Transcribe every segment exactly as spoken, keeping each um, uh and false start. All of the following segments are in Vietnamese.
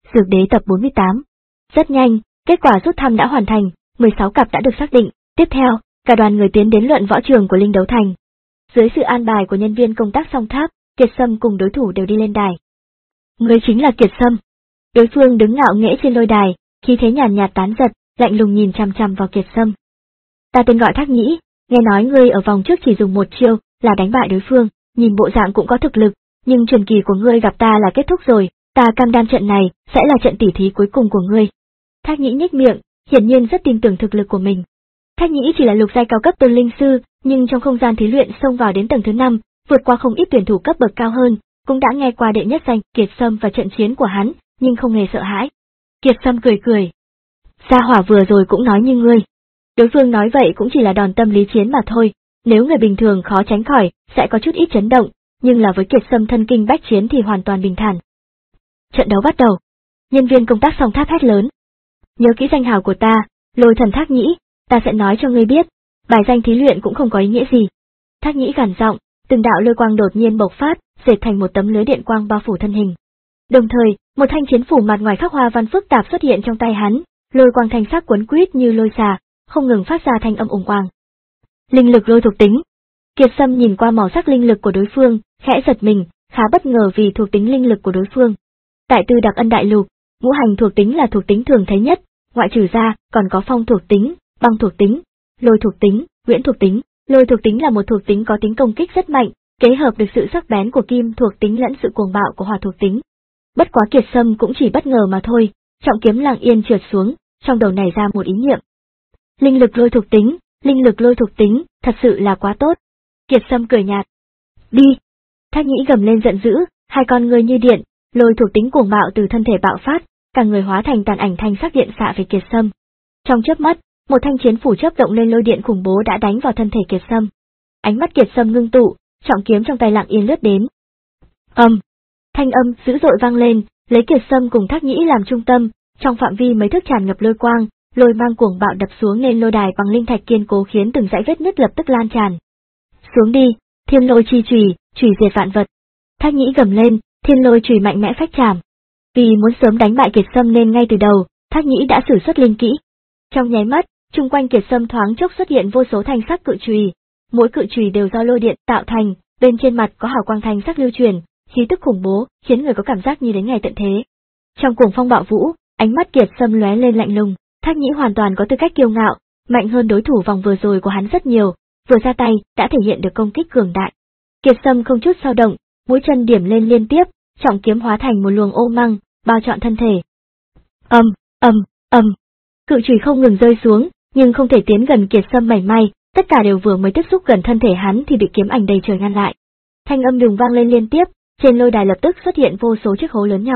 Dược đế tập bốn mươi tám. Rất nhanh, kết quả rút thăm đã hoàn thành, mười sáu cặp đã được xác định. Tiếp theo, cả đoàn người tiến đến luận võ trường của Linh Đấu Thành. Dưới sự an bài của nhân viên công tác song tháp, Kiệt Sâm cùng đối thủ đều đi lên đài. Người chính là Kiệt Sâm. Đối phương đứng ngạo nghễ trên lôi đài, khí thế nhàn nhạt tán giật, lạnh lùng nhìn chằm chằm vào Kiệt Sâm. Ta tên gọi Thác Nhĩ, nghe nói ngươi ở vòng trước chỉ dùng một chiêu là đánh bại đối phương, nhìn bộ dạng cũng có thực lực, nhưng truyền kỳ của ngươi gặp ta là kết thúc rồi, ta cam đoan trận này sẽ là trận tỉ thí cuối cùng của ngươi. Thác Nhĩ nhếch miệng, hiển nhiên rất tin tưởng thực lực của mình. Thác Nhĩ chỉ là lục giai cao cấp tôn linh sư, nhưng trong không gian thí luyện xông vào đến tầng thứ năm, vượt qua không ít tuyển thủ cấp bậc cao hơn, cũng đã nghe qua đệ nhất danh Kiệt Sâm và trận chiến của hắn, nhưng không hề sợ hãi. Kiệt Sâm cười cười. Gia hỏa vừa rồi cũng nói như ngươi. Đối phương nói vậy cũng chỉ là đòn tâm lý chiến mà thôi, nếu người bình thường khó tránh khỏi, sẽ có chút ít chấn động, nhưng là với Kiệt Sâm thân kinh bách chiến thì hoàn toàn bình thản. Trận đấu bắt đầu. Nhân viên công tác song tháp hét lớn. Nhớ kỹ danh hào của ta, Lôi Thần Thác Nhĩ, ta sẽ nói cho ngươi biết, bài danh thí luyện cũng không có ý nghĩa gì. Thác Nhĩ gằn giọng, từng đạo lôi quang đột nhiên bộc phát, dệt thành một tấm lưới điện quang bao phủ thân hình. Đồng thời, một thanh chiến phủ mặt ngoài khắc hoa văn phức tạp xuất hiện trong tay hắn, lôi quang thanh sắc cuốn quýt như lôi xà, không ngừng phát ra thanh âm ùng oàng. Linh lực lôi thuộc tính. Kiệt Sâm nhìn qua màu sắc linh lực của đối phương, khẽ giật mình, khá bất ngờ vì thuộc tính linh lực của đối phương. Tại Tư Đặc Ân Đại Lục, ngũ hành thuộc tính là thuộc tính thường thấy nhất, ngoại trừ ra, còn có phong thuộc tính, băng thuộc tính, lôi thuộc tính, huyễn thuộc tính. Lôi thuộc tính là một thuộc tính có tính công kích rất mạnh, kết hợp được sự sắc bén của kim thuộc tính lẫn sự cuồng bạo của hỏa thuộc tính. Bất quá Kiệt Sâm cũng chỉ bất ngờ mà thôi, trọng kiếm lặng yên trượt xuống, trong đầu nảy ra một ý niệm. Linh lực lôi thuộc tính, linh lực lôi thuộc tính, thật sự là quá tốt. Kiệt Sâm cười nhạt. Đi! Thác Nhĩ gầm lên giận dữ, hai con người như điện, lôi thuộc tính cuồng bạo từ thân thể bạo phát, cả người hóa thành tàn ảnh thanh sắc điện xạ về Kiệt Sâm. Trong chớp mắt, một thanh chiến phủ chớp động lên lôi điện khủng bố đã đánh vào thân thể Kiệt Sâm. Ánh mắt Kiệt Sâm ngưng tụ, trọng kiếm trong tay lặng yên lướt đến. Ầm! Um, thanh âm dữ dội vang lên, lấy Kiệt Sâm cùng Thác Nhĩ làm trung tâm, trong phạm vi mấy thước tràn ngập lôi quang, lôi mang cuồng bạo đập xuống nên lôi đài bằng linh thạch kiên cố khiến từng dãy vết nứt lập tức lan tràn. Xuống đi, thiên lôi chi chùy, chùy diệt vạn vật. Thác Nhĩ gầm lên, thiên lôi chùy mạnh mẽ phách chạm. Vì muốn sớm đánh bại Kiệt Sâm nên ngay từ đầu, Thác Nhĩ đã sử xuất linh kỹ. Trong nháy mắt, chung quanh Kiệt Sâm thoáng chốc xuất hiện vô số thanh sắc cự chùy, mỗi cự chùy đều do lôi điện tạo thành, bên trên mặt có hào quang thanh sắc lưu truyền, khí tức khủng bố, khiến người có cảm giác như đến ngày tận thế. Trong cuồng phong bạo vũ, ánh mắt Kiệt Sâm lóe lên lạnh lùng, Thác Nhĩ hoàn toàn có tư cách kiêu ngạo, mạnh hơn đối thủ vòng vừa rồi của hắn rất nhiều, vừa ra tay đã thể hiện được công kích cường đại. Kiệt Sâm không chút dao động, mũi chân điểm lên liên tiếp, trọng kiếm hóa thành một luồng ô mang, bao trọn thân thể. Ầm, ầm, ầm. Cự chùy không ngừng rơi xuống, nhưng không thể tiến gần Kiệt Sâm mảy may, tất cả đều vừa mới tiếp xúc gần thân thể hắn thì bị kiếm ảnh đầy trời ngăn lại. Thanh âm đùng vang lên liên tiếp, trên lôi đài lập tức xuất hiện vô số chiếc hố lớn nhỏ.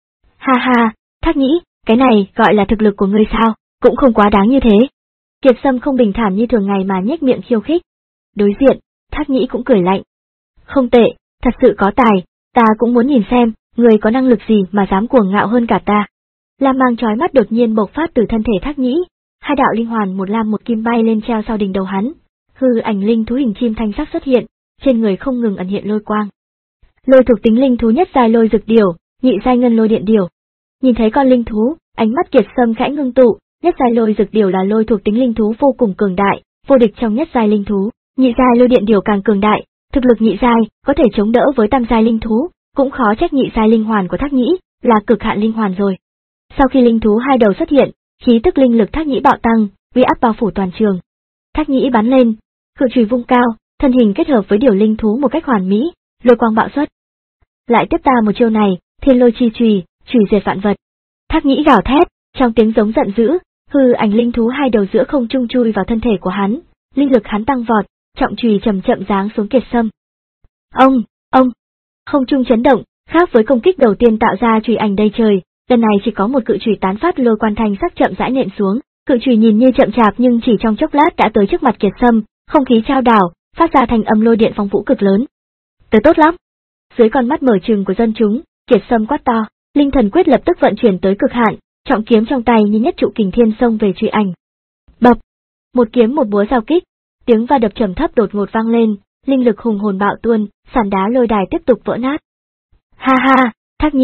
Ha ha, Thác Nhĩ, cái này gọi là thực lực của ngươi sao, cũng không quá đáng như thế. Kiệt Sâm không bình thản như thường ngày mà nhếch miệng khiêu khích. Đối diện, Thác Nhĩ cũng cười lạnh. Không tệ, thật sự có tài, ta cũng muốn nhìn xem, ngươi có năng lực gì mà dám cuồng ngạo hơn cả ta. Lam mang chói mắt đột nhiên bộc phát từ thân thể Thác Nhĩ, hai đạo linh hoàn một lam một kim bay lên treo sau đỉnh đầu hắn, hư ảnh linh thú hình chim thanh sắc xuất hiện, trên người không ngừng ẩn hiện lôi quang. Lôi thuộc tính linh thú nhất giai lôi dực điểu, nhị giai ngân lôi điện điểu. Nhìn thấy con linh thú, ánh mắt Kiệt Sâm khẽ ngưng tụ, nhất giai lôi dực điểu là lôi thuộc tính linh thú vô cùng cường đại, vô địch trong nhất giai linh thú, nhị giai lôi điện điểu càng cường đại, thực lực nhị giai có thể chống đỡ với tam giai linh thú, cũng khó trách nhị giai linh hoàn của Thác Nhĩ là cực hạn linh hoàn rồi. Sau khi linh thú hai đầu xuất hiện, khí tức linh lực Thác Nhĩ bạo tăng, uy áp bao phủ toàn trường. Thác Nhĩ bắn lên, cự chùy vung cao, thân hình kết hợp với điểu linh thú một cách hoàn mỹ, lôi quang bạo xuất. Lại tiếp ta một chiêu này, thiên lôi chi chùy, chùy diệt vạn vật. Thác Nhĩ gào thét, trong tiếng giống giận dữ, hư ảnh linh thú hai đầu giữa không trung chui vào thân thể của hắn, linh lực hắn tăng vọt, trọng chùy chậm chậm giáng xuống Kiệt Sâm. Ông, ông, không trung chấn động, khác với công kích đầu tiên tạo ra chùy ảnh đầy trời, lần này chỉ có một cự chùy tán phát lôi quan thanh sắc chậm rãi nện xuống, cự chùy nhìn như chậm chạp nhưng chỉ trong chốc lát đã tới trước mặt Kiệt Sâm, không khí trao đảo, phát ra thành âm lôi điện phong vũ cực lớn. Tới tốt lắm. Dưới con mắt mở trừng của dân chúng, Kiệt Sâm quát to, linh thần quyết lập tức vận chuyển tới cực hạn, trọng kiếm trong tay như nhất trụ kình thiên xông về chùy ảnh. Bập, một kiếm một búa giao kích, tiếng va đập trầm thấp đột ngột vang lên, linh lực hùng hồn bạo tuôn, sàn đá lôi đài tiếp tục vỡ nát. Ha ha, Thác Nhĩ,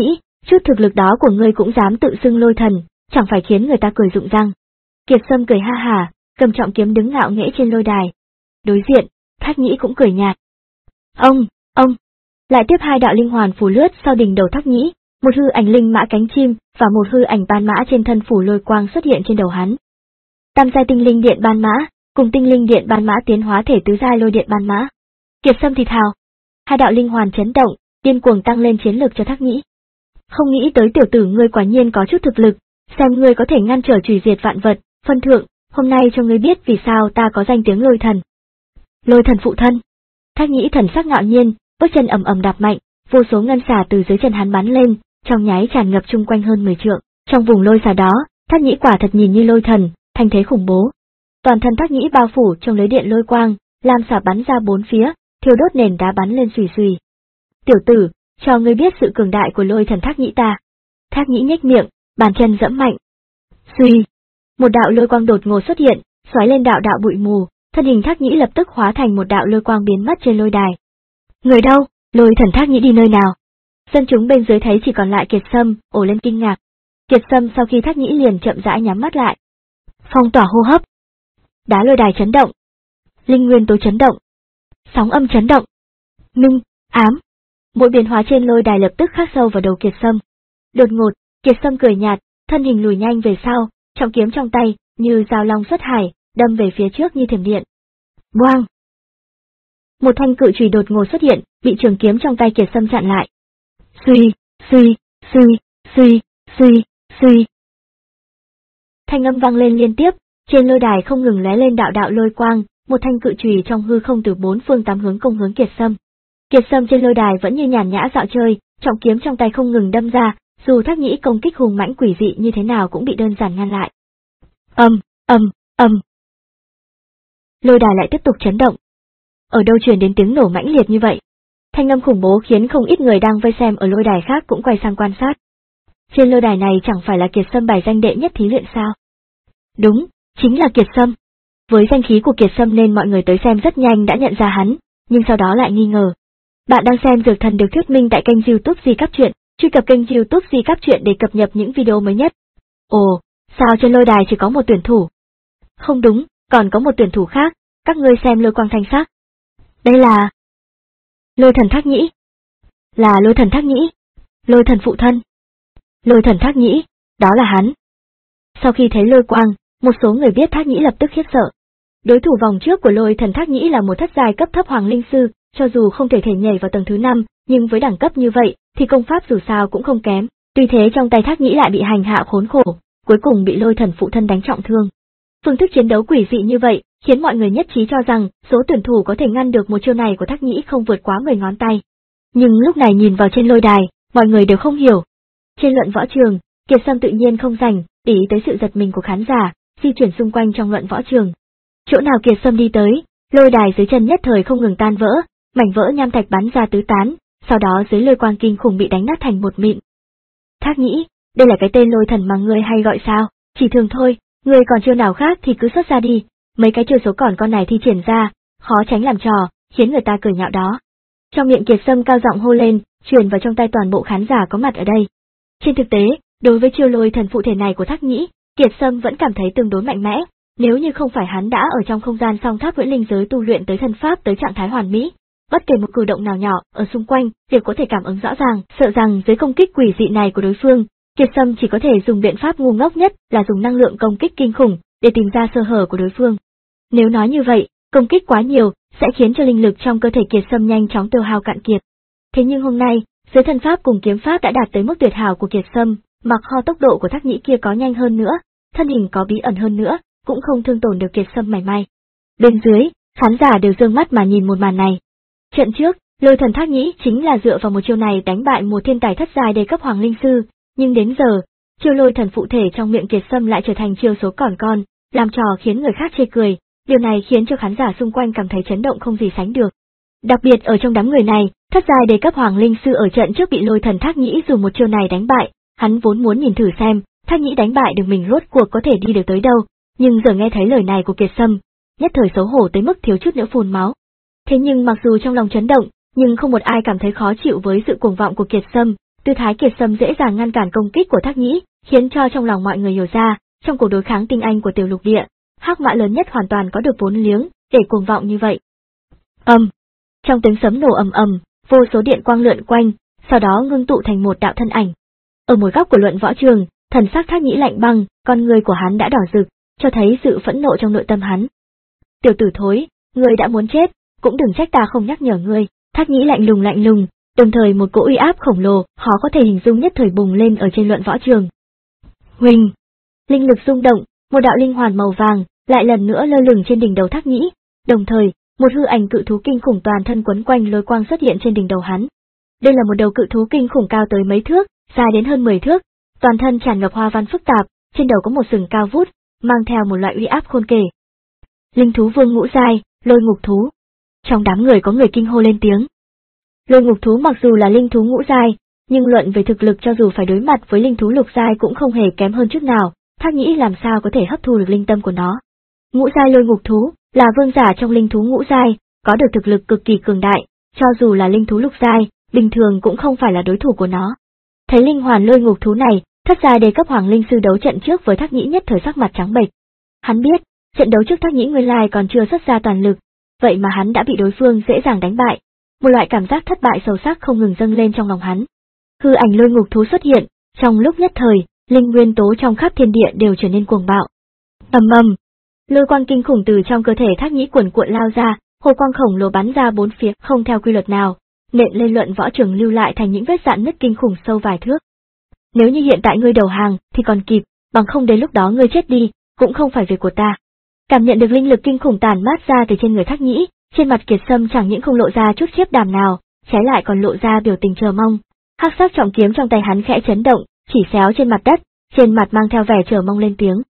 chút thực lực đó của ngươi cũng dám tự xưng lôi thần, chẳng phải khiến người ta cười rụng răng. Kiệt Sâm cười ha hả, cầm trọng kiếm đứng ngạo nghễ trên lôi đài. Đối diện, Thác Nhĩ cũng cười nhạt. Ông, ông, lại tiếp hai đạo linh hoàn phù lướt sau đỉnh đầu Thác Nhĩ, một hư ảnh linh mã cánh chim và một hư ảnh ban mã trên thân phủ lôi quang xuất hiện trên đầu hắn. Tam giai tinh linh điện ban mã, cùng tinh linh điện ban mã tiến hóa thể tứ giai lôi điện ban mã. Kiệt Sâm thì thào. Hai đạo linh hoàn chấn động, điên cuồng tăng lên chiến lực cho Thác Nhĩ. Không nghĩ tới tiểu tử ngươi quả nhiên có chút thực lực, xem ngươi có thể ngăn trở trùy diệt vạn vật, phân thượng, hôm nay cho ngươi biết vì sao ta có danh tiếng lôi thần. Lôi thần phụ thân. Thác Nhĩ thần sắc ngạo nhiên, bước chân ầm ầm đạp mạnh, vô số ngân xà từ dưới chân hắn bắn lên, trong nháy tràn ngập chung quanh hơn mười trượng. Trong vùng lôi xà đó, Thác Nhĩ quả thật nhìn như lôi thần, thanh thế khủng bố. Toàn thân Thác Nhĩ bao phủ trong lưới điện lôi quang, lam xà bắn ra bốn phía, thiêu đốt nền đá bắn lên xùy xùy. Tiểu tử, cho ngươi biết sự cường đại của lôi thần Thác Nhĩ ta. Thác Nhĩ nhếch miệng, bàn chân giẫm mạnh. Xuy, một đạo lôi quang đột ngột xuất hiện, xoáy lên đạo đạo bụi mù, thân hình Thác Nhĩ lập tức hóa thành một đạo lôi quang biến mất trên lôi đài. Người đâu? Lôi thần Thác Nhĩ đi nơi nào? Dân chúng bên dưới thấy chỉ còn lại Kiệt Sâm, ồ lên kinh ngạc. Kiệt Sâm sau khi Thác Nhĩ liền chậm rãi nhắm mắt lại. Phong tỏa hô hấp. Đá lôi đài chấn động. Linh nguyên tố chấn động. Sóng âm chấn động. Minh, ám. Mỗi biến hóa trên lôi đài lập tức khắc sâu vào đầu Kiệt Sâm. Đột ngột, Kiệt Sâm cười nhạt, thân hình lùi nhanh về sau, trọng kiếm trong tay, như dao long xuất hải, đâm về phía trước như thiểm điện. Boang! Một thanh cự chùy đột ngột xuất hiện, bị trường kiếm trong tay Kiệt Sâm chặn lại. Suy, suy, suy, suy, suy, suy. Thanh âm vang lên liên tiếp, trên lôi đài không ngừng lóe lên đạo đạo lôi quang, một thanh cự chùy trong hư không từ bốn phương tám hướng công hướng Kiệt Sâm. Kiệt Sâm trên lôi đài vẫn như nhàn nhã dạo chơi, trọng kiếm trong tay không ngừng đâm ra, dù Thác Nhĩ công kích hùng mãnh quỷ dị như thế nào cũng bị đơn giản ngăn lại. Ầm, ầm, ầm. Lôi đài lại tiếp tục chấn động. Ở đâu truyền đến tiếng nổ mãnh liệt như vậy? Thanh âm khủng bố khiến không ít người đang vây xem ở lôi đài khác cũng quay sang quan sát. Trên lôi đài này chẳng phải là Kiệt Sâm bài danh đệ nhất thí luyện sao? Đúng, chính là Kiệt Sâm. Với danh khí của Kiệt Sâm nên mọi người tới xem rất nhanh đã nhận ra hắn, nhưng sau đó lại nghi ngờ. Bạn đang xem Dược Thần được thuyết minh tại kênh YouTube Di Cáp Truyện, truy cập kênh YouTube Di Cáp Truyện để cập nhật những video mới nhất. Ồ, sao trên lôi đài chỉ có một tuyển thủ? Không đúng, còn có một tuyển thủ khác, các ngươi xem lôi quang thanh sắc. Đây là... Lôi thần Thác Nhĩ. Là lôi thần Thác Nhĩ. Lôi thần phụ thân. Lôi thần Thác Nhĩ, đó là hắn. Sau khi thấy lôi quang, một số người biết Thác Nhĩ lập tức khiếp sợ. Đối thủ vòng trước của lôi thần Thác Nhĩ là một thất giai cấp thấp hoàng linh sư, cho dù không thể thể nhảy vào tầng thứ năm, nhưng với đẳng cấp như vậy, thì công pháp dù sao cũng không kém. Tuy thế trong tay Thác Nhĩ lại bị hành hạ khốn khổ, cuối cùng bị lôi thần phụ thân đánh trọng thương. Phương thức chiến đấu quỷ dị như vậy, khiến mọi người nhất trí cho rằng số tuyển thủ có thể ngăn được một chiêu này của Thác Nhĩ không vượt quá mười ngón tay. Nhưng lúc này nhìn vào trên lôi đài, mọi người đều không hiểu. Trên luận võ trường, Kiệt Sâm tự nhiên không rảnh để ý tới sự giật mình của khán giả, di chuyển xung quanh trong luận võ trường. Chỗ nào Kiệt Sâm đi tới, lôi đài dưới chân nhất thời không ngừng tan vỡ, mảnh vỡ nham thạch bắn ra tứ tán, sau đó dưới lôi quang kinh khủng bị đánh nát thành bột mịn. Thác Nhĩ, đây là cái tên lôi thần mà ngươi hay gọi sao? Chỉ thường thôi, ngươi còn chiêu nào khác thì cứ xuất ra đi, mấy cái chiêu số còn con này thi triển ra, khó tránh làm trò, khiến người ta cười nhạo đó. Trong miệng Kiệt Sâm cao giọng hô lên, truyền vào trong tai toàn bộ khán giả có mặt ở đây. Trên thực tế, đối với chiêu lôi thần phụ thể này của Thác Nhĩ, Kiệt Sâm vẫn cảm thấy tương đối mạnh mẽ, nếu như không phải hắn đã ở trong không gian song tháp huyễn linh giới tu luyện tới thân pháp tới trạng thái hoàn mỹ, bất kể một cử động nào nhỏ ở xung quanh đều có thể cảm ứng rõ ràng, sợ rằng dưới công kích quỷ dị này của đối phương, Kiệt Sâm chỉ có thể dùng biện pháp ngu ngốc nhất là dùng năng lượng công kích kinh khủng để tìm ra sơ hở của đối phương. Nếu nói như vậy, công kích quá nhiều sẽ khiến cho linh lực trong cơ thể Kiệt Sâm nhanh chóng tiêu hao cạn kiệt. Thế nhưng hôm nay, dưới thân pháp cùng kiếm pháp đã đạt tới mức tuyệt hảo của Kiệt Sâm, mặc ho tốc độ của Thác Nhĩ kia có nhanh hơn nữa, thân hình có bí ẩn hơn nữa, cũng không thương tổn được Kiệt Sâm mảy may. Bên dưới, khán giả đều dương mắt mà nhìn một màn này. Trận trước, lôi thần Thác Nhĩ chính là dựa vào một chiêu này đánh bại một thiên tài thất giai đề cấp hoàng linh sư, nhưng đến giờ, chiêu lôi thần phụ thể trong miệng Kiệt Sâm lại trở thành chiêu số còn con, làm trò khiến người khác chê cười, điều này khiến cho khán giả xung quanh cảm thấy chấn động không gì sánh được. Đặc biệt ở trong đám người này, thất giai đề cấp hoàng linh sư ở trận trước bị lôi thần Thác Nhĩ dùng một chiêu này đánh bại, hắn vốn muốn nhìn thử xem, Thác Nhĩ đánh bại được mình rốt cuộc có thể đi được tới đâu, nhưng giờ nghe thấy lời này của Kiệt Sâm, nhất thời xấu hổ tới mức thiếu chút nữa phun máu. Thế nhưng mặc dù trong lòng chấn động, nhưng không một ai cảm thấy khó chịu với sự cuồng vọng của Kiệt Sâm, Tư thái Kiệt Sâm dễ dàng ngăn cản công kích của Thác Nhĩ, khiến cho trong lòng mọi người hiểu ra, trong cuộc đối kháng tinh anh của tiểu lục địa, hắc mã lớn nhất hoàn toàn có được vốn liếng để cuồng vọng như vậy. Ầm, um, trong tiếng sấm nổ ầm ầm, vô số điện quang lượn quanh, sau đó ngưng tụ thành một đạo thân ảnh. Ở một góc của luận võ trường, thần sắc Thác Nhĩ lạnh băng, con người của hắn đã đỏ rực, cho thấy sự phẫn nộ trong nội tâm hắn. Tiểu tử thối, ngươi đã muốn chết, cũng đừng trách ta không nhắc nhở ngươi. Thác Nhĩ lạnh lùng lạnh lùng, đồng thời một cỗ uy áp khổng lồ, khó có thể hình dung nhất thời bùng lên ở trên luận võ trường. Huỳnh, linh lực rung động, một đạo linh hoàn màu vàng lại lần nữa lơ lửng trên đỉnh đầu Thác Nhĩ, đồng thời, một hư ảnh cự thú kinh khủng toàn thân quấn quanh lôi quang xuất hiện trên đỉnh đầu hắn. Đây là một đầu cự thú kinh khủng cao tới mấy thước, dài đến hơn mười thước, toàn thân tràn ngập hoa văn phức tạp, trên đầu có một sừng cao vút, mang theo một loại uy áp khôn kể. Linh thú vương ngũ giai, lôi ngục thú. Trong đám người có người kinh hô lên tiếng. Lôi ngục thú mặc dù là linh thú ngũ giai, nhưng luận về thực lực cho dù phải đối mặt với linh thú lục giai cũng không hề kém hơn chút nào, Thác Nhĩ làm sao có thể hấp thu được linh tâm của nó. Ngũ giai lôi ngục thú là vương giả trong linh thú ngũ giai, có được thực lực cực kỳ cường đại, cho dù là linh thú lục giai, bình thường cũng không phải là đối thủ của nó. Thấy linh hoàn lôi ngục thú này, thất giai đề cấp hoàng linh sư đấu trận trước với Thác Nhĩ nhất thời sắc mặt trắng bệch. Hắn biết, trận đấu trước Thác Nhĩ nguyên lai còn chưa xuất ra toàn lực, vậy mà hắn đã bị đối phương dễ dàng đánh bại. Một loại cảm giác thất bại sâu sắc không ngừng dâng lên trong lòng hắn. Hư ảnh lôi ngục thú xuất hiện, trong lúc nhất thời, linh nguyên tố trong khắp thiên địa đều trở nên cuồng bạo. Ầm ầm, lôi quang kinh khủng từ trong cơ thể Thác Nhĩ cuồn cuộn lao ra, hồ quang khổng lồ bắn ra bốn phía, không theo quy luật nào, nện lên luận võ trường lưu lại thành những vết rạn nứt kinh khủng sâu vài thước. Nếu như hiện tại ngươi đầu hàng thì còn kịp, bằng không đến lúc đó ngươi chết đi, cũng không phải việc của ta. Cảm nhận được linh lực kinh khủng tản mát ra từ trên người Thác Nhĩ, trên mặt Kiệt Sâm chẳng những không lộ ra chút khiếp đảm nào, trái lại còn lộ ra biểu tình chờ mong. Hắc sắc trọng kiếm trong tay hắn khẽ chấn động, chỉ xéo trên mặt đất, trên mặt mang theo vẻ chờ mong lên tiếng.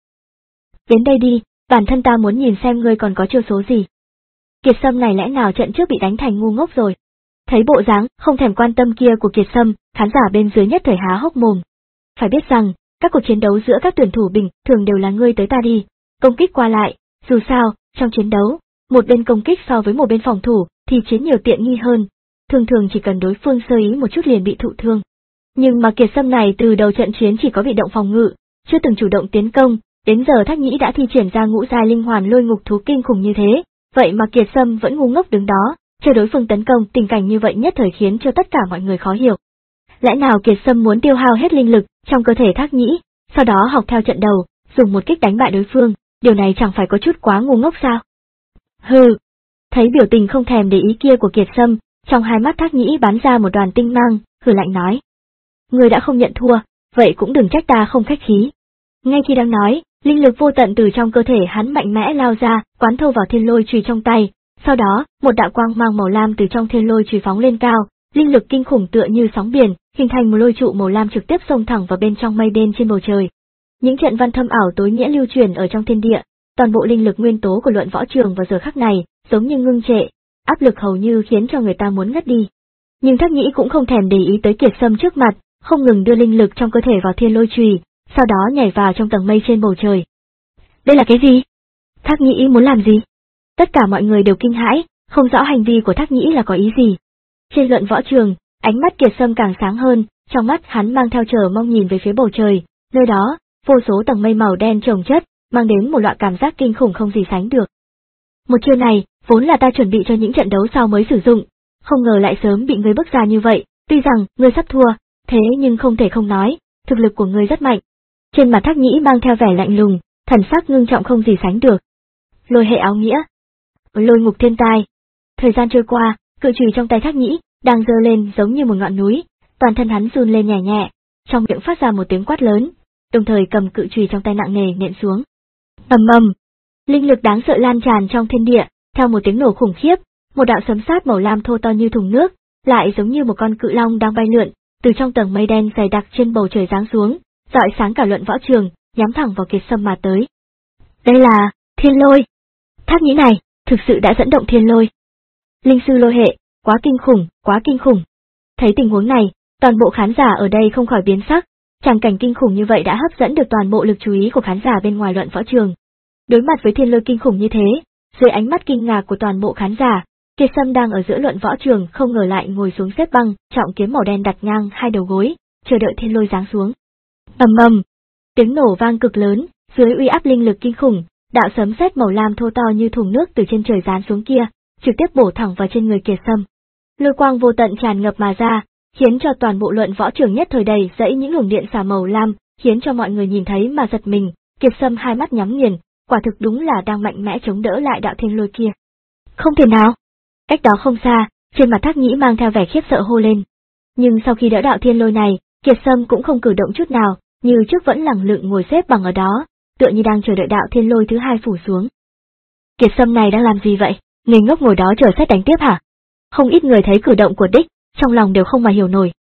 Đến đây đi, bản thân ta muốn nhìn xem ngươi còn có chiêu số gì. Kiệt Sâm này lẽ nào trận trước bị đánh thành ngu ngốc rồi? Thấy bộ dáng không thèm quan tâm kia của Kiệt Sâm, khán giả bên dưới nhất thời há hốc mồm. Phải biết rằng, các cuộc chiến đấu giữa các tuyển thủ bình thường đều là ngươi tới ta đi, công kích qua lại, dù sao, trong chiến đấu, một bên công kích so với một bên phòng thủ thì chiến nhiều tiện nghi hơn, thường thường chỉ cần đối phương sơ ý một chút liền bị thụ thương. Nhưng mà Kiệt Sâm này từ đầu trận chiến chỉ có bị động phòng ngự, chưa từng chủ động tiến công, đến giờ Thác Nhĩ đã thi triển ra ngũ giai linh hoàn lôi ngục thú kinh khủng như thế, vậy mà Kiệt Sâm vẫn ngu ngốc đứng đó, chờ đối phương tấn công. Tình cảnh như vậy nhất thời khiến cho tất cả mọi người khó hiểu. Lẽ nào Kiệt Sâm muốn tiêu hao hết linh lực trong cơ thể Thác Nhĩ, sau đó học theo trận đầu, dùng một kích đánh bại đối phương, điều này chẳng phải có chút quá ngu ngốc sao? Hừ. Thấy biểu tình không thèm để ý kia của Kiệt Sâm, trong hai mắt Thác Nhĩ bắn ra một đoàn tinh mang, hừ lạnh nói. Ngươi đã không nhận thua, vậy cũng đừng trách ta không khách khí. Ngay khi đang nói, linh lực vô tận từ trong cơ thể hắn mạnh mẽ lao ra, quán thâu vào thiên lôi chùy trong tay, sau đó, một đạo quang mang màu lam từ trong thiên lôi chùy phóng lên cao, linh lực kinh khủng tựa như sóng biển, hình thành một lôi trụ màu lam trực tiếp xông thẳng vào bên trong mây đen trên bầu trời. Những trận văn thâm ảo tối nghĩa lưu truyền ở trong thiên địa, toàn bộ linh lực nguyên tố của luận võ trường vào giờ khắc này, giống như ngưng trệ, áp lực hầu như khiến cho người ta muốn ngất đi. Nhưng Thác Nhĩ cũng không thèm để ý tới Kiệt Sâm trước mặt, không ngừng đưa linh lực trong cơ thể vào thiên lôi chùy, sau đó nhảy vào trong tầng mây trên bầu trời. Đây là cái gì? Thác Nhĩ muốn làm gì? Tất cả mọi người đều kinh hãi, không rõ hành vi của Thác Nhĩ là có ý gì. Trên luận võ trường, ánh mắt Kiệt Sâm càng sáng hơn, trong mắt hắn mang theo chờ mong nhìn về phía bầu trời, nơi đó, vô số tầng mây màu đen chồng chất, mang đến một loại cảm giác kinh khủng không gì sánh được. Một chiêu này, vốn là ta chuẩn bị cho những trận đấu sau mới sử dụng, không ngờ lại sớm bị ngươi bước ra như vậy, tuy rằng, ngươi sắp thua, thế nhưng không thể không nói, thực lực của ngươi rất mạnh. Trên mặt Thác Nhĩ mang theo vẻ lạnh lùng, thần sắc ngưng trọng không gì sánh được. Lôi hệ áo nghĩa. Lôi ngục thiên tai. Thời gian trôi qua, cự chùy trong tay Thác Nhĩ, đang giơ lên giống như một ngọn núi, toàn thân hắn run lên nhẹ nhẹ, trong miệng phát ra một tiếng quát lớn, đồng thời cầm cự chùy trong tay nặng nề nện xuống. Ầm ầm, linh lực đáng sợ lan tràn trong thiên địa, theo một tiếng nổ khủng khiếp, một đạo sấm sét màu lam thô to như thùng nước, lại giống như một con cự long đang bay lượn, từ trong tầng mây đen dày đặc trên bầu trời giáng xuống, rọi sáng cả luận võ trường, nhắm thẳng vào Kiệt Sâm mà tới. Đây là thiên lôi. Thác Nhĩ này, thực sự đã dẫn động thiên lôi. Linh sư lôi hệ, quá kinh khủng, quá kinh khủng. Thấy tình huống này, toàn bộ khán giả ở đây không khỏi biến sắc, tràng cảnh kinh khủng như vậy đã hấp dẫn được toàn bộ lực chú ý của khán giả bên ngoài luận võ trường. Đối mặt với thiên lôi kinh khủng như thế, dưới ánh mắt kinh ngạc của toàn bộ khán giả, Kiệt Sâm đang ở giữa luận võ trường không ngờ lại ngồi xuống xếp băng, trọng kiếm màu đen đặt ngang hai đầu gối, chờ đợi thiên lôi giáng xuống. Ầm ầm, tiếng nổ vang cực lớn, dưới uy áp linh lực kinh khủng, đạo sấm sét màu lam thô to như thùng nước từ trên trời giáng xuống kia, trực tiếp bổ thẳng vào trên người Kiệt Sâm. Lôi quang vô tận tràn ngập mà ra, khiến cho toàn bộ luận võ trường nhất thời đầy dẫy những luồng điện xả màu lam, khiến cho mọi người nhìn thấy mà giật mình. Kiệt Sâm hai mắt nhắm nghiền, quả thực đúng là đang mạnh mẽ chống đỡ lại đạo thiên lôi kia. Không thể nào! Cách đó không xa, trên mặt Thác Nhĩ mang theo vẻ khiếp sợ hô lên. Nhưng sau khi đỡ đạo thiên lôi này, Kiệt Sâm cũng không cử động chút nào, như trước vẫn lẳng lặng ngồi xếp bằng ở đó, tựa như đang chờ đợi đạo thiên lôi thứ hai phủ xuống. Kiệt Sâm này đang làm gì vậy? Ngây ngốc ngồi đó chờ xét đánh tiếp hả? Không ít người thấy cử động của đích, trong lòng đều không mà hiểu nổi.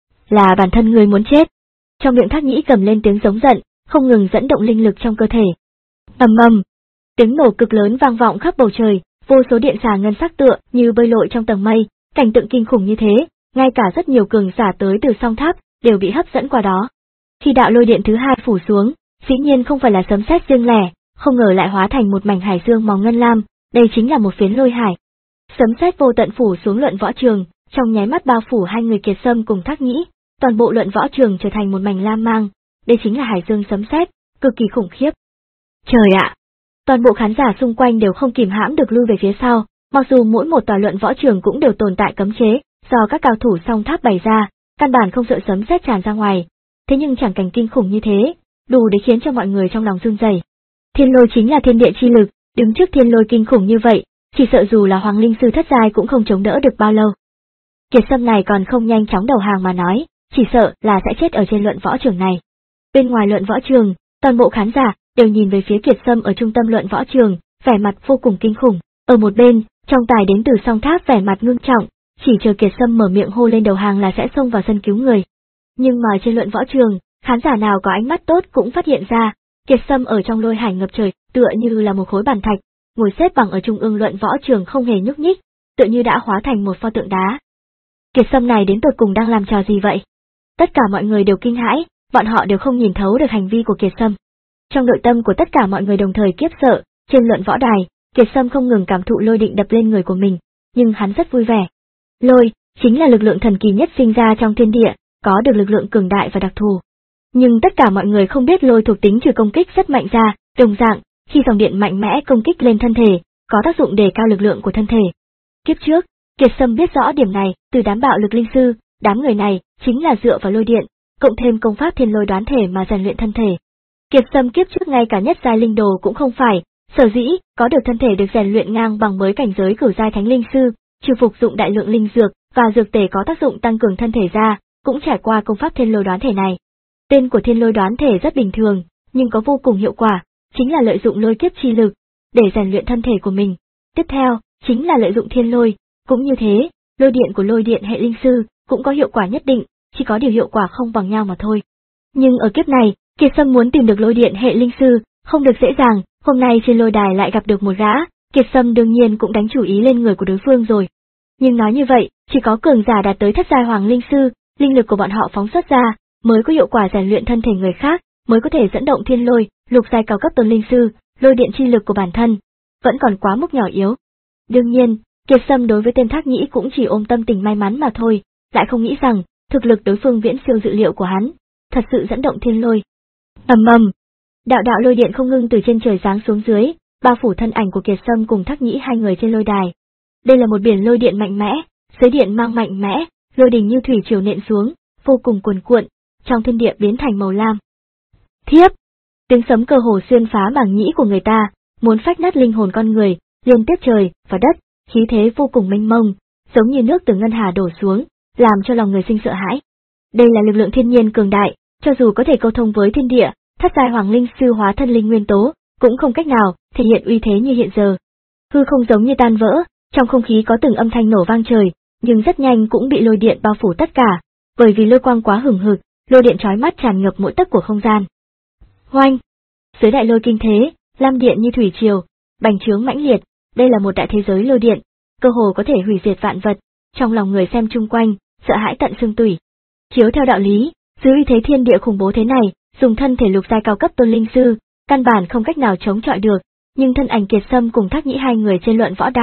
Là bản thân người muốn chết. Trong miệng Thác Nhĩ cầm lên tiếng giống giận, không ngừng dẫn động linh lực trong cơ thể. Ầm ầm, tiếng nổ cực lớn vang vọng khắp bầu trời, vô số điện xà ngân sắc tựa như bơi lội trong tầng mây, cảnh tượng kinh khủng như thế, ngay cả rất nhiều cường giả tới từ song tháp đều bị hấp dẫn qua đó. Khi đạo lôi điện thứ hai phủ xuống, dĩ nhiên không phải là sấm sét riêng lẻ, không ngờ lại hóa thành một mảnh hải dương màu ngân lam, đây chính là một phiến lôi hải. Sấm sét vô tận phủ xuống luận võ trường, trong nháy mắt bao phủ hai người Kiệt Sâm cùng Thác Nhĩ, toàn bộ luận võ trường trở thành một mảnh lam mang, đây chính là hải dương sấm sét, cực kỳ khủng khiếp. Trời ạ! Toàn bộ khán giả xung quanh đều không kìm hãm được lui về phía sau, mặc dù mỗi một tòa luận võ trường cũng đều tồn tại cấm chế, do các cao thủ song tháp bày ra, căn bản không sợ sấm sét tràn ra ngoài. Thế nhưng chẳng cảnh kinh khủng như thế, đủ để khiến cho mọi người trong lòng run rẩy. Thiên lôi chính là thiên địa chi lực, đứng trước thiên lôi kinh khủng như vậy, chỉ sợ dù là Hoàng Linh Sư thất giai cũng không chống đỡ được bao lâu. Kiệt Sâm này còn không nhanh chóng đầu hàng mà nói, chỉ sợ là sẽ chết ở trên luận võ trường này. Bên ngoài luận võ trường, toàn bộ khán giả đều nhìn về phía Kiệt Sâm ở trung tâm luận võ trường, vẻ mặt vô cùng kinh khủng. Ở một bên, trong tài đến từ song tháp vẻ mặt ngưng trọng, chỉ chờ Kiệt Sâm mở miệng hô lên đầu hàng là sẽ xông vào sân cứu người. Nhưng mà trên luận võ trường, khán giả nào có ánh mắt tốt cũng phát hiện ra, Kiệt Sâm ở trong lôi hải ngập trời, tựa như là một khối bàn thạch, ngồi xếp bằng ở trung ương luận võ trường không hề nhúc nhích, tựa như đã hóa thành một pho tượng đá. Kiệt Sâm này đến tột cùng đang làm trò gì vậy? Tất cả mọi người đều kinh hãi, bọn họ đều không nhìn thấu được hành vi của Kiệt Sâm. Trong nội tâm của tất cả mọi người đồng thời kiếp sợ, trên luận võ đài, Kiệt Sâm không ngừng cảm thụ lôi định đập lên người của mình, nhưng hắn rất vui vẻ. Lôi chính là lực lượng thần kỳ nhất sinh ra trong thiên địa, có được lực lượng cường đại và đặc thù. Nhưng tất cả mọi người không biết lôi thuộc tính trừ công kích rất mạnh ra, đồng dạng, khi dòng điện mạnh mẽ công kích lên thân thể, có tác dụng đề cao lực lượng của thân thể. Kiếp trước, Kiệt Sâm biết rõ điểm này, từ đám bạo lực linh sư, đám người này chính là dựa vào lôi điện, cộng thêm công pháp thiên lôi đoán thể mà rèn luyện thân thể. Kiệt Sâm kiếp trước ngay cả nhất giai linh đồ cũng không phải, sở dĩ có được thân thể được rèn luyện ngang bằng với cảnh giới cửu giai thánh linh sư, trừ phục dụng đại lượng linh dược và dược tề có tác dụng tăng cường thân thể ra, cũng trải qua công pháp thiên lôi đoán thể này. Tên của thiên lôi đoán thể rất bình thường, nhưng có vô cùng hiệu quả, chính là lợi dụng lôi kiếp chi lực để rèn luyện thân thể của mình. Tiếp theo, chính là lợi dụng thiên lôi, cũng như thế, lôi điện của lôi điện hệ linh sư cũng có hiệu quả nhất định, chỉ có điều hiệu quả không bằng nhau mà thôi. Nhưng ở kiếp này, Kiệt Sâm muốn tìm được lôi điện hệ linh sư, không được dễ dàng, hôm nay trên lôi đài lại gặp được một gã, Kiệt Sâm đương nhiên cũng đánh chủ ý lên người của đối phương rồi. Nhưng nói như vậy, chỉ có cường giả đạt tới thất giai hoàng linh sư, linh lực của bọn họ phóng xuất ra, mới có hiệu quả rèn luyện thân thể người khác, mới có thể dẫn động thiên lôi, lục giai cao cấp tôn linh sư, lôi điện chi lực của bản thân, vẫn còn quá mức nhỏ yếu. Đương nhiên, Kiệt Sâm đối với tên Thác Nhĩ cũng chỉ ôm tâm tình may mắn mà thôi, lại không nghĩ rằng, thực lực đối phương viễn siêu dự liệu của hắn, thật sự dẫn động thiên lôi. Ầm ầm, đạo đạo lôi điện không ngưng từ trên trời giáng xuống dưới, bao phủ thân ảnh của Kiệt Sâm cùng Thác Nhĩ hai người trên lôi đài. Đây là một biển lôi điện mạnh mẽ, dưới điện mang mạnh mẽ, lôi đình như thủy triều nện xuống, vô cùng cuồn cuộn, trong thiên địa biến thành màu lam. Thiếp! Tiếng sấm cơ hồ xuyên phá màng nhĩ của người ta, muốn phách nát linh hồn con người, liên tiếp trời và đất, khí thế vô cùng mênh mông, giống như nước từ ngân hà đổ xuống, làm cho lòng người sinh sợ hãi. Đây là lực lượng thiên nhiên cường đại, cho dù có thể câu thông với thiên địa, thất giai hoàng linh sư hóa thân linh nguyên tố, cũng không cách nào thể hiện uy thế như hiện giờ. Hư không giống như tan vỡ, trong không khí có từng âm thanh nổ vang trời, nhưng rất nhanh cũng bị lôi điện bao phủ tất cả, bởi vì lôi quang quá hừng hực, lôi điện chói mắt tràn ngập mỗi tấc của không gian. Hoanh! Dưới đại lôi kinh thế, lam điện như thủy triều, bành trướng mãnh liệt, đây là một đại thế giới lôi điện, cơ hồ có thể hủy diệt vạn vật, trong lòng người xem chung quanh, sợ hãi tận xương tủy. Chiếu theo đạo lý, dưới uy thế thiên địa khủng bố thế này, dùng thân thể lục giai cao cấp tôn linh sư, căn bản không cách nào chống chọi được, nhưng thân ảnh Kiệt Sâm cùng Thác Nhĩ hai người trên luận võ đài,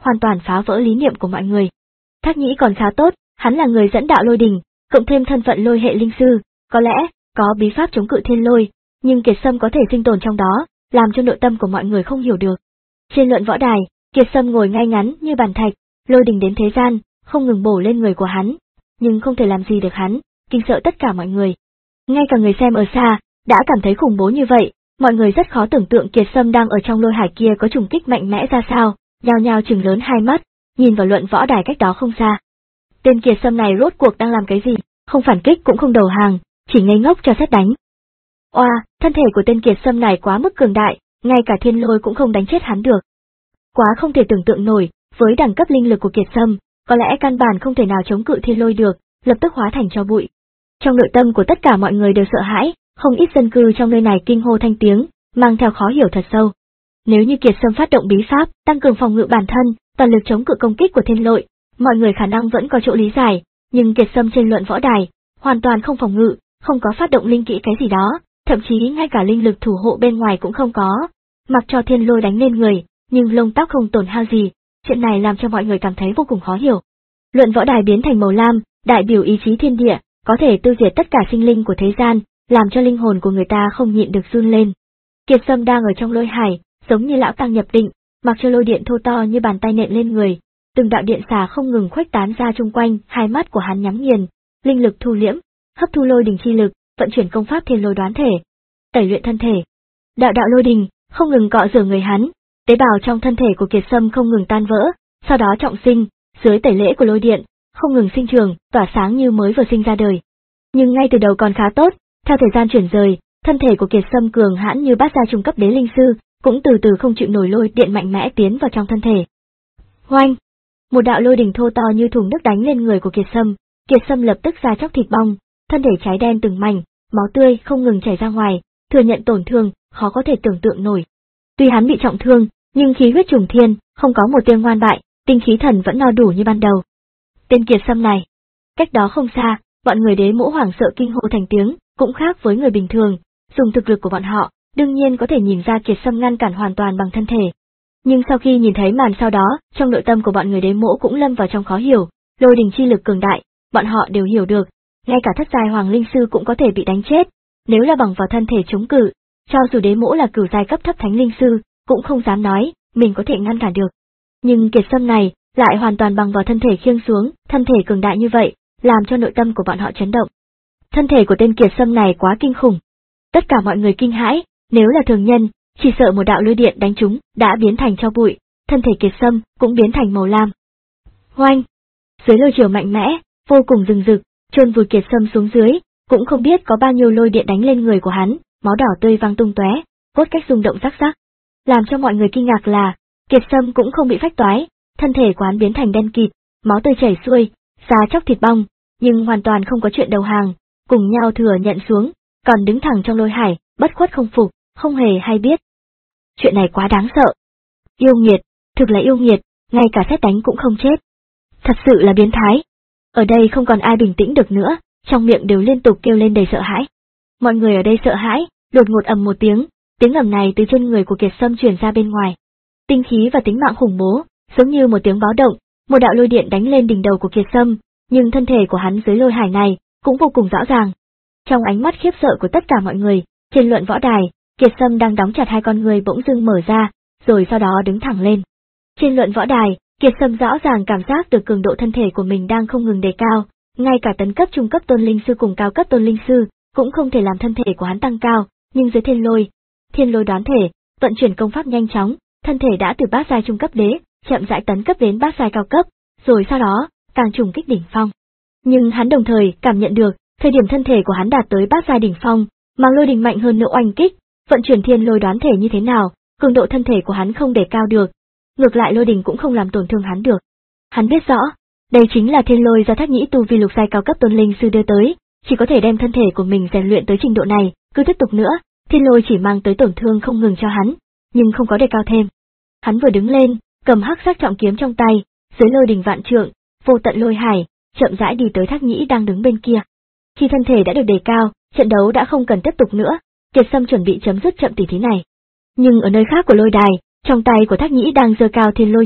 hoàn toàn phá vỡ lý niệm của mọi người. Thác Nhĩ còn khá tốt, hắn là người dẫn đạo lôi đình, cộng thêm thân phận lôi hệ linh sư, có lẽ có bí pháp chống cự thiên lôi, nhưng Kiệt Sâm có thể sinh tồn trong đó, làm cho nội tâm của mọi người không hiểu được. Trên luận võ đài, Kiệt Sâm ngồi ngay ngắn như bàn thạch, lôi đình đến thế gian, không ngừng bổ lên người của hắn, nhưng không thể làm gì được hắn, kinh sợ tất cả mọi người. Ngay cả người xem ở xa, đã cảm thấy khủng bố như vậy, mọi người rất khó tưởng tượng Kiệt Sâm đang ở trong lôi hải kia có trùng kích mạnh mẽ ra sao, nhao nhao trừng lớn hai mắt, nhìn vào luận võ đài cách đó không xa. Tên Kiệt Sâm này rốt cuộc đang làm cái gì, không phản kích cũng không đầu hàng, chỉ ngây ngốc cho sét đánh. Oa, thân thể của tên Kiệt Sâm này quá mức cường đại, ngay cả thiên lôi cũng không đánh chết hắn được. Quá không thể tưởng tượng nổi, với đẳng cấp linh lực của Kiệt Sâm, có lẽ căn bản không thể nào chống cự thiên lôi được, lập tức hóa thành tro bụi. Trong nội tâm của tất cả mọi người đều sợ hãi, không ít dân cư trong nơi này kinh hô thanh tiếng, mang theo khó hiểu thật sâu. Nếu như Kiệt Sâm phát động bí pháp, tăng cường phòng ngự bản thân, toàn lực chống cự công kích của thiên lôi, mọi người khả năng vẫn có chỗ lý giải, nhưng Kiệt Sâm trên luận võ đài, hoàn toàn không phòng ngự, không có phát động linh kỹ cái gì đó, thậm chí ngay cả linh lực thủ hộ bên ngoài cũng không có, mặc cho thiên lôi đánh lên người, nhưng lông tóc không tổn hao gì, chuyện này làm cho mọi người cảm thấy vô cùng khó hiểu. Luận võ đài biến thành màu lam, đại biểu ý chí thiên địa, có thể tiêu diệt tất cả sinh linh của thế gian, làm cho linh hồn của người ta không nhịn được run lên. Kiệt Sâm đang ở trong lôi hải, giống như lão tăng nhập định, mặc cho lôi điện thô to như bàn tay nện lên người, từng đạo điện xà không ngừng khuếch tán ra chung quanh, hai mắt của hắn nhắm nghiền, linh lực thu liễm, hấp thu lôi đình chi lực, vận chuyển công pháp thiên lôi đoán thể, tẩy luyện thân thể. Đạo đạo lôi đình không ngừng cọ rửa người hắn, tế bào trong thân thể của Kiệt Sâm không ngừng tan vỡ, sau đó trọng sinh, dưới tẩy lễ của lôi điện, không ngừng sinh trưởng, tỏa sáng như mới vừa sinh ra đời. Nhưng ngay từ đầu còn khá tốt, theo thời gian chuyển rời, thân thể của Kiệt Sâm cường hãn như bát gia trung cấp đế linh sư, cũng từ từ không chịu nổi lôi điện mạnh mẽ tiến vào trong thân thể. Hoanh! Một đạo lôi đình thô to như thùng nước đánh lên người của Kiệt Sâm, Kiệt Sâm lập tức da chóc thịt bong, thân thể cháy đen từng mảnh, máu tươi không ngừng chảy ra ngoài, thừa nhận tổn thương, khó có thể tưởng tượng nổi. Tuy hắn bị trọng thương, nhưng khí huyết trùng thiên, không có một tia ngoan bại, tinh khí thần vẫn no đủ như ban đầu. Tên Kiệt Sâm này, cách đó không xa, bọn người đế mũ hoảng sợ kinh hô thành tiếng, cũng khác với người bình thường, dùng thực lực của bọn họ, đương nhiên có thể nhìn ra Kiệt Sâm ngăn cản hoàn toàn bằng thân thể. Nhưng sau khi nhìn thấy màn sau đó, trong nội tâm của bọn người đế mũ cũng lâm vào trong khó hiểu, lôi đình chi lực cường đại, bọn họ đều hiểu được, ngay cả thất giai hoàng linh sư cũng có thể bị đánh chết, nếu là bằng vào thân thể chống cự, cho dù đế mũ là cửu giai cấp thấp thánh linh sư, cũng không dám nói mình có thể ngăn cản được. Nhưng Kiệt Sâm này lại hoàn toàn bằng vào thân thể khiêng xuống, thân thể cường đại như vậy, làm cho nội tâm của bọn họ chấn động. Thân thể của tên Kiệt Sâm này quá kinh khủng. Tất cả mọi người kinh hãi, nếu là thường nhân, chỉ sợ một đạo lôi điện đánh trúng, đã biến thành tro bụi, thân thể Kiệt Sâm cũng biến thành màu lam. Hoanh! Dưới lôi chiều mạnh mẽ, vô cùng rừng rực, chôn vùi Kiệt Sâm xuống dưới, cũng không biết có bao nhiêu lôi điện đánh lên người của hắn, máu đỏ tươi văng tung tóe, cốt cách rung động rắc rắc. Làm cho mọi người kinh ngạc là, Kiệt Sâm cũng không bị phách toái, thân thể quán biến thành đen kịt, máu tươi chảy xuôi, da chóc thịt bong, nhưng hoàn toàn không có chuyện đầu hàng, cùng nhau thừa nhận xuống, còn đứng thẳng trong lôi hải, bất khuất không phục, không hề hay biết. Chuyện này quá đáng sợ. Yêu nghiệt, thực là yêu nghiệt, ngay cả sét đánh cũng không chết. Thật sự là biến thái. Ở đây không còn ai bình tĩnh được nữa, trong miệng đều liên tục kêu lên đầy sợ hãi. Mọi người ở đây sợ hãi, đột ngột ầm một tiếng, tiếng ầm này từ trên người của Kiệt Sâm truyền ra bên ngoài. Tinh khí và tính mạng khủng bố, giống như một tiếng báo động, một đạo lôi điện đánh lên đỉnh đầu của Kiệt Sâm, nhưng thân thể của hắn dưới lôi hải này cũng vô cùng rõ ràng. Trong ánh mắt khiếp sợ của tất cả mọi người, trên luận võ đài, Kiệt Sâm đang đóng chặt hai con người bỗng dưng mở ra, rồi sau đó đứng thẳng lên. Trên luận võ đài, Kiệt Sâm rõ ràng cảm giác được cường độ thân thể của mình đang không ngừng đề cao, ngay cả tấn cấp trung cấp tôn linh sư cùng cao cấp tôn linh sư cũng không thể làm thân thể của hắn tăng cao, nhưng dưới thiên lôi, thiên lôi đoán thể, vận chuyển công pháp nhanh chóng, thân thể đã từ bát giai trung cấp đế, chậm rãi tấn cấp đến bát giai cao cấp, rồi sau đó càng trùng kích đỉnh phong. Nhưng hắn đồng thời cảm nhận được, thời điểm thân thể của hắn đạt tới bát giai đỉnh phong, mà lôi đình mạnh hơn nữa oanh kích, vận chuyển thiên lôi đoán thể như thế nào, cường độ thân thể của hắn không đề cao được, ngược lại lôi đình cũng không làm tổn thương hắn được. Hắn biết rõ, đây chính là thiên lôi do Thác Nhĩ tu vi lục giai cao cấp tôn linh sư đưa tới, chỉ có thể đem thân thể của mình rèn luyện tới trình độ này, cứ tiếp tục nữa, thiên lôi chỉ mang tới tổn thương không ngừng cho hắn, nhưng không có đề cao thêm. Hắn vừa đứng lên, cầm hắc sắc trọng kiếm trong tay, dưới lôi đình vạn trượng, vô tận lôi hải, chậm rãi đi tới Thác Nhĩ đang đứng bên kia. Khi thân thể đã được đề cao, trận đấu đã không cần tiếp tục nữa, Kiệt Sâm chuẩn bị chấm dứt trận tỷ thí này. Nhưng ở nơi khác của lôi đài, trong tay của Thác Nhĩ đang giơ cao thiên lôi chùy,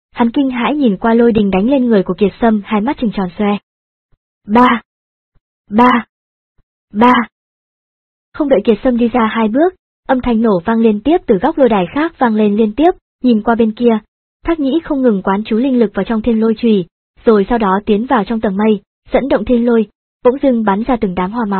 hắn kinh hãi nhìn qua lôi đình đánh lên người của Kiệt Sâm, hai mắt trừng tròn xoe. Ba! Ba! Ba! Không đợi Kiệt Sâm đi ra hai bước, âm thanh nổ vang liên tiếp từ góc lôi đài khác vang lên liên tiếp, nhìn qua bên kia, Thác Nhĩ không ngừng quán chú linh lực vào trong thiên lôi chùy, rồi sau đó tiến vào trong tầng mây, dẫn động thiên lôi, bỗng dưng bắn ra từng đám hoa máu.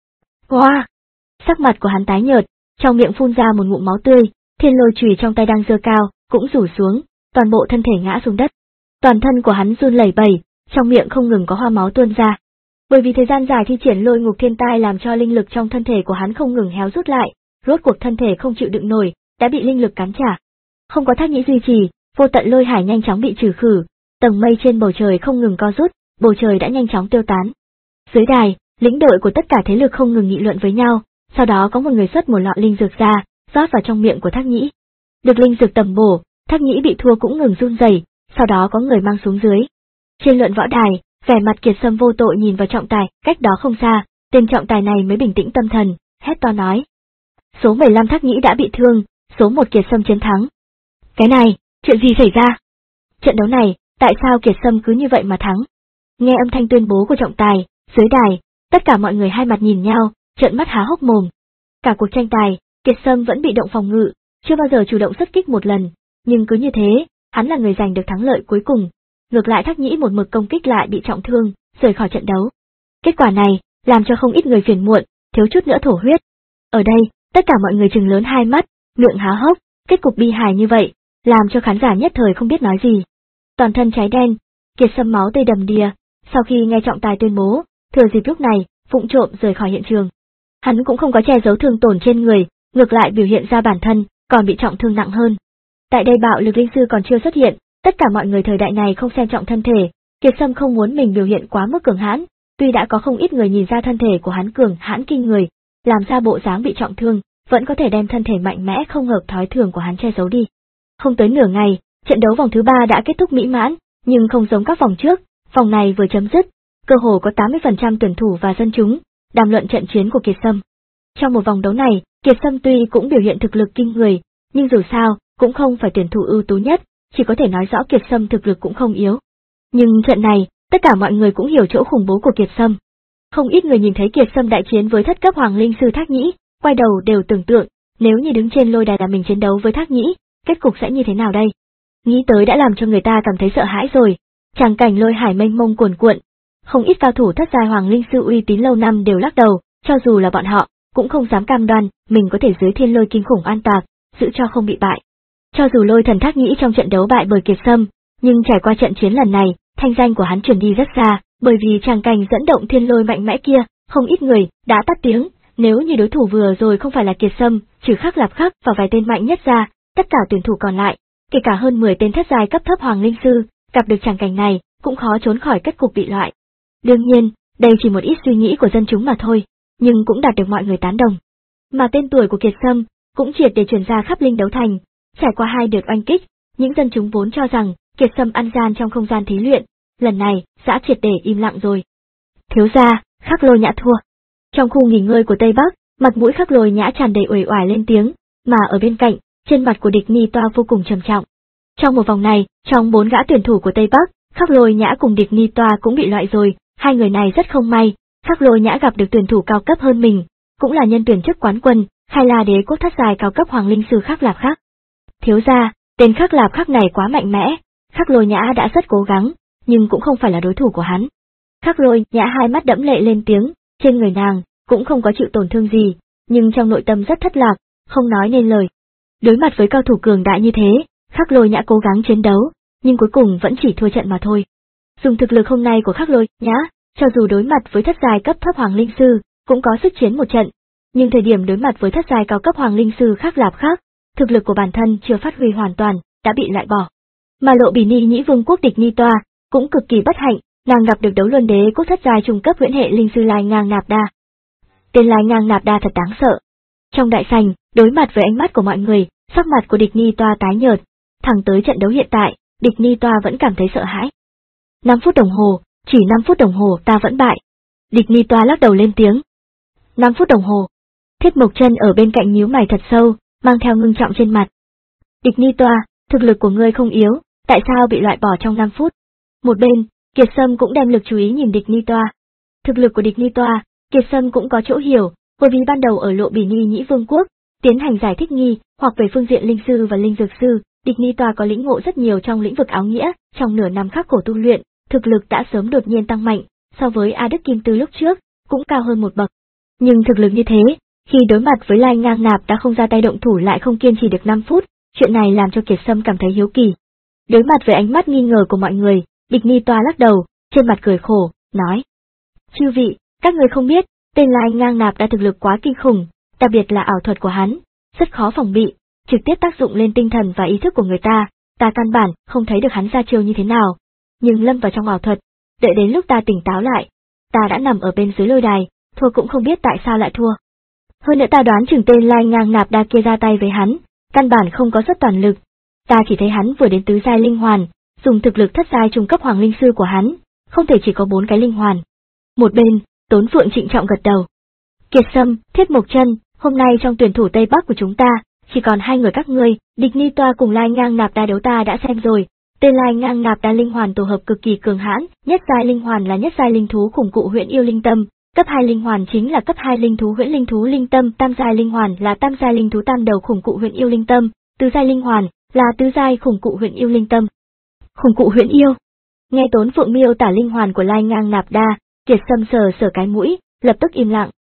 Hoa! Sắc mặt của hắn tái nhợt, trong miệng phun ra một ngụm máu tươi, thiên lôi chùy trong tay đang giơ cao, cũng rủ xuống, toàn bộ thân thể ngã xuống đất. Toàn thân của hắn run lẩy bẩy, trong miệng không ngừng có hoa máu tuôn ra. Bởi vì thời gian dài thi triển lôi ngục thiên tai làm cho linh lực trong thân thể của hắn không ngừng héo rút lại, rốt cuộc thân thể không chịu đựng nổi, đã bị linh lực cắn trả. Không có Thác Nhĩ duy trì, vô tận lôi hải nhanh chóng bị trừ khử, tầng mây trên bầu trời không ngừng co rút, bầu trời đã nhanh chóng tiêu tán. Dưới đài, lĩnh đội của tất cả thế lực không ngừng nghị luận với nhau, sau đó có một người xuất một lọ linh dược ra, rót vào trong miệng của Thác Nhĩ. Được linh dược tầm bổ, Thác Nhĩ bị thua cũng ngừng run rẩy, sau đó có người mang xuống dưới. Trên luận võ đài, vẻ mặt Kiệt Sâm vô tội nhìn vào trọng tài, cách đó không xa, tên trọng tài này mới bình tĩnh tâm thần, hét to nói. Số mười lăm Thác Nhĩ đã bị thương, số một Kiệt Sâm chiến thắng. Cái này, chuyện gì xảy ra? Trận đấu này, tại sao Kiệt Sâm cứ như vậy mà thắng? Nghe âm thanh tuyên bố của trọng tài, dưới đài, tất cả mọi người hai mặt nhìn nhau, trợn mắt há hốc mồm. Cả cuộc tranh tài, Kiệt Sâm vẫn bị động phòng ngự, chưa bao giờ chủ động xuất kích một lần, nhưng cứ như thế, hắn là người giành được thắng lợi cuối cùng. Ngược lại Thác Nhĩ một mực công kích lại bị trọng thương, rời khỏi trận đấu. Kết quả này, làm cho không ít người phiền muộn, thiếu chút nữa thổ huyết. Ở đây, tất cả mọi người trừng lớn hai mắt, miệng há hốc, kết cục bi hài như vậy, làm cho khán giả nhất thời không biết nói gì. Toàn thân cháy đen, Kiệt Sâm máu tươi đầm đìa, sau khi nghe trọng tài tuyên bố, thừa dịp lúc này, vụng trộm rời khỏi hiện trường. Hắn cũng không có che giấu thương tổn trên người, ngược lại biểu hiện ra bản thân, còn bị trọng thương nặng hơn. Tại đây bạo lực linh sư còn chưa xuất hiện, tất cả mọi người thời đại này không xem trọng thân thể, Kiệt Sâm không muốn mình biểu hiện quá mức cường hãn, tuy đã có không ít người nhìn ra thân thể của hắn cường hãn kinh người, làm ra bộ dáng bị trọng thương, vẫn có thể đem thân thể mạnh mẽ không hợp thói thường của hắn che giấu đi. Không tới nửa ngày, trận đấu vòng thứ ba đã kết thúc mỹ mãn, nhưng không giống các vòng trước, vòng này vừa chấm dứt, cơ hồ có tám mươi phần trăm tuyển thủ và dân chúng đàm luận trận chiến của Kiệt Sâm. Trong một vòng đấu này, Kiệt Sâm tuy cũng biểu hiện thực lực kinh người, nhưng dù sao, cũng không phải tuyển thủ ưu tú nhất, chỉ có thể nói rõ Kiệt Sâm thực lực cũng không yếu. Nhưng trận này, tất cả mọi người cũng hiểu chỗ khủng bố của Kiệt Sâm. Không ít người nhìn thấy Kiệt Sâm đại chiến với thất cấp hoàng linh sư Thác Nhĩ, quay đầu đều tưởng tượng, nếu như đứng trên lôi đài là mình chiến đấu với Thác Nhĩ, kết cục sẽ như thế nào đây? Nghĩ tới đã làm cho người ta cảm thấy sợ hãi rồi. Tràng cảnh lôi hải mênh mông cuồn cuộn, không ít cao thủ thất giai hoàng linh sư uy tín lâu năm đều lắc đầu, cho dù là bọn họ, cũng không dám cam đoan mình có thể dưới thiên lôi kinh khủng an tạc, giữ cho không bị bại. Cho dù lôi thần Thác Nhĩ trong trận đấu bại bởi Kiệt Sâm, nhưng trải qua trận chiến lần này, thanh danh của hắn truyền đi rất xa, bởi vì tràng cảnh dẫn động thiên lôi mạnh mẽ kia, không ít người đã tắt tiếng. Nếu như đối thủ vừa rồi không phải là Kiệt Sâm, trừ Khắc Lạp Khắc và vài tên mạnh nhất ra, tất cả tuyển thủ còn lại, kể cả hơn mười tên thất giai cấp thấp hoàng linh sư, gặp được tràng cảnh này, cũng khó trốn khỏi kết cục bị loại. Đương nhiên, đây chỉ một ít suy nghĩ của dân chúng mà thôi, nhưng cũng đạt được mọi người tán đồng. Mà tên tuổi của Kiệt Sâm cũng triệt để truyền ra khắp linh đấu thành, trải qua hai đợt oanh kích, những dân chúng vốn cho rằng Kiệt Sâm ăn gian trong không gian thí luyện, lần này đã triệt để im lặng rồi. Thiếu gia, Khắc Lôi Nhã thua. Trong khu nghỉ ngơi của Tây Bắc, mặt mũi Khắc Lôi Nhã tràn đầy uể oải lên tiếng, mà ở bên cạnh, trên mặt của địch Ni Toa vô cùng trầm trọng. Trong một vòng này, trong bốn gã tuyển thủ của Tây Bắc, Khắc Lôi Nhã cùng địch Ni Toa cũng bị loại rồi, hai người này rất không may, Khắc Lôi Nhã gặp được tuyển thủ cao cấp hơn mình, cũng là nhân tuyển chức quán quân, Khai La Đế Quốc thất giai cao cấp hoàng linh sư Khắc Lạp Khắc. Thiếu gia, tên Khắc Lạp Khắc này quá mạnh mẽ, Khắc Lôi Nhã đã rất cố gắng, nhưng cũng không phải là đối thủ của hắn. Khắc Lôi Nhã hai mắt đẫm lệ lên tiếng, trên người nàng cũng không có chịu tổn thương gì, nhưng trong nội tâm rất thất lạc, không nói nên lời. Đối mặt với cao thủ cường đại như thế, Khắc Lôi Nhã cố gắng chiến đấu, nhưng cuối cùng vẫn chỉ thua trận mà thôi. Dùng thực lực hôm nay của Khắc Lôi Nhã, cho dù đối mặt với thất giai cấp thấp hoàng linh sư, cũng có sức chiến một trận, nhưng thời điểm đối mặt với thất giai cao cấp hoàng linh sư Khắc Lạp Khắc, thực lực của bản thân chưa phát huy hoàn toàn, đã bị loại bỏ. Mà Lộ Bỉ Ni Nhĩ Vương quốc địch Ni Toa cũng cực kỳ bất hạnh, nàng gặp được đấu luân đế quốc thất giai trung cấp huyễn hệ linh sư Lai Ngang Nạp Đa. Tên Lai Ngang Nạp Đa thật đáng sợ. Trong đại sảnh, đối mặt với ánh mắt của mọi người, sắc mặt của địch Ni Toa tái nhợt, thẳng tới trận đấu hiện tại, địch Ni Toa vẫn cảm thấy sợ hãi. năm phút đồng hồ, chỉ năm phút đồng hồ ta vẫn bại. Địch Ni Toa lắc đầu lên tiếng. năm phút đồng hồ. Thiết Mộc Chân ở bên cạnh nhíu mày thật sâu, mang theo ngưng trọng trên mặt. Địch Ni Toa, thực lực của ngươi không yếu, tại sao bị loại bỏ trong năm phút? Một bên, Kiệt Sâm cũng đem lực chú ý nhìn địch Ni Toa. Thực lực của địch Ni Toa, Kiệt Sâm cũng có chỗ hiểu, bởi vì ban đầu ở Lộ Bỉ Ni Nhĩ Vương quốc, tiến hành giải thích nghi, hoặc về phương diện linh sư và linh dược sư, địch Ni Toa có lĩnh ngộ rất nhiều trong lĩnh vực áo nghĩa, trong nửa năm khắc khổ tu luyện, thực lực đã sớm đột nhiên tăng mạnh, so với A Đức Kim Tư lúc trước, cũng cao hơn một bậc. Nhưng thực lực như thế, khi đối mặt với Lai Ngang Nạp đã không ra tay động thủ lại không kiên trì được năm phút, chuyện này làm cho Kiệt Sâm cảm thấy hiếu kỳ. Đối mặt với ánh mắt nghi ngờ của mọi người, địch Ni Toa lắc đầu, trên mặt cười khổ, nói: Chư vị, các người không biết, tên Lai Ngang Nạp đã thực lực quá kinh khủng, đặc biệt là ảo thuật của hắn, rất khó phòng bị, trực tiếp tác dụng lên tinh thần và ý thức của người ta, ta căn bản không thấy được hắn ra chiêu như thế nào. Nhưng lâm vào trong ảo thuật, đợi đến lúc ta tỉnh táo lại, ta đã nằm ở bên dưới lôi đài, thua cũng không biết tại sao lại thua. Hơn nữa ta đoán chừng tên Lai Ngang Nạp đa kia ra tay với hắn, căn bản không có xuất toàn lực. Ta chỉ thấy hắn vừa đến tứ giai linh hoàn, dùng thực lực thất giai trung cấp hoàng linh sư của hắn, không thể chỉ có bốn cái linh hoàn. Một bên, Tốn Phượng trịnh trọng gật đầu. Kiệt Sâm, Thiết Mộc Chân, hôm nay trong tuyển thủ Tây Bắc của chúng ta, chỉ còn hai người các ngươi, địch Ni Toa cùng Lai Ngang Nạp đa đấu ta đã xem rồi. Tên Lai Ngang Nạp đa linh hoàn tổ hợp cực kỳ cường hãn, nhất giai linh hoàn là nhất giai linh thú khủng cụ huyễn yêu linh tâm, cấp hai linh hoàn chính là cấp hai linh thú huyễn linh thú linh tâm, tam giai linh hoàn là tam giai linh thú tam đầu khủng cụ huyễn yêu linh tâm, tứ giai linh hoàn là tứ giai khủng cụ huyễn yêu linh tâm. Khủng cụ huyễn yêu. Nghe Tốn Phượng miêu tả linh hoàn của Lai Ngang Nạp đa, Kiệt Sâm sờ sờ cái mũi, lập tức im lặng.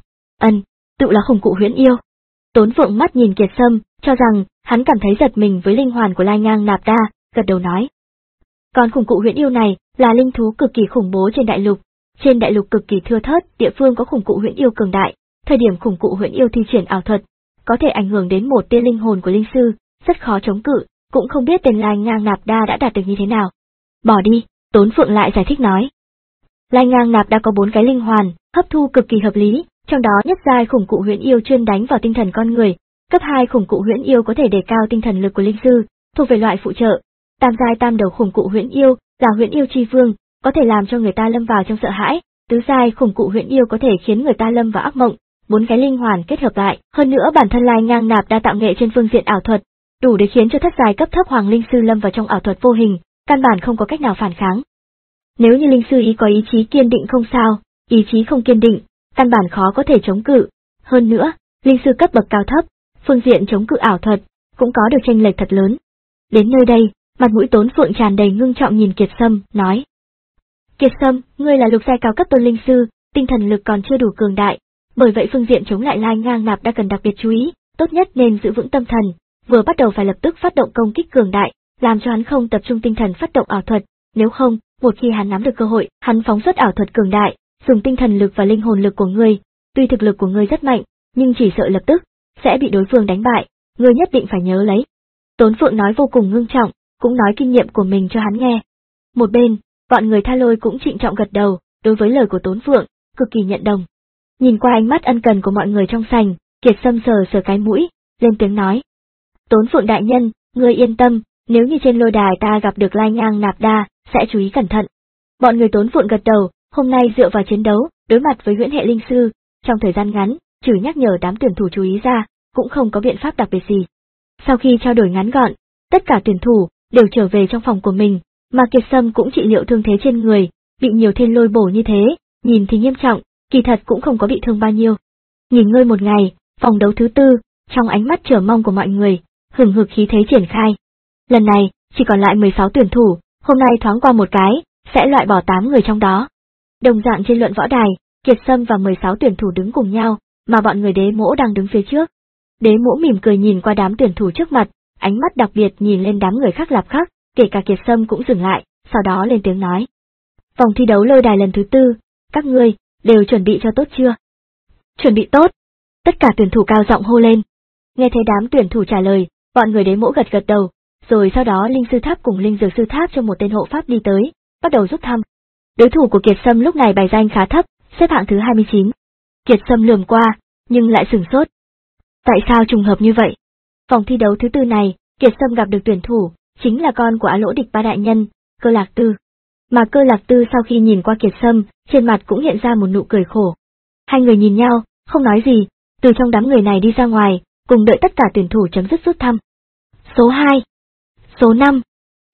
Ân, tự là khủng cụ huyễn yêu. Tốn Phượng mắt nhìn Kiệt Sâm, cho rằng hắn cảm thấy giật mình với linh hoàn của Lai Ngang Nạp đa, gật đầu nói. Còn khủng cụ huyễn yêu này là linh thú cực kỳ khủng bố trên đại lục, trên đại lục cực kỳ thưa thớt, địa phương có khủng cụ huyễn yêu cường đại, thời điểm khủng cụ huyễn yêu thi triển ảo thuật, có thể ảnh hưởng đến một tia linh hồn của linh sư, rất khó chống cự, cũng không biết tên Lai Ngang Nạp đa đã đạt được như thế nào. Bỏ đi, Tốn Phượng lại giải thích nói. Lai Ngang Nạp đa có bốn cái linh hoàn, hấp thu cực kỳ hợp lý, trong đó nhất giai khủng cụ huyễn yêu chuyên đánh vào tinh thần con người, cấp hai khủng cụ huyễn yêu có thể đề cao tinh thần lực của linh sư, thuộc về loại phụ trợ. Tam giai tam đầu khủng cụ huyễn yêu là huyễn yêu chi vương, có thể làm cho người ta lâm vào trong sợ hãi, tứ giai khủng cụ huyễn yêu có thể khiến người ta lâm vào ác mộng, bốn cái linh hoàn kết hợp lại, hơn nữa bản thân Lai Ngang Nạp đa tạo nghệ trên phương diện ảo thuật, đủ để khiến cho thất giai cấp thấp hoàng linh sư lâm vào trong ảo thuật vô hình, căn bản không có cách nào phản kháng. Nếu như linh sư ý có ý chí kiên định không sao, ý chí không kiên định, căn bản khó có thể chống cự. Hơn nữa, linh sư cấp bậc cao thấp, phương diện chống cự ảo thuật cũng có được chênh lệch thật lớn. Đến nơi đây, mặt mũi Tốn Phượng tràn đầy ngưng trọng nhìn Kiệt Sâm, nói: Kiệt Sâm, ngươi là lục giai cao cấp tôn linh sư, tinh thần lực còn chưa đủ cường đại, bởi vậy phương diện chống lại Lai Ngang Nạp đã cần đặc biệt chú ý, tốt nhất nên giữ vững tâm thần, vừa bắt đầu phải lập tức phát động công kích cường đại, làm cho hắn không tập trung tinh thần phát động ảo thuật, nếu không, một khi hắn nắm được cơ hội, hắn phóng xuất ảo thuật cường đại, dùng tinh thần lực và linh hồn lực của ngươi, tuy thực lực của ngươi rất mạnh, nhưng chỉ sợ lập tức sẽ bị đối phương đánh bại, ngươi nhất định phải nhớ lấy. Tốn Phượng nói vô cùng ngưng trọng, cũng nói kinh nghiệm của mình cho hắn nghe. Một bên, bọn người Tha Lôi cũng trịnh trọng gật đầu, đối với lời của Tốn Phượng, cực kỳ nhận đồng. Nhìn qua ánh mắt ân cần của mọi người trong sảnh, Kiệt Sâm sờ sờ cái mũi, lên tiếng nói: Tốn Phượng đại nhân, ngươi yên tâm, nếu như trên lôi đài ta gặp được Lai Ngang Nạp đa, sẽ chú ý cẩn thận. Bọn người Tốn Phượng gật đầu, hôm nay dựa vào chiến đấu, đối mặt với huyễn hệ linh sư, trong thời gian ngắn, trừ nhắc nhở đám tuyển thủ chú ý ra, cũng không có biện pháp đặc biệt gì. Sau khi trao đổi ngắn gọn, tất cả tuyển thủ đều trở về trong phòng của mình, mà Kiệt Sâm cũng trị liệu thương thế trên người, bị nhiều thiên lôi bổ như thế, nhìn thì nghiêm trọng, kỳ thật cũng không có bị thương bao nhiêu. Nghỉ ngơi một ngày, vòng đấu thứ tư, trong ánh mắt chờ mong của mọi người, hừng hực khí thế triển khai. Lần này, chỉ còn lại mười sáu tuyển thủ, hôm nay thoáng qua một cái, sẽ loại bỏ tám người trong đó. Đồng dạng trên luận võ đài, Kiệt Sâm và mười sáu tuyển thủ đứng cùng nhau, mà bọn người Đế Mỗ đang đứng phía trước. Đế Mỗ mỉm cười nhìn qua đám tuyển thủ trước mặt, ánh mắt đặc biệt nhìn lên đám người khác lạp khác, kể cả Kiệt Sâm cũng dừng lại, sau đó lên tiếng nói: Vòng thi đấu lôi đài lần thứ tư, các ngươi đều chuẩn bị cho tốt chưa? Chuẩn bị tốt. Tất cả tuyển thủ cao giọng hô lên. Nghe thấy đám tuyển thủ trả lời, bọn người Đế Mỗ gật gật đầu, rồi sau đó linh sư tháp cùng linh dược sư tháp cho một tên hộ pháp đi tới, bắt đầu rút thăm. Đối thủ của Kiệt Sâm lúc này bài danh khá thấp, xếp hạng thứ hai mươi chín. Kiệt Sâm lườm qua, nhưng lại sửng sốt. Tại sao trùng hợp như vậy? Vòng thi đấu thứ tư này, Kiệt Sâm gặp được tuyển thủ, chính là con của Á Lỗ Địch Ba đại nhân, Cơ Lạc Tư. Mà Cơ Lạc Tư sau khi nhìn qua Kiệt Sâm, trên mặt cũng hiện ra một nụ cười khổ. Hai người nhìn nhau, không nói gì, từ trong đám người này đi ra ngoài, cùng đợi tất cả tuyển thủ chấm dứt rút thăm. Số hai, số năm,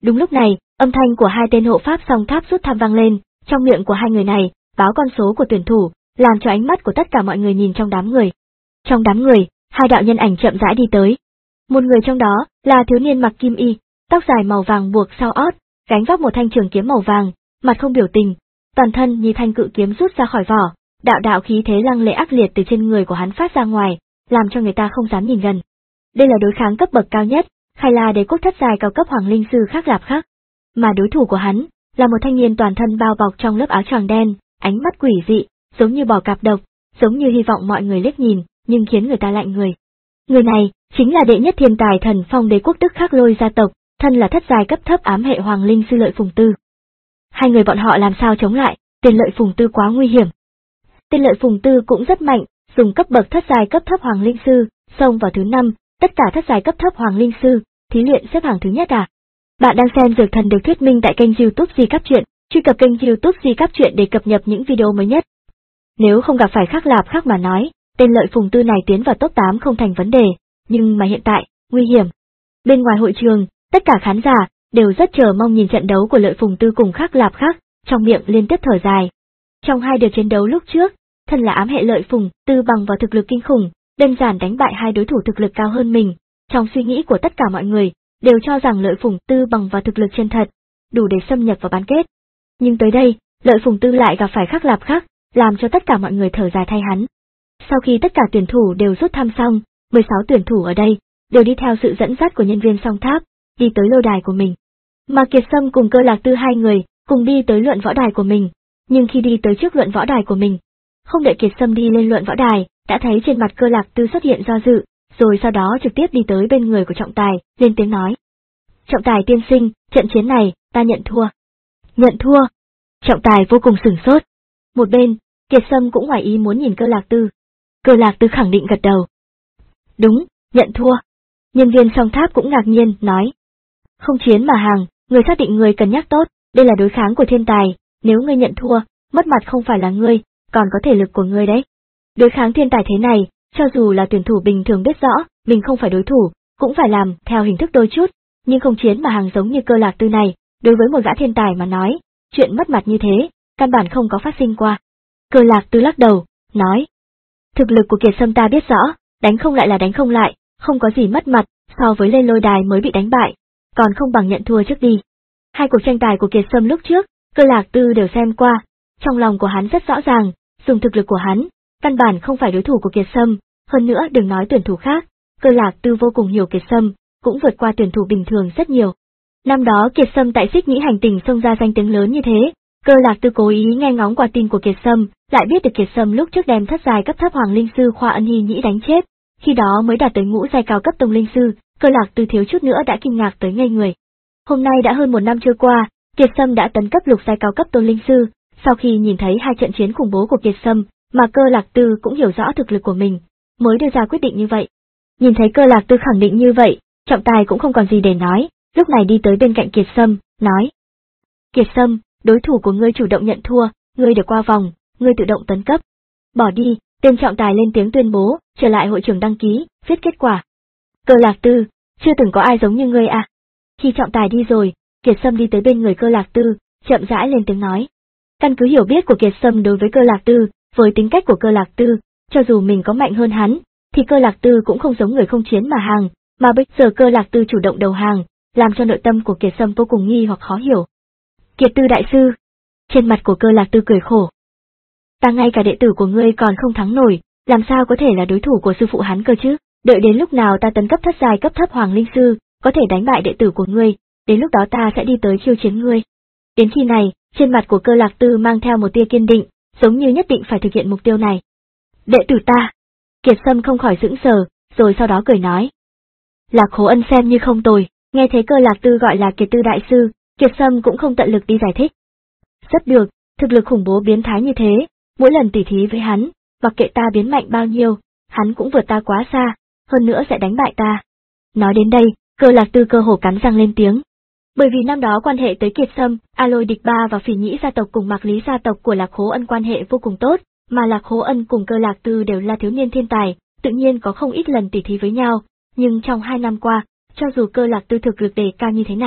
Đúng lúc này, âm thanh của hai tên hộ pháp song tháp rút thăm vang lên, trong miệng của hai người này, báo con số của tuyển thủ, làm cho ánh mắt của tất cả mọi người nhìn trong đám người. Trong đám người, hai đạo nhân ảnh chậm rãi đi tới. Một người trong đó là thiếu niên mặc kim y, tóc dài màu vàng buộc sau ót, gánh vác một thanh trường kiếm màu vàng, mặt không biểu tình, toàn thân như thanh cự kiếm rút ra khỏi vỏ, đạo đạo khí thế lăng lệ ác liệt từ trên người của hắn phát ra ngoài, làm cho người ta không dám nhìn gần. Đây là đối kháng cấp bậc cao nhất, Khai La Đế quốc thất giai cao cấp hoàng linh sư Khắc Lạp Khắc, mà đối thủ của hắn là một thanh niên toàn thân bao bọc trong lớp áo choàng đen, ánh mắt quỷ dị, giống như bò cạp độc, giống như hy vọng mọi người liếc nhìn, nhưng khiến người ta lạnh người. Người này chính là đệ nhất thiên tài thần phong đế quốc Đức Khắc Lôi gia tộc, thân là thất giai cấp thấp ám hệ hoàng linh sư Lợi Phùng Tư. Hai người bọn họ làm sao chống lại, tên Lợi Phùng Tư quá nguy hiểm. Tên Lợi Phùng Tư cũng rất mạnh, dùng cấp bậc thất giai cấp thấp hoàng linh sư, xông vào thứ năm, tất cả thất giai cấp thấp hoàng linh sư, thí luyện xếp hạng thứ nhất à. Bạn đang xem Dược Thần được thuyết minh tại kênh YouTube Di Cáp Truyện, truy cập kênh YouTube Di Cáp Truyện để cập nhật những video mới nhất. Nếu không gặp phải Khắc Lạp Khắc mà nói, tên Lợi Phùng Tư này tiến vào top tám không thành vấn đề, nhưng mà hiện tại, nguy hiểm. Bên ngoài hội trường, tất cả khán giả đều rất chờ mong nhìn trận đấu của Lợi Phùng Tư cùng Khắc Lạp Khắc, trong miệng liên tiếp thở dài. Trong hai đợt chiến đấu lúc trước, thân là ám hệ Lợi Phùng Tư bằng vào thực lực kinh khủng, đơn giản đánh bại hai đối thủ thực lực cao hơn mình. Trong suy nghĩ của tất cả mọi người, đều cho rằng Lợi Phùng Tư bằng vào thực lực chân thật, đủ để xâm nhập vào bán kết. Nhưng tới đây, Lợi Phùng Tư lại gặp phải Khắc Lạp Khắc, làm cho tất cả mọi người thở dài thay hắn. Sau khi tất cả tuyển thủ đều rút thăm xong, mười sáu tuyển thủ ở đây đều đi theo sự dẫn dắt của nhân viên song tháp, đi tới lôi đài của mình. Mà Kiệt Sâm cùng Cơ Lạc Tư hai người cùng đi tới luận võ đài của mình, nhưng khi đi tới trước luận võ đài của mình, không đợi Kiệt Sâm đi lên luận võ đài, đã thấy trên mặt Cơ Lạc Tư xuất hiện do dự, rồi sau đó trực tiếp đi tới bên người của trọng tài, lên tiếng nói: "Trọng tài tiên sinh, trận chiến này, ta nhận thua." "Nhận thua?" Trọng tài vô cùng sửng sốt. Một bên, Kiệt Sâm cũng ngoài ý muốn nhìn Cơ Lạc Tư. Cơ Lạc Tư khẳng định gật đầu. "Đúng, nhận thua." Nhân viên song tháp cũng ngạc nhiên, nói: "Không chiến mà hàng, người xác định người cân nhắc tốt, đây là đối kháng của thiên tài, nếu ngươi nhận thua, mất mặt không phải là ngươi, còn có thể lực của ngươi đấy. Đối kháng thiên tài thế này, cho dù là tuyển thủ bình thường biết rõ, mình không phải đối thủ, cũng phải làm theo hình thức đôi chút, nhưng không chiến mà hàng giống như Cơ Lạc Tư này, đối với một gã thiên tài mà nói, chuyện mất mặt như thế, căn bản không có phát sinh qua." Cơ Lạc Tư lắc đầu, nói: "Thực lực của Kiệt Sâm ta biết rõ, đánh không lại là đánh không lại, không có gì mất mặt, so với lên lôi đài mới bị đánh bại, còn không bằng nhận thua trước đi." Hai cuộc tranh tài của Kiệt Sâm lúc trước, Cơ Lạc Tư đều xem qua, trong lòng của hắn rất rõ ràng, dùng thực lực của hắn, căn bản không phải đối thủ của Kiệt Sâm, hơn nữa đừng nói tuyển thủ khác, Cơ Lạc Tư vô cùng hiểu Kiệt Sâm, cũng vượt qua tuyển thủ bình thường rất nhiều. Năm đó Kiệt Sâm tại Xích Nhĩ hành tinh xông ra danh tiếng lớn như thế, Cơ Lạc Tư cố ý nghe ngóng qua tin của Kiệt Sâm, lại biết được Kiệt Sâm lúc trước đem thất giai cấp thấp hoàng linh sư Khoa Ân Hy Nhĩ đánh chết, khi đó mới đạt tới ngũ giai cao cấp tông linh sư, Cơ Lạc Tư thiếu chút nữa đã kinh ngạc tới ngây người. Hôm nay đã hơn một năm trôi qua, Kiệt Sâm đã tấn cấp lục giai cao cấp tôn linh sư, sau khi nhìn thấy hai trận chiến khủng bố của Kiệt Sâm, mà Cơ Lạc Tư cũng hiểu rõ thực lực của mình, mới đưa ra quyết định như vậy. Nhìn thấy Cơ Lạc Tư khẳng định như vậy, trọng tài cũng không còn gì để nói, lúc này đi tới bên cạnh Kiệt Sâm, nói: "Kiệt Sâm, đối thủ của ngươi chủ động nhận thua, ngươi được qua vòng, ngươi tự động tấn cấp. Bỏ đi." Tên trọng tài lên tiếng tuyên bố, trở lại hội trường đăng ký, viết kết quả. "Cơ Lạc Tư, chưa từng có ai giống như ngươi à?" Khi trọng tài đi rồi, Kiệt Sâm đi tới bên người Cơ Lạc Tư, chậm rãi lên tiếng nói. Căn cứ hiểu biết của Kiệt Sâm đối với Cơ Lạc Tư, với tính cách của Cơ Lạc Tư, cho dù mình có mạnh hơn hắn, thì Cơ Lạc Tư cũng không giống người không chiến mà hàng, mà bây giờ Cơ Lạc Tư chủ động đầu hàng, làm cho nội tâm của Kiệt Sâm vô cùng nghi hoặc khó hiểu. "Kiệt Tư đại sư." Trên mặt của Cơ Lạc Tư cười khổ. "Ta ngay cả đệ tử của ngươi còn không thắng nổi, làm sao có thể là đối thủ của sư phụ hắn cơ chứ? Đợi đến lúc nào ta tấn cấp thất giai cấp thấp hoàng linh sư, có thể đánh bại đệ tử của ngươi, đến lúc đó ta sẽ đi tới khiêu chiến ngươi." Đến khi này, trên mặt của Cơ Lạc Tư mang theo một tia kiên định, giống như nhất định phải thực hiện mục tiêu này. "Đệ tử ta." Kiệt Sâm không khỏi sững sờ, rồi sau đó cười nói. Lạc Hố Ân xem như không tồi, nghe thấy Cơ Lạc Tư gọi là Kiệt Tư đại sư, Kiệt Sâm cũng không tận lực đi giải thích. "Rất được, thực lực khủng bố biến thái như thế, mỗi lần tỉ thí với hắn, mặc kệ ta biến mạnh bao nhiêu, hắn cũng vượt ta quá xa, hơn nữa sẽ đánh bại ta." Nói đến đây, Cơ Lạc Tư cơ hồ cắn răng lên tiếng. Bởi vì năm đó quan hệ tới Kiệt Sâm, A Lôi Địch Ba và Phỉ Nhĩ gia tộc cùng Mạc Lý gia tộc của Lạc Hố Ân quan hệ vô cùng tốt, mà Lạc Hố Ân cùng Cơ Lạc Tư đều là thiếu niên thiên tài, tự nhiên có không ít lần tỉ thí với nhau, nhưng trong hai năm qua, cho dù Cơ Lạc Tư thực lực đề cao như thế nào,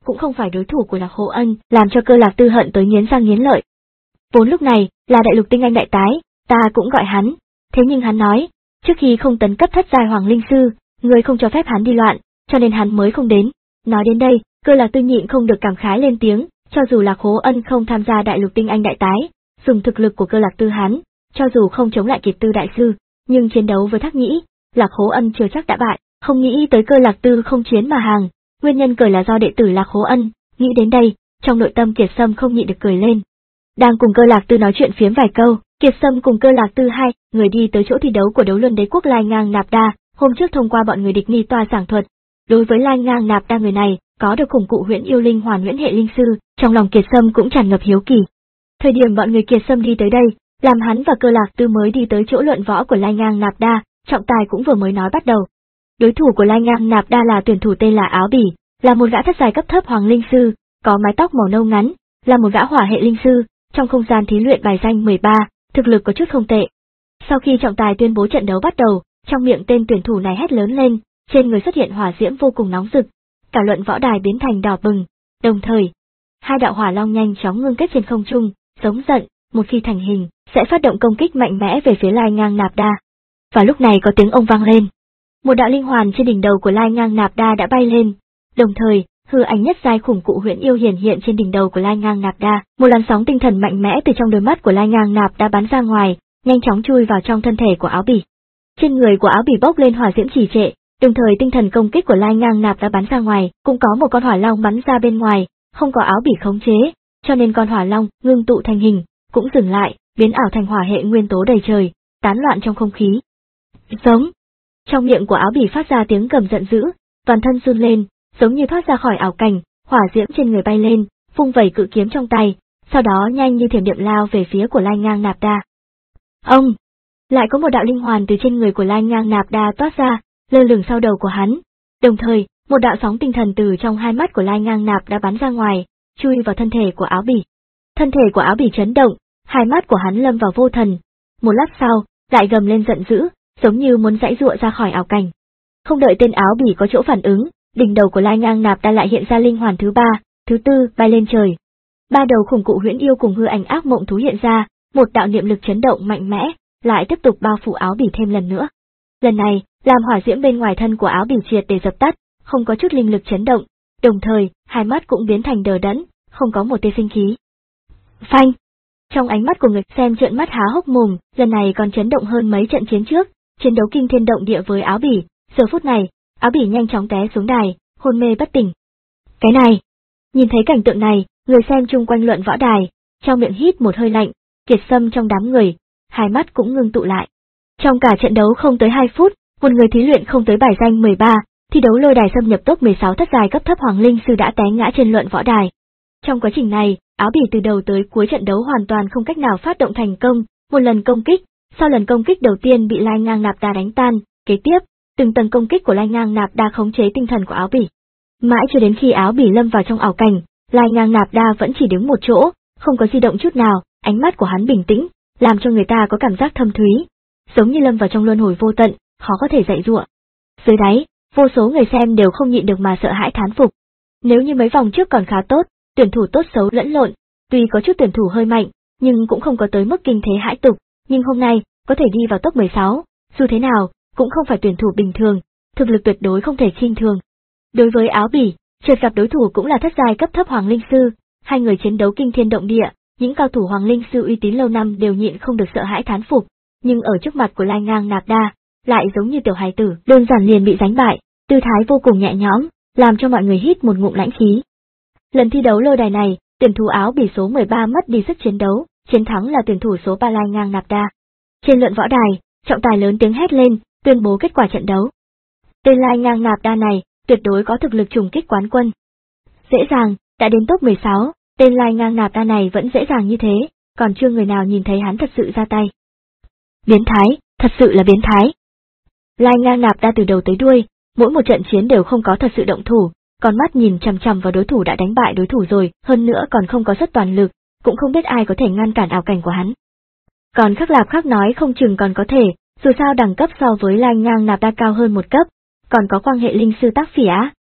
cũng không phải đối thủ của Lạc Hố Ân, làm cho Cơ Lạc Tư hận tới nghiến răng nghiến lợi. Vốn lúc này, là đại lục tinh anh đại tái, ta cũng gọi hắn, thế nhưng hắn nói, trước khi không tấn cấp thất giai hoàng linh sư, người không cho phép hắn đi loạn, cho nên hắn mới không đến. Nói đến đây, Cơ Lạc Tư nhịn không được cảm khái lên tiếng, cho dù Lạc Hố Ân không tham gia đại lục tinh anh đại tái, dùng thực lực của Cơ Lạc Tư hắn, cho dù không chống lại Kiệt Tư đại sư, nhưng chiến đấu với Thác Nhĩ, Lạc Hố Ân chưa chắc đã bại. Không nghĩ tới Cơ Lạc Tư không chiến mà hàng, nguyên nhân cười là do đệ tử Lạc Hố Ân. Nghĩ đến đây, trong nội tâm Kiệt Sâm không nhịn được cười lên. Đang cùng Cơ Lạc Tư nói chuyện phiếm vài câu, Kiệt Sâm cùng Cơ Lạc Tư hai người đi tới chỗ thi đấu của đấu luân đế quốc Lai Ngang Nạp Đa. Hôm trước thông qua bọn người địch nghi toa giảng thuật, đối với Lai Ngang Nạp Đa người này có được khủng cụ huyễn yêu linh hoàn huyễn hệ linh sư, trong lòng Kiệt Sâm cũng tràn ngập hiếu kỳ. Thời điểm bọn người Kiệt Sâm đi tới đây, làm hắn và Cơ Lạc Tư mới đi tới chỗ luận võ của Lai Ngang Nạp Đa, trọng tài cũng vừa mới nói bắt đầu. Đối thủ của Lai Ngang Nạp Đa là tuyển thủ tên là Áo Bỉ, là một gã thất giai cấp thấp hoàng linh sư, có mái tóc màu nâu ngắn, là một gã hỏa hệ linh sư, trong không gian thí luyện bài danh mười ba, thực lực có chút không tệ. Sau khi trọng tài tuyên bố trận đấu bắt đầu, trong miệng tên tuyển thủ này hét lớn lên, trên người xuất hiện hỏa diễm vô cùng nóng rực, cả luận võ đài biến thành đỏ bừng, đồng thời, hai đạo hỏa long nhanh chóng ngưng kết trên không trung, giống giận, một khi thành hình, sẽ phát động công kích mạnh mẽ về phía Lai Ngang Nạp Đa. Và lúc này có tiếng ông vang lên. Một đạo linh hoàn trên đỉnh đầu của Lai Ngang Nạp Đa đã bay lên, đồng thời, hư ảnh nhất giai khủng cụ huyễn yêu hiển hiện trên đỉnh đầu của Lai Ngang Nạp Đa, một làn sóng tinh thần mạnh mẽ từ trong đôi mắt của Lai Ngang Nạp Đa bắn ra ngoài, nhanh chóng chui vào trong thân thể của Áo Bỉ. Trên người của Áo Bỉ bốc lên hỏa diễm trì trệ, đồng thời tinh thần công kích của Lai Ngang Nạp Đa bắn ra ngoài, cũng có một con hỏa long bắn ra bên ngoài, không có Áo Bỉ khống chế, cho nên con hỏa long ngưng tụ thành hình, cũng dừng lại, biến ảo thành hỏa hệ nguyên tố đầy trời, tán loạn trong không khí. Giống. Trong miệng của Áo Bỉ phát ra tiếng gầm giận dữ, toàn thân run lên, giống như thoát ra khỏi ảo cảnh, hỏa diễm trên người bay lên, vung vẩy cự kiếm trong tay, sau đó nhanh như thiểm điện lao về phía của Lai Ngang Nạp Đa. Ông! Lại có một đạo linh hoàn từ trên người của Lai Ngang Nạp Đa toát ra, lơ lửng sau đầu của hắn. Đồng thời, một đạo sóng tinh thần từ trong hai mắt của Lai Ngang Nạp Đa bắn ra ngoài, chui vào thân thể của Áo Bỉ. Thân thể của Áo Bỉ chấn động, hai mắt của hắn lâm vào vô thần. Một lát sau, lại gầm lên giận dữ, giống như muốn giãy giụa ra khỏi ảo cảnh. Không đợi tên Áo Bỉ có chỗ phản ứng, đỉnh đầu của Lai Ngang Nạp Đa lại hiện ra linh hoàn thứ ba, thứ tư bay lên trời. Ba đầu khủng cụ huyễn yêu cùng hư ảnh ác mộng thú hiện ra, một đạo niệm lực chấn động mạnh mẽ, lại tiếp tục bao phủ Áo Bỉ thêm lần nữa. Lần này, làm hỏa diễm bên ngoài thân của Áo Bỉ triệt để dập tắt, không có chút linh lực chấn động, đồng thời, hai mắt cũng biến thành đờ đẫn, không có một tia sinh khí. Phanh! Trong ánh mắt của người xem trợn mắt há hốc mồm, lần này còn chấn động hơn mấy trận chiến trước, chiến đấu kinh thiên động địa với Áo Bỉ. Giờ phút này, Áo Bỉ nhanh chóng té xuống đài, hôn mê bất tỉnh. Cái này! Nhìn thấy cảnh tượng này, người xem chung quanh luận võ đài, trong miệng hít một hơi lạnh, Kiệt Sâm trong đám người, hai mắt cũng ngưng tụ lại. Trong cả trận đấu không tới hai phút, một người thí luyện không tới bài danh mười ba, thi đấu lôi đài xâm nhập top mười sáu thất giai cấp thấp hoàng linh sư đã té ngã trên luận võ đài. Trong quá trình này, Áo Bỉ từ đầu tới cuối trận đấu hoàn toàn không cách nào phát động thành công, một lần công kích, sau lần công kích đầu tiên bị Lai Ngang Nạp Đa đánh tan, kế tiếp, từng tầng công kích của Lai Ngang Nạp Đa khống chế tinh thần của Áo Bỉ. Mãi cho đến khi Áo Bỉ lâm vào trong ảo cảnh, Lai Ngang Nạp Đa vẫn chỉ đứng một chỗ, không có di động chút nào, ánh mắt của hắn bình tĩnh, làm cho người ta có cảm giác thâm thúy, giống như lâm vào trong luân hồi vô tận, khó có thể dạy dụa. Dưới đáy, vô số người xem đều không nhịn được mà sợ hãi thán phục. Nếu như mấy vòng trước còn khá tốt, tuyển thủ tốt xấu lẫn lộn, tuy có chút tuyển thủ hơi mạnh, nhưng cũng không có tới mức kinh thế hãi tục, nhưng hôm nay, có thể đi vào top mười sáu, dù thế nào, cũng không phải tuyển thủ bình thường, thực lực tuyệt đối không thể khinh thường. Đối với Áo Bỉ, chợt gặp đối thủ cũng là thất giai cấp thấp hoàng linh sư, hai người chiến đấu kinh thiên động địa, những cao thủ hoàng linh sư uy tín lâu năm đều nhịn không được sợ hãi thán phục, nhưng ở trước mặt của Lai Ngang Nạp Đa, lại giống như tiểu hài tử, đơn giản liền bị đánh bại, tư thái vô cùng nhẹ nhõm, làm cho mọi người hít một ngụm lãnh khí. Lần thi đấu lôi đài này, tuyển thủ Áo Bỉ số mười ba mất đi sức chiến đấu, chiến thắng là tuyển thủ số ba Lai Ngang Nạp Đa. Trên luận võ đài, trọng tài lớn tiếng hét lên, tuyên bố kết quả trận đấu. Tên Lai Ngang Nạp Đa này, tuyệt đối có thực lực trùng kích quán quân. Dễ dàng, đã đến top mười sáu, tên Lai Ngang Nạp Đa này vẫn dễ dàng như thế, còn chưa người nào nhìn thấy hắn thật sự ra tay. Biến thái, thật sự là biến thái. Lai Ngang Nạp Đa từ đầu tới đuôi, mỗi một trận chiến đều không có thật sự động thủ, con mắt nhìn chằm chằm vào đối thủ đã đánh bại đối thủ rồi, hơn nữa còn không có xuất toàn lực, cũng không biết ai có thể ngăn cản ảo cảnh của hắn. Còn Khắc Lạp Khắc nói không chừng còn có thể, dù sao đẳng cấp so với Lai Ngang Nạp Đa cao hơn một cấp, còn có quan hệ linh sư Tác Phỉ Á,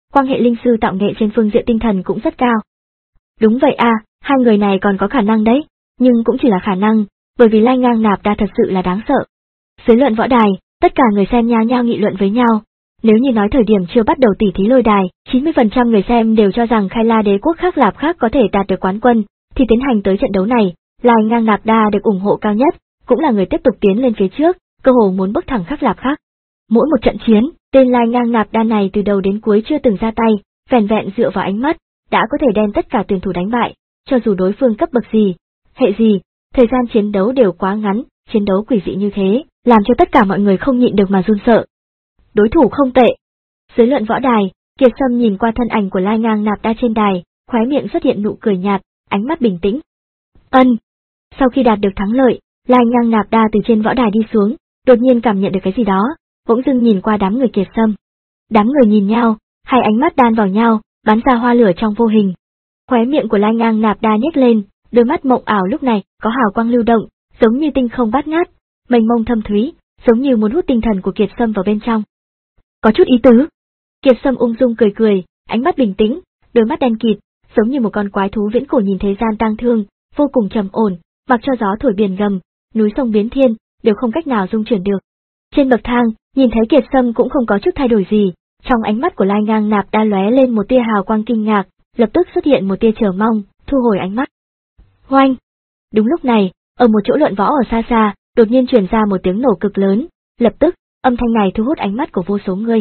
quan hệ linh sư tạo nghệ trên phương diện tinh thần cũng rất cao. Đúng vậy à, hai người này còn có khả năng đấy, nhưng cũng chỉ là khả năng, bởi vì Lai Ngang Nạp Đa thật sự là đáng sợ. Dưới luận võ đài, tất cả người xem nhao nhao nghị luận với nhau. Nếu như nói thời điểm chưa bắt đầu tỉ thí lôi đài, chín mươi phần trăm người xem đều cho rằng Khai La đế quốc Khắc Lạp Khắc có thể đạt được quán quân, thì tiến hành tới trận đấu này, Lai Ngang Nạp Đa được ủng hộ cao nhất, cũng là người tiếp tục tiến lên phía trước, cơ hồ muốn bức thẳng Khắc Lạp Khắc. Mỗi một trận chiến, tên Lai Ngang Nạp Đa này từ đầu đến cuối chưa từng ra tay, vẻn vẹn dựa vào ánh mắt, đã có thể đem tất cả tuyển thủ đánh bại, cho dù đối phương cấp bậc gì, hệ gì, thời gian chiến đấu đều quá ngắn, chiến đấu quỷ dị như thế, làm cho tất cả mọi người không nhịn được mà run sợ. Đối thủ không tệ. Dưới luận võ đài, Kiệt Sâm nhìn qua thân ảnh của Lai Ngang Nạp Đa trên đài, khóe miệng xuất hiện nụ cười nhạt, ánh mắt bình tĩnh. Ân. Sau khi đạt được thắng lợi, Lai Ngang Nạp Đa từ trên võ đài đi xuống, đột nhiên cảm nhận được cái gì đó, bỗng dưng nhìn qua đám người Kiệt Sâm. Đám người nhìn nhau, hai ánh mắt đan vào nhau, bắn ra hoa lửa trong vô hình. Khóe miệng của Lai Ngang Nạp Đa nhếch lên, đôi mắt mộng ảo lúc này có hào quang lưu động, giống như tinh không bát ngát, mênh mông thâm thúy, giống như muốn hút tinh thần của Kiệt Sâm vào bên trong. Có chút ý tứ. Kiệt Sâm ung dung cười cười, ánh mắt bình tĩnh, đôi mắt đen kịt, giống như một con quái thú viễn cổ nhìn thế gian tang thương, vô cùng trầm ổn, mặc cho gió thổi biển gầm, núi sông biến thiên, đều không cách nào dung chuyển được. Trên bậc thang, nhìn thấy Kiệt Sâm cũng không có chút thay đổi gì, trong ánh mắt của Lai Ngang Nạp Đa lóe lên một tia hào quang kinh ngạc, lập tức xuất hiện một tia chờ mong, thu hồi ánh mắt. Oanh! Đúng lúc này, ở một chỗ luận võ ở xa xa, đột nhiên truyền ra một tiếng nổ cực lớn, lập tức, âm thanh này thu hút ánh mắt của vô số người.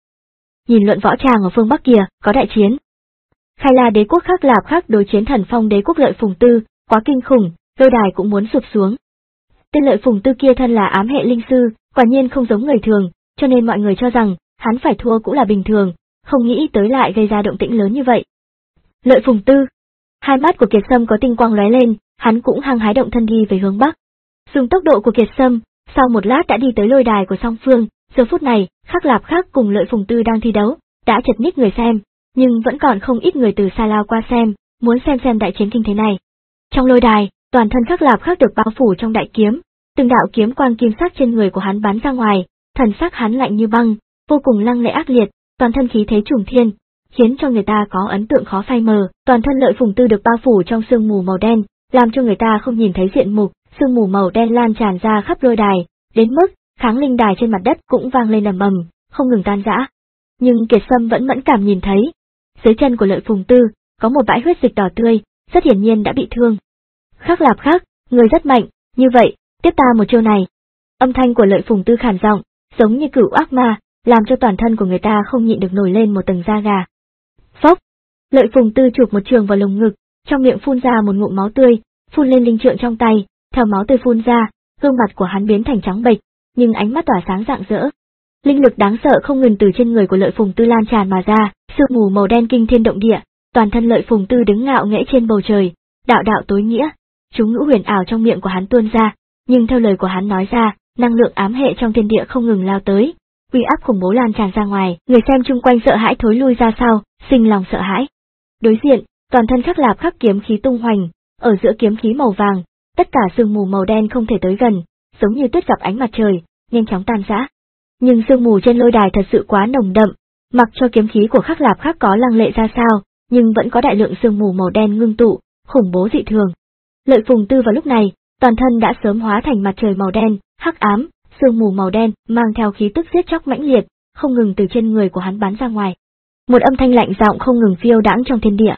Nhìn luận võ tràng ở phương Bắc kia, có đại chiến. Khai La đế quốc Khắc Lạp Khắc đối chiến Thần Phong đế quốc Lợi Phùng Tư, quá kinh khủng, lôi đài cũng muốn sụp xuống. Tên Lợi Phùng Tư kia thân là ám hệ linh sư, quả nhiên không giống người thường, cho nên mọi người cho rằng hắn phải thua cũng là bình thường, không nghĩ tới lại gây ra động tĩnh lớn như vậy. Lợi Phùng Tư, hai mắt của Kiệt Sâm có tinh quang lóe lên, hắn cũng hăng hái động thân đi về hướng Bắc. Dùng tốc độ của Kiệt Sâm, sau một lát đã đi tới lôi đài của song phương. Giờ phút này, Khắc Lạp Khắc cùng Lợi Phùng Tư đang thi đấu, đã chật ních người xem, nhưng vẫn còn không ít người từ xa lao qua xem, muốn xem xem đại chiến kinh thế này. Trong lôi đài, toàn thân Khắc Lạp Khắc được bao phủ trong đại kiếm, từng đạo kiếm quang kim sắc trên người của hắn bắn ra ngoài, thần sắc hắn lạnh như băng, vô cùng lăng lệ ác liệt, toàn thân khí thế trùng thiên, khiến cho người ta có ấn tượng khó phai mờ. Toàn thân Lợi Phùng Tư được bao phủ trong sương mù màu đen, làm cho người ta không nhìn thấy diện mục, sương mù màu đen lan tràn ra khắp lôi đài, đến mức kháng linh đài trên mặt đất cũng vang lên ầm ầm, không ngừng tan rã. Nhưng Kiệt Sâm vẫn mẫn cảm nhìn thấy, dưới chân của Lợi Phùng Tư có một bãi huyết dịch đỏ tươi, rất hiển nhiên đã bị thương. Khắc Lạp Khắc, người rất mạnh, như vậy, tiếp ta một chiêu này. Âm thanh của Lợi Phùng Tư khàn giọng, giống như cửu ác ma, làm cho toàn thân của người ta không nhịn được nổi lên một tầng da gà. Phốc! Lợi Phùng Tư chụp một trường vào lồng ngực, trong miệng phun ra một ngụm máu tươi, phun lên linh trượng trong tay, theo máu tươi phun ra, gương mặt của hắn biến thành trắng bệch, nhưng ánh mắt tỏa sáng rạng rỡ. Linh lực đáng sợ không ngừng từ trên người của Lợi Phùng Tư lan tràn mà ra, sương mù màu đen kinh thiên động địa, toàn thân Lợi Phùng Tư đứng ngạo nghễ trên bầu trời, đạo đạo tối nghĩa, chú ngữ huyền ảo trong miệng của hắn tuôn ra, nhưng theo lời của hắn nói ra, năng lượng ám hệ trong thiên địa không ngừng lao tới, uy áp khủng bố lan tràn ra ngoài, người xem chung quanh sợ hãi thối lui ra sau, sinh lòng sợ hãi. Đối diện, toàn thân Khắc Lạp Khắc kiếm khí tung hoành, ở giữa kiếm khí màu vàng, tất cả sương mù màu đen không thể tới gần, giống như tuyết gặp ánh mặt trời, nhanh chóng tan rã. Nhưng sương mù trên lôi đài thật sự quá nồng đậm, mặc cho kiếm khí của Khắc Lạp Khắc có lăng lệ ra sao, nhưng vẫn có đại lượng sương mù màu đen ngưng tụ, khủng bố dị thường. Lợi Phùng Tư vào lúc này, toàn thân đã sớm hóa thành mặt trời màu đen, hắc ám, sương mù màu đen mang theo khí tức giết chóc mãnh liệt, không ngừng từ trên người của hắn bắn ra ngoài. Một âm thanh lạnh giọng không ngừng phiêu đãng trong thiên địa.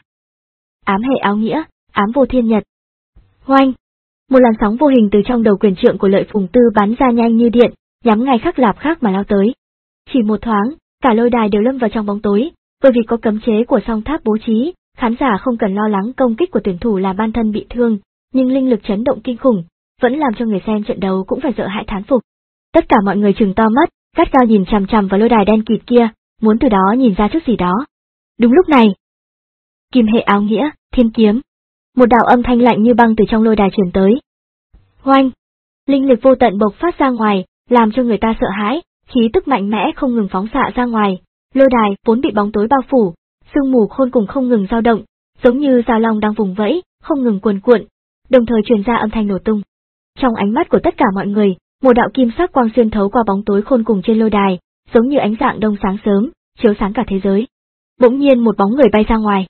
Ám hệ áo nghĩa, ám vô thiên nhật. Hoanh! Một làn sóng vô hình từ trong đầu quyền trượng của Lợi Phùng Tư bắn ra nhanh như điện, nhắm ngay Khắc Lạp Khắc mà lao tới. Chỉ một thoáng, cả lôi đài đều lâm vào trong bóng tối, bởi vì có cấm chế của song tháp bố trí, khán giả không cần lo lắng công kích của tuyển thủ làm ban thân bị thương, nhưng linh lực chấn động kinh khủng, vẫn làm cho người xem trận đấu cũng phải sợ hãi thán phục. Tất cả mọi người trừng to mắt, gắt gao nhìn chằm chằm vào lôi đài đen kịt kia, muốn từ đó nhìn ra chút gì đó. Đúng lúc này, kim hệ áo nghĩa, thiên kiếm. Một đạo âm thanh lạnh như băng từ trong lôi đài truyền tới. Hoanh! Linh lực vô tận bộc phát ra ngoài, làm cho người ta sợ hãi, khí tức mạnh mẽ không ngừng phóng xạ ra ngoài. Lôi đài vốn bị bóng tối bao phủ, sương mù khôn cùng không ngừng dao động, giống như dao long đang vùng vẫy, không ngừng cuồn cuộn, đồng thời truyền ra âm thanh nổ tung. Trong ánh mắt của tất cả mọi người, một đạo kim sắc quang xuyên thấu qua bóng tối khôn cùng trên lôi đài, giống như ánh dạng đông sáng sớm, chiếu sáng cả thế giới. bỗng nhiên một bóng người bay ra ngoài.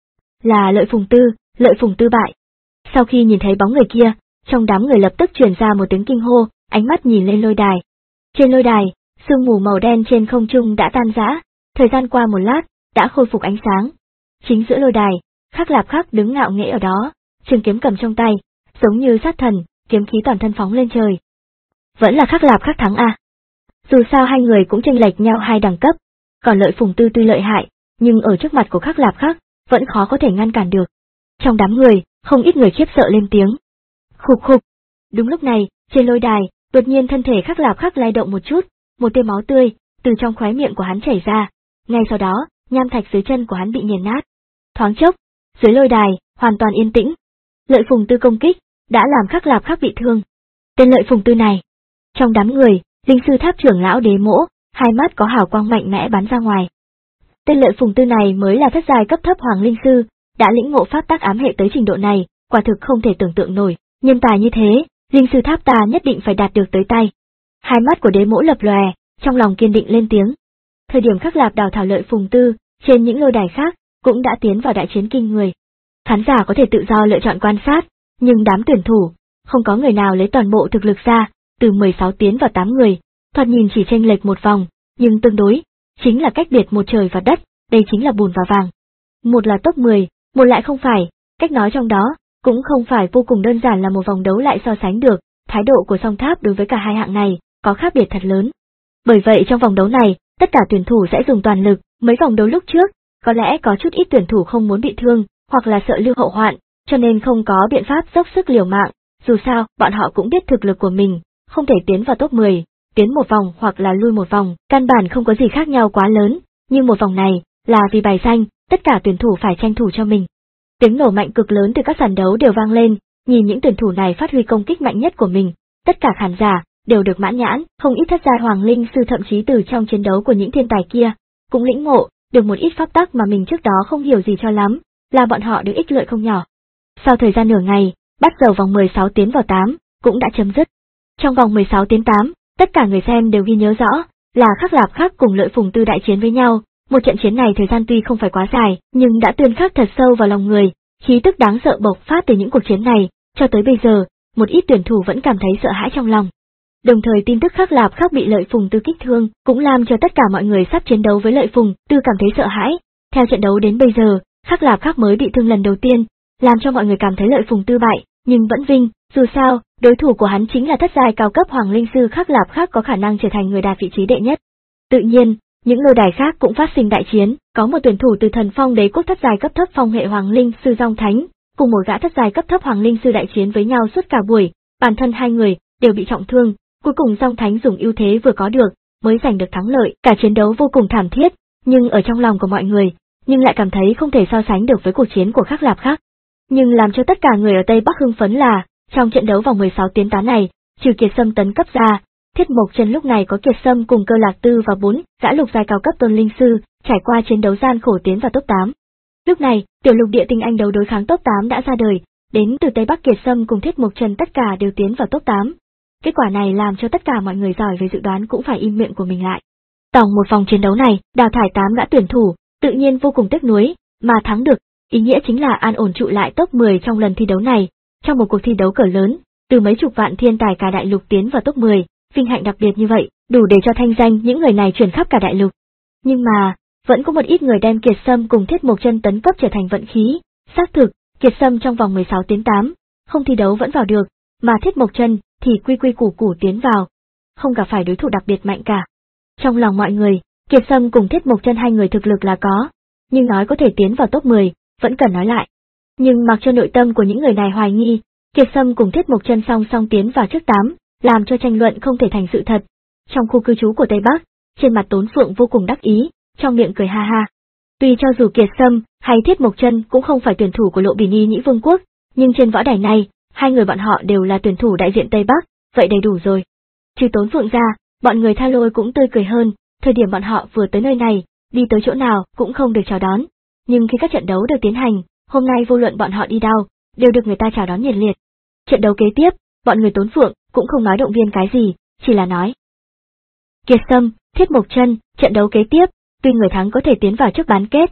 Là Lợi Phùng Tư, Lợi Phùng Tư bại. Sau khi nhìn thấy bóng người kia, trong đám người lập tức truyền ra một tiếng kinh hô, ánh mắt nhìn lên lôi đài. Trên lôi đài, sương mù màu đen trên không trung đã tan rã, thời gian qua một lát, đã khôi phục ánh sáng. Chính giữa lôi đài, Khắc Lạp Khắc đứng ngạo nghễ ở đó, trường kiếm cầm trong tay, giống như sát thần, kiếm khí toàn thân phóng lên trời. Vẫn là Khắc Lạp Khắc thắng à? Dù sao hai người cũng chênh lệch nhau hai đẳng cấp, còn Lợi Phùng Tư tuy lợi hại, nhưng ở trước mặt của Khắc Lạp Khắc, vẫn khó có thể ngăn cản được. Trong đám người, không ít người khiếp sợ lên tiếng. Khục khục. Đúng lúc này, trên lôi đài, đột nhiên thân thể Khắc Lạp Khắc lay động một chút, một tia máu tươi từ trong khóe miệng của hắn chảy ra. Ngay sau đó, nham thạch dưới chân của hắn bị nghiền nát. Thoáng chốc, dưới lôi đài, hoàn toàn yên tĩnh. Lợi Phùng Tư công kích đã làm Khắc Lạp Khắc bị thương. Tên Lợi Phùng Tư này, trong đám người, linh sư tháp trưởng lão Đế Mỗ, hai mắt có hào quang mạnh mẽ bắn ra ngoài. Tên Lợi Phùng Tư này mới là thất giai cấp thấp hoàng linh sư, đã lĩnh ngộ pháp tắc ám hệ tới trình độ này, quả thực không thể tưởng tượng nổi. Nhân tài như thế, linh sư tháp ta nhất định phải đạt được tới tay. Hai mắt của Đế Mỗ lập lòe, trong lòng kiên định lên tiếng. Thời điểm Khắc Lạp đào thảo Lợi Phùng Tư, trên những lôi đài khác, cũng đã tiến vào đại chiến kinh người. Khán giả có thể tự do lựa chọn quan sát, nhưng đám tuyển thủ, không có người nào lấy toàn bộ thực lực ra, từ mười sáu tiến vào tám người, thoạt nhìn chỉ chênh lệch một vòng, nhưng tương đối, chính là cách biệt một trời và đất, đây chính là bùn và vàng. Một là top mười, một lại không phải, cách nói trong đó, cũng không phải vô cùng đơn giản là một vòng đấu lại so sánh được, thái độ của Song Tháp đối với cả hai hạng này, có khác biệt thật lớn. Bởi vậy trong vòng đấu này, tất cả tuyển thủ sẽ dùng toàn lực, mấy vòng đấu lúc trước, có lẽ có chút ít tuyển thủ không muốn bị thương, hoặc là sợ lưu hậu hoạn, cho nên không có biện pháp dốc sức liều mạng, dù sao, bọn họ cũng biết thực lực của mình, không thể tiến vào top mười, tiến một vòng hoặc là lui một vòng, căn bản không có gì khác nhau quá lớn, nhưng một vòng này, là vì bài danh, tất cả tuyển thủ phải tranh thủ cho mình. Tiếng nổ mạnh cực lớn từ các sàn đấu đều vang lên, nhìn những tuyển thủ này phát huy công kích mạnh nhất của mình, tất cả khán giả đều được mãn nhãn, không ít thất giai hoàng linh sư thậm chí từ trong chiến đấu của những thiên tài kia, cũng lĩnh ngộ được một ít pháp tắc mà mình trước đó không hiểu gì cho lắm, là bọn họ được ích lợi không nhỏ. Sau thời gian nửa ngày, bắt đầu vòng mười sáu tiến vào tám, cũng đã chấm dứt. Trong vòng mười sáu tiến tám, tất cả người xem đều ghi nhớ rõ, là Khắc Lạp Khắc cùng Lợi Phùng Tư đại chiến với nhau, một trận chiến này thời gian tuy không phải quá dài, nhưng đã tuyên khắc thật sâu vào lòng người, khí tức đáng sợ bộc phát từ những cuộc chiến này, cho tới bây giờ, một ít tuyển thủ vẫn cảm thấy sợ hãi trong lòng. Đồng thời tin tức Khắc Lạp Khắc bị Lợi Phùng Tư kích thương, cũng làm cho tất cả mọi người sắp chiến đấu với Lợi Phùng Tư cảm thấy sợ hãi. Theo trận đấu đến bây giờ, Khắc Lạp Khắc mới bị thương lần đầu tiên, làm cho mọi người cảm thấy Lợi Phùng Tư bại, nhưng vẫn vinh, dù sao, đối thủ của hắn chính là thất giai cao cấp hoàng linh sư Khắc Lạp Khắc có khả năng trở thành người đạt vị trí đệ nhất. Tự nhiên, những lôi đài khác cũng phát sinh đại chiến, có một tuyển thủ từ Thần Phong Đế quốc thất giai cấp thấp phong hệ hoàng linh sư Dòng Thánh, cùng một gã thất giai cấp thấp hoàng linh sư đại chiến với nhau suốt cả buổi, bản thân hai người đều bị trọng thương, cuối cùng Dòng Thánh dùng ưu thế vừa có được, mới giành được thắng lợi. Cả chiến đấu vô cùng thảm thiết, nhưng ở trong lòng của mọi người, nhưng lại cảm thấy không thể so sánh được với cuộc chiến của Khắc Lạp Khắc. Nhưng làm cho tất cả người ở Tây Bắc hưng phấn là, trong trận đấu vòng mười sáu tiến tám này, trừ Kiệt Sâm tấn cấp ra, Thiết Mộc Chân lúc này có Kiệt Sâm cùng Cơ Lạc Tư và bốn gã lục giai cao cấp tôn linh sư, trải qua chiến đấu gian khổ tiến vào top tám. Lúc này, tiểu lục địa tinh anh đấu đối kháng top tám đã ra đời, đến từ Tây Bắc Kiệt Sâm cùng Thiết Mộc Chân tất cả đều tiến vào top tám. Kết quả này làm cho tất cả mọi người giỏi về dự đoán cũng phải im miệng của mình lại. Tổng một vòng chiến đấu này, đào thải tám gã tuyển thủ, tự nhiên vô cùng tiếc nuối, mà thắng được, ý nghĩa chính là an ổn trụ lại top mười trong lần thi đấu này. Trong một cuộc thi đấu cỡ lớn, từ mấy chục vạn thiên tài cả đại lục tiến vào top mười, vinh hạnh đặc biệt như vậy, đủ để cho thanh danh những người này truyền khắp cả đại lục. Nhưng mà, vẫn có một ít người đem Kiệt Sâm cùng Thiết Mộc Chân tấn cấp trở thành vận khí. Xác thực, Kiệt Sâm trong vòng mười sáu tiến tám, không thi đấu vẫn vào được, mà Thiết Mộc Chân thì quy quy củ củ tiến vào, không gặp phải đối thủ đặc biệt mạnh cả. Trong lòng mọi người, Kiệt Sâm cùng Thiết Mộc Chân hai người thực lực là có, nhưng nói có thể tiến vào top mười, vẫn cần nói lại. Nhưng mặc cho nội tâm của những người này hoài nghi, Kiệt Sâm cùng Thiết Mộc Chân song song tiến vào trước tám, làm cho tranh luận không thể thành sự thật. Trong khu cư trú của Tây Bắc, trên mặt Tốn Phượng vô cùng đắc ý, trong miệng cười ha ha. Tuy cho dù Kiệt Sâm hay Thiết Mộc Chân cũng không phải tuyển thủ của Lộ Bì Ni Nhĩ Vương quốc, nhưng trên võ đài này, hai người bọn họ đều là tuyển thủ đại diện Tây Bắc, vậy đầy đủ rồi. Trừ Tốn Phượng ra, bọn người Tha Lôi cũng tươi cười hơn, thời điểm bọn họ vừa tới nơi này, đi tới chỗ nào cũng không được chào đón. Nhưng khi các trận đấu được tiến hành, hôm nay vô luận bọn họ đi đâu, đều được người ta chào đón nhiệt liệt. Trận đấu kế tiếp, bọn người Tốn Phượng cũng không nói động viên cái gì, chỉ là nói. Kiệt Sâm, Thiết Mộc Chân, trận đấu kế tiếp, tuy người thắng có thể tiến vào trước bán kết,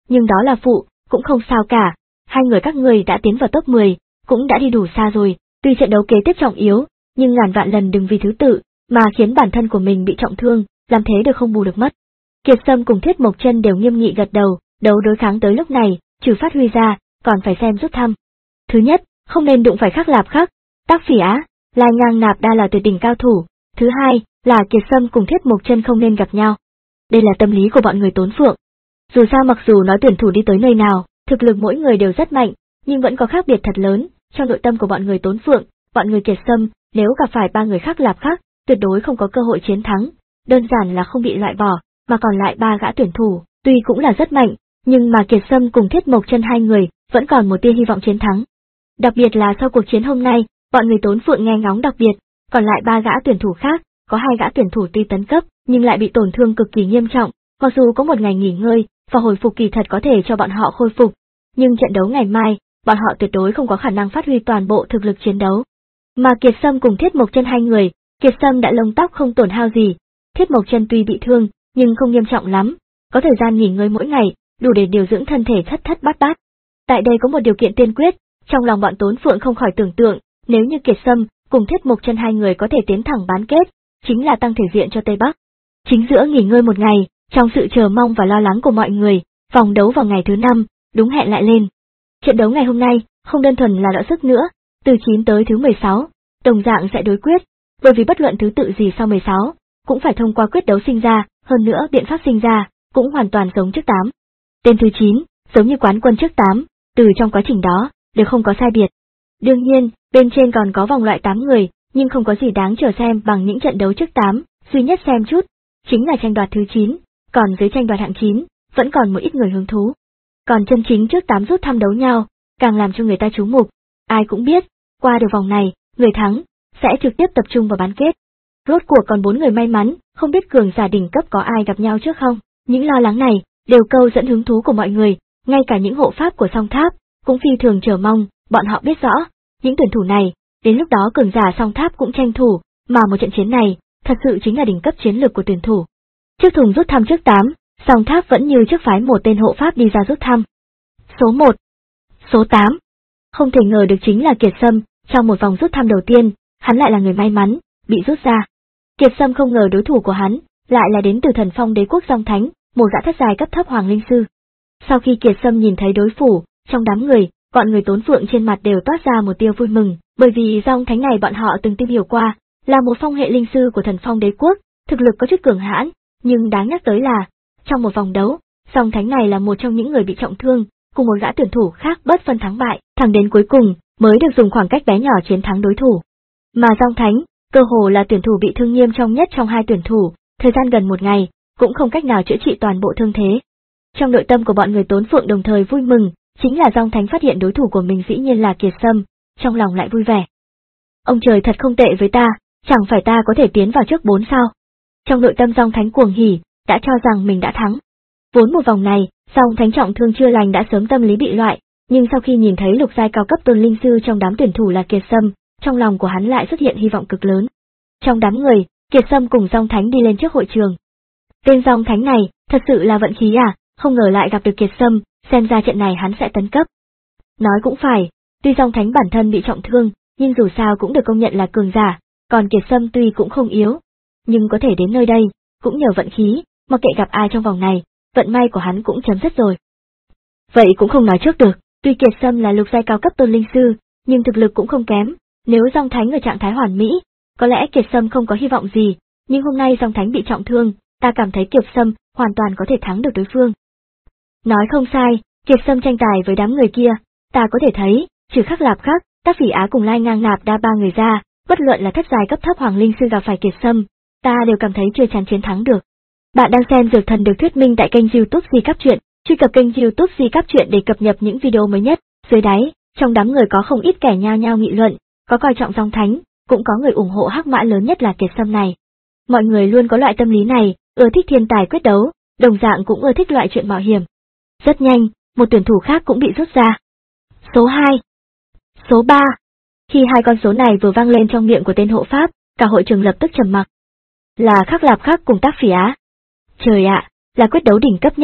nhưng đó là phụ, cũng không sao cả, hai người các người đã tiến vào top mười, cũng đã đi đủ xa rồi, tuy trận đấu kế tiếp trọng yếu, nhưng ngàn vạn lần đừng vì thứ tự, mà khiến bản thân của mình bị trọng thương, làm thế được không bù được mất. Kiệt Sâm cùng Thiết Mộc Chân đều nghiêm nghị gật đầu, đấu đối kháng tới lúc này, trừ phát huy ra, còn phải xem rút thăm. Thứ nhất, không nên đụng phải Khắc Lạp Khắc, Tác Phỉ Á, Lai Ngang Nạp Đa là tuyệt đỉnh cao thủ. Thứ hai, là Kiệt Sâm cùng Thiết Mộc Chân không nên gặp nhau. Đây là tâm lý của bọn người Tốn Phượng. Dù sao mặc dù nói tuyển thủ đi tới nơi nào, thực lực mỗi người đều rất mạnh, nhưng vẫn có khác biệt thật lớn, trong nội tâm của bọn người Tốn Phượng, bọn người Kiệt Sâm, nếu gặp phải ba người Khắc Lạp Khắc, tuyệt đối không có cơ hội chiến thắng, đơn giản là không bị loại bỏ, mà còn lại ba gã tuyển thủ, tuy cũng là rất mạnh, nhưng mà Kiệt Sâm cùng Thiết Mộc Chân hai người, vẫn còn một tia hy vọng chiến thắng. Đặc biệt là sau cuộc chiến hôm nay, bọn người Tốn Phượng nghe ngóng đặc biệt, còn lại ba gã tuyển thủ khác, có hai gã tuyển thủ tuy tấn cấp, nhưng lại bị tổn thương cực kỳ nghiêm trọng, mặc dù có một ngày nghỉ ngơi, và hồi phục kỳ thật có thể cho bọn họ khôi phục, nhưng trận đấu ngày mai, bọn họ tuyệt đối không có khả năng phát huy toàn bộ thực lực chiến đấu. Mà Kiệt Sâm cùng Thiết Mộc Chân hai người, Kiệt Sâm đã lông tóc không tổn hao gì, Thiết Mộc Chân tuy bị thương, nhưng không nghiêm trọng lắm, có thời gian nghỉ ngơi mỗi ngày, đủ để điều dưỡng thân thể thất thất bát bát. Tại đây có một điều kiện tiên quyết, trong lòng bọn Tốn Phượng không khỏi tưởng tượng, nếu như Kiệt Sâm cùng Thiết Mộc Chân hai người có thể tiến thẳng bán kết, chính là tăng thể diện cho Tây Bắc. Chính giữa nghỉ ngơi một ngày, trong sự chờ mong và lo lắng của mọi người, vòng đấu vào ngày thứ năm, đúng hẹn lại lên. Trận đấu ngày hôm nay, không đơn thuần là đọ sức nữa, từ chín tới thứ mười sáu, đồng dạng sẽ đối quyết, bởi vì bất luận thứ tự gì sau mười sáu, cũng phải thông qua quyết đấu sinh ra, hơn nữa biện pháp sinh ra, cũng hoàn toàn giống trước tám. Tên thứ chín, giống như quán quân trước tám, từ trong quá trình đó, đều không có sai biệt. Đương nhiên, bên trên còn có vòng loại tám người, nhưng không có gì đáng chờ xem bằng những trận đấu trước tám, duy nhất xem chút, chính là tranh đoạt thứ chín, còn dưới tranh đoạt hạng chín, vẫn còn một ít người hứng thú. Còn chân chính trước tám rút thăm đấu nhau, càng làm cho người ta chú mục, ai cũng biết, qua được vòng này, người thắng, sẽ trực tiếp tập trung vào bán kết. Rốt cuộc còn bốn người may mắn, không biết cường giả đỉnh cấp có ai gặp nhau trước không, những lo lắng này, đều câu dẫn hứng thú của mọi người, ngay cả những hộ pháp của Song Tháp, cũng phi thường chờ mong, bọn họ biết rõ, những tuyển thủ này, đến lúc đó cường giả Song Tháp cũng tranh thủ, mà một trận chiến này, thật sự chính là đỉnh cấp chiến lược của tuyển thủ. Trước thùng rút thăm trước tám, Song Tháp vẫn như trước phái một tên hộ pháp đi ra rút thăm. Số một, số tám. Không thể ngờ được chính là Kiệt Sâm, trong một vòng rút thăm đầu tiên, hắn lại là người may mắn, bị rút ra. Kiệt Sâm không ngờ đối thủ của hắn, lại là đến từ Thần Phong Đế Quốc Dòng Thánh, một gã thất dài cấp thấp hoàng linh sư. Sau khi Kiệt Sâm nhìn thấy đối thủ, trong đám người, bọn người Tốn Phượng trên mặt đều toát ra một tia vui mừng, bởi vì Dòng Thánh này bọn họ từng tìm hiểu qua, là một phong hệ linh sư của Thần Phong Đế Quốc, thực lực có chút cường hãn, nhưng đáng nhắc tới là, trong một vòng đấu, Dòng Thánh này là một trong những người bị trọng thương, cùng một gã tuyển thủ khác bất phân thắng bại, thẳng đến cuối cùng mới được dùng khoảng cách bé nhỏ chiến thắng đối thủ. Mà Dòng Thánh, cơ hồ là tuyển thủ bị thương nghiêm trọng nhất trong hai tuyển thủ, thời gian gần một ngày, cũng không cách nào chữa trị toàn bộ thương thế. Trong nội tâm của bọn người Tốn Phượng đồng thời vui mừng, chính là Dòng Thánh phát hiện đối thủ của mình dĩ nhiên là Kiệt Sâm, trong lòng lại vui vẻ. Ông trời thật không tệ với ta, chẳng phải ta có thể tiến vào trước bốn sao. Trong nội tâm Dòng Thánh cuồng hỉ, đã cho rằng mình đã thắng. Vốn một vòng này, Dòng Thánh trọng thương chưa lành đã sớm tâm lý bị loại, nhưng sau khi nhìn thấy lục giai cao cấp tôn linh sư trong đám tuyển thủ là Kiệt Sâm, trong lòng của hắn lại xuất hiện hy vọng cực lớn. Trong đám người, Kiệt Sâm cùng Dòng Thánh đi lên trước hội trường. Tên Dòng Thánh này, thật sự là vận khí à, không ngờ lại gặp được Kiệt Sâm, xem ra trận này hắn sẽ tấn cấp. Nói cũng phải, tuy Dòng Thánh bản thân bị trọng thương, nhưng dù sao cũng được công nhận là cường giả, còn Kiệt Sâm tuy cũng không yếu, nhưng có thể đến nơi đây, cũng nhờ vận khí, mặc kệ gặp ai trong vòng này, vận may của hắn cũng chấm dứt rồi. Vậy cũng không nói trước được, tuy Kiệt Sâm là lục giai cao cấp tôn linh sư, nhưng thực lực cũng không kém, nếu Dòng Thánh ở trạng thái hoàn mỹ, có lẽ Kiệt Sâm không có hy vọng gì, nhưng hôm nay Dòng Thánh bị trọng thương, ta cảm thấy Kiệt Sâm hoàn toàn có thể thắng được đối phương. Nói không sai, Kiệt Sâm tranh tài với đám người kia, ta có thể thấy, trừ Khắc Lạp Khắc, Tác Phỉ Á cùng Lai Ngang Nạp Đa ba người ra, bất luận là thất giai cấp thấp hoàng linh sư gặp phải Kiệt Sâm, ta đều cảm thấy chưa chắn chiến thắng được. Bạn đang xem Dược Thần được thuyết minh tại kênh YouTube Di Cáp Truyện, truy cập kênh YouTube Di Cáp Truyện để cập nhật những video mới nhất. Dưới đáy, trong đám người có không ít kẻ nhao nhao nghị luận, có coi trọng Dòng Thánh, cũng có người ủng hộ hắc mã lớn nhất là Kiệt Sâm này. Mọi người luôn có loại tâm lý này, ưa thích thiên tài quyết đấu, đồng dạng cũng ưa thích loại chuyện mạo hiểm. Rất nhanh, một tuyển thủ khác cũng bị rút ra. Số hai, số ba. Khi hai con số này vừa vang lên trong miệng của tên hộ pháp, cả hội trường lập tức trầm mặc. Là Khắc Lạp Khắc cùng Tác Phỉ Á. Trời ạ, là quyết đấu đỉnh cấp nhất,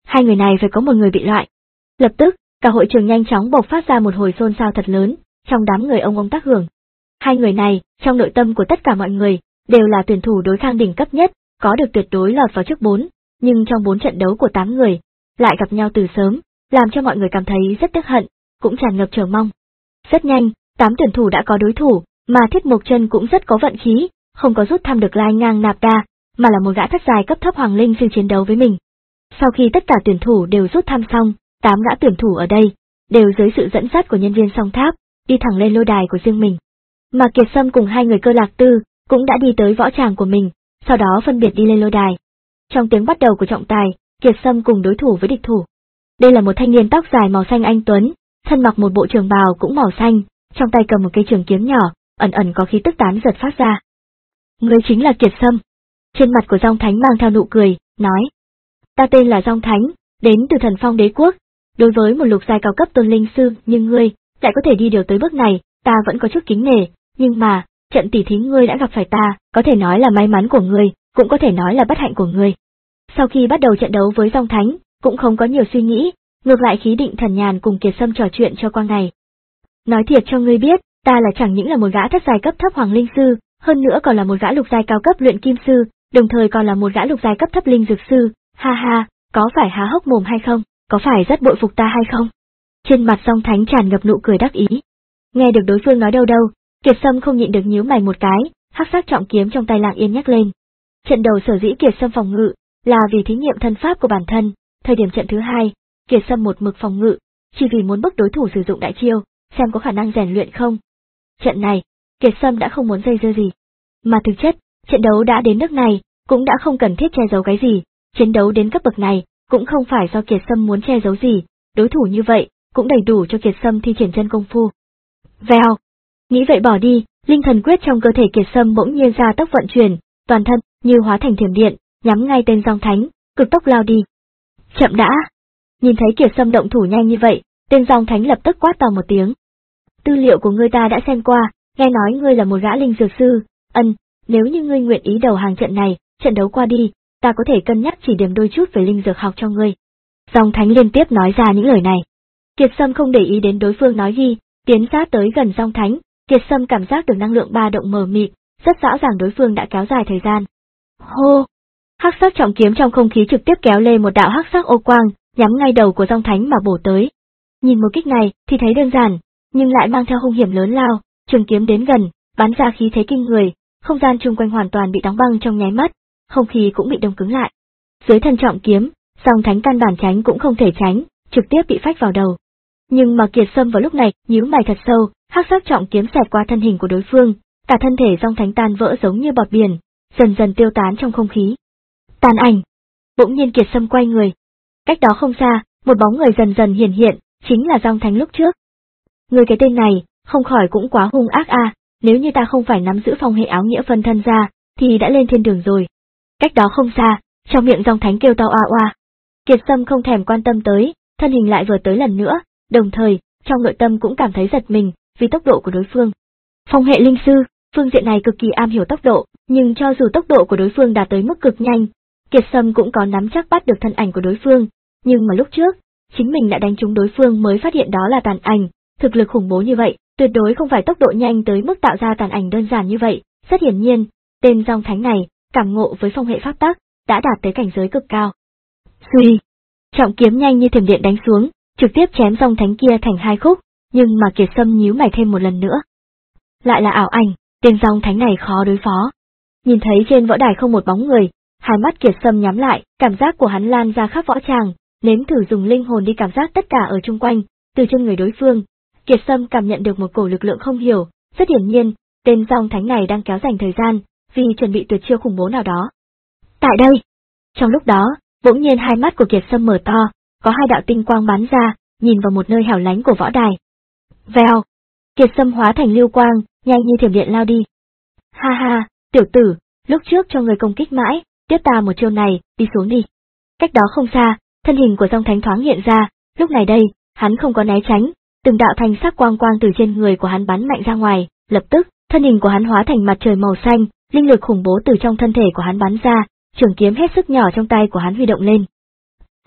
Hai người này phải có một người bị loại. Lập tức, cả hội trường nhanh chóng bộc phát ra một hồi xôn xao thật lớn, trong đám người ông ông Tác Hưởng. Hai người này, trong nội tâm của tất cả mọi người, đều là tuyển thủ đối kháng đỉnh cấp nhất, có được tuyệt đối lọt vào trước bốn, nhưng trong bốn trận đấu của tám người, lại gặp nhau từ sớm, làm cho mọi người cảm thấy rất tức hận, cũng tràn ngập chờ mong. Rất nhanh, tám tuyển thủ đã có đối thủ, mà Thiết Mộc Chân cũng rất có vận khí, không có rút thăm được lai ngang nạp đa, mà là một gã thất dài cấp thấp hoàng linh sư chiến đấu với mình. Sau khi tất cả tuyển thủ đều rút thăm xong, tám gã tuyển thủ ở đây, đều dưới sự dẫn dắt của nhân viên song tháp, đi thẳng lên lôi đài của riêng mình. Mà Kiệt Sâm cùng hai người Cơ Lạc Tư, cũng đã đi tới võ tràng của mình, sau đó phân biệt đi lên lôi đài. Trong tiếng bắt đầu của trọng tài, Kiệt Sâm cùng đối thủ với địch thủ. Đây là một thanh niên tóc dài màu xanh anh tuấn, thân mặc một bộ trường bào cũng màu xanh, trong tay cầm một cây trường kiếm nhỏ, ẩn ẩn có khí tức tán giật phát ra. Ngươi chính là Kiệt Sâm. Trên mặt của Dòng Thánh mang theo nụ cười, nói: Ta tên là Dòng Thánh, đến từ Thần Phong Đế Quốc. Đối với một lục giai cao cấp tôn linh sư nhưng ngươi lại có thể đi điều tới bước này, ta vẫn có chút kính nể, nhưng mà trận tỉ thí ngươi đã gặp phải ta, có thể nói là may mắn của ngươi, cũng có thể nói là bất hạnh của ngươi. Sau khi bắt đầu trận đấu với Dòng Thánh, cũng không có nhiều suy nghĩ, ngược lại khí định thần nhàn cùng Kiệt Sâm trò chuyện cho qua ngày. Nói thiệt cho ngươi biết, ta là chẳng những là một gã thất giai cấp thấp hoàng linh sư, hơn nữa còn là một gã lục giai cao cấp luyện kim sư, đồng thời còn là một gã lục giai cấp thấp linh dược sư, ha ha, có phải há hốc mồm hay không, có phải rất bội phục ta hay không? Trên mặt Dòng Thánh tràn ngập nụ cười đắc ý. Nghe được đối phương nói đâu đâu, Kiệt Sâm không nhịn được nhíu mày một cái, hắc sắc trọng kiếm trong tay lặng yên nhắc lên. Trận đầu sở dĩ Kiệt Sâm phòng ngự, là vì thí nghiệm thân pháp của bản thân, thời điểm trận thứ hai, Kiệt Sâm một mực phòng ngự, chỉ vì muốn bức đối thủ sử dụng đại chiêu, xem có khả năng rèn luyện không. Trận này, Kiệt Sâm đã không muốn dây dưa gì. Mà thực chất, trận đấu đã đến nước này, cũng đã không cần thiết che giấu cái gì, chiến đấu đến cấp bậc này, cũng không phải do Kiệt Sâm muốn che giấu gì, đối thủ như vậy, cũng đầy đủ cho Kiệt Sâm thi triển chân công phu. Vèo! Nghĩ vậy bỏ đi, linh thần quyết trong cơ thể Kiệt Sâm bỗng nhiên ra tốc vận chuyển, toàn thân như hóa thành thiểm điện, nhắm ngay tên Dòng Thánh, cực tốc lao đi. Chậm đã! Nhìn thấy Kiệt Sâm động thủ nhanh như vậy, tên Dòng Thánh lập tức quát to một tiếng. Tư liệu của ngươi ta đã xem qua, nghe nói ngươi là một gã linh dược sư, ân, nếu như ngươi nguyện ý đầu hàng trận này, trận đấu qua đi, ta có thể cân nhắc chỉ điểm đôi chút về linh dược học cho ngươi. Dòng Thánh liên tiếp nói ra những lời này. Kiệt Sâm không để ý đến đối phương nói gì, tiến sát tới gần Dòng Thánh, Kiệt Sâm cảm giác được năng lượng ba động mờ mịt, rất rõ ràng đối phương đã kéo dài thời gian. Hô! Hắc sắc trọng kiếm trong không khí trực tiếp kéo lên một đạo hắc sắc ô quang, nhắm ngay đầu của Dòng Thánh mà bổ tới. Nhìn một kích này thì thấy đơn giản, nhưng lại mang theo hung hiểm lớn lao, trường kiếm đến gần, bắn ra khí thế kinh người, không gian chung quanh hoàn toàn bị đóng băng trong nháy mắt, không khí cũng bị đông cứng lại. Dưới thân trọng kiếm, Dòng Thánh căn bản tránh cũng không thể tránh, trực tiếp bị phách vào đầu. Nhưng mà Kiệt Sâm vào lúc này nhíu mày thật sâu, hắc sắc trọng kiếm xẹt qua thân hình của đối phương, cả thân thể Dòng Thánh tan vỡ giống như bọt biển, dần dần tiêu tán trong không khí. Tàn ảnh. Bỗng nhiên Kiệt Sâm quay người. Cách đó không xa, một bóng người dần dần hiển hiện, chính là Dòng Thánh lúc trước. Người cái tên này, không khỏi cũng quá hung ác a, à, nếu như ta không phải nắm giữ phong hệ áo nghĩa phân thân ra, thì đã lên thiên đường rồi. Cách đó không xa, trong miệng Dòng Thánh kêu to oa oa. Kiệt Sâm không thèm quan tâm tới, thân hình lại vừa tới lần nữa, đồng thời, trong nội tâm cũng cảm thấy giật mình, vì tốc độ của đối phương. Phong hệ linh sư, phương diện này cực kỳ am hiểu tốc độ, nhưng cho dù tốc độ của đối phương đạt tới mức cực nhanh, Kiệt Sâm cũng có nắm chắc bắt được thân ảnh của đối phương, nhưng mà lúc trước, chính mình đã đánh trúng đối phương mới phát hiện đó là tàn ảnh, thực lực khủng bố như vậy, tuyệt đối không phải tốc độ nhanh tới mức tạo ra tàn ảnh đơn giản như vậy, rất hiển nhiên, tên Dòng Thánh này, cảm ngộ với phong hệ pháp tắc, đã đạt tới cảnh giới cực cao. Suy, trọng kiếm nhanh như thiểm điện đánh xuống, trực tiếp chém Dòng Thánh kia thành hai khúc, nhưng mà Kiệt Sâm nhíu mày thêm một lần nữa. Lại là ảo ảnh, tên Dòng Thánh này khó đối phó. Nhìn thấy trên võ đài không một bóng người, hai mắt Kiệt Sâm nhắm lại, cảm giác của hắn lan ra khắp võ tràng, nếm thử dùng linh hồn đi cảm giác tất cả ở chung quanh, từ trên người đối phương. Kiệt Sâm cảm nhận được một cổ lực lượng không hiểu, rất hiển nhiên, tên Dòng Thánh này đang kéo dành thời gian, vì chuẩn bị tuyệt chiêu khủng bố nào đó. Tại đây, trong lúc đó, bỗng nhiên hai mắt của Kiệt Sâm mở to, có hai đạo tinh quang bắn ra, nhìn vào một nơi hẻo lánh của võ đài. Vèo, Kiệt Sâm hóa thành lưu quang, nhanh như thiểm điện lao đi. Ha ha, tiểu tử, lúc trước cho người công kích mãi, tiếp ta một chiêu này, đi xuống đi. Cách đó không xa, thân hình của Dòng Thánh thoáng hiện ra, lúc này đây, hắn không có né tránh, từng đạo thanh sắc quang quang từ trên người của hắn bắn mạnh ra ngoài, lập tức, thân hình của hắn hóa thành mặt trời màu xanh, linh lực khủng bố từ trong thân thể của hắn bắn ra, trường kiếm hết sức nhỏ trong tay của hắn huy động lên.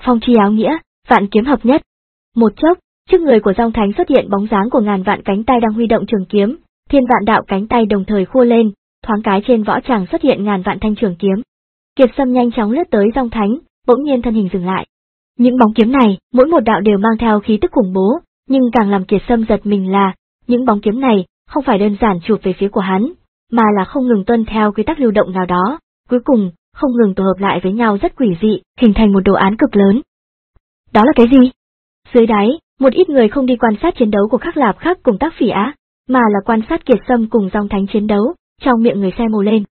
Phong chi áo nghĩa, vạn kiếm hợp nhất. Một chốc, trước người của Dòng Thánh xuất hiện bóng dáng của ngàn vạn cánh tay đang huy động trường kiếm, thiên vạn đạo cánh tay đồng thời khua lên, thoáng cái trên võ tràng xuất hiện ngàn vạn thanh trường kiếm. Kiệt Sâm nhanh chóng lướt tới Dòng Thánh, bỗng nhiên thân hình dừng lại. Những bóng kiếm này, mỗi một đạo đều mang theo khí tức khủng bố, nhưng càng làm Kiệt Sâm giật mình là, những bóng kiếm này không phải đơn giản chụp về phía của hắn, mà là không ngừng tuân theo quy tắc lưu động nào đó, cuối cùng không ngừng tổ hợp lại với nhau rất quỷ dị, hình thành một đồ án cực lớn. Đó là cái gì? Dưới đáy, một ít người không đi quan sát chiến đấu của Khắc Lạp Khắc cùng Tác Phỉ Á, mà là quan sát Kiệt Sâm cùng Dòng Thánh chiến đấu, trong miệng người xem ồ lên.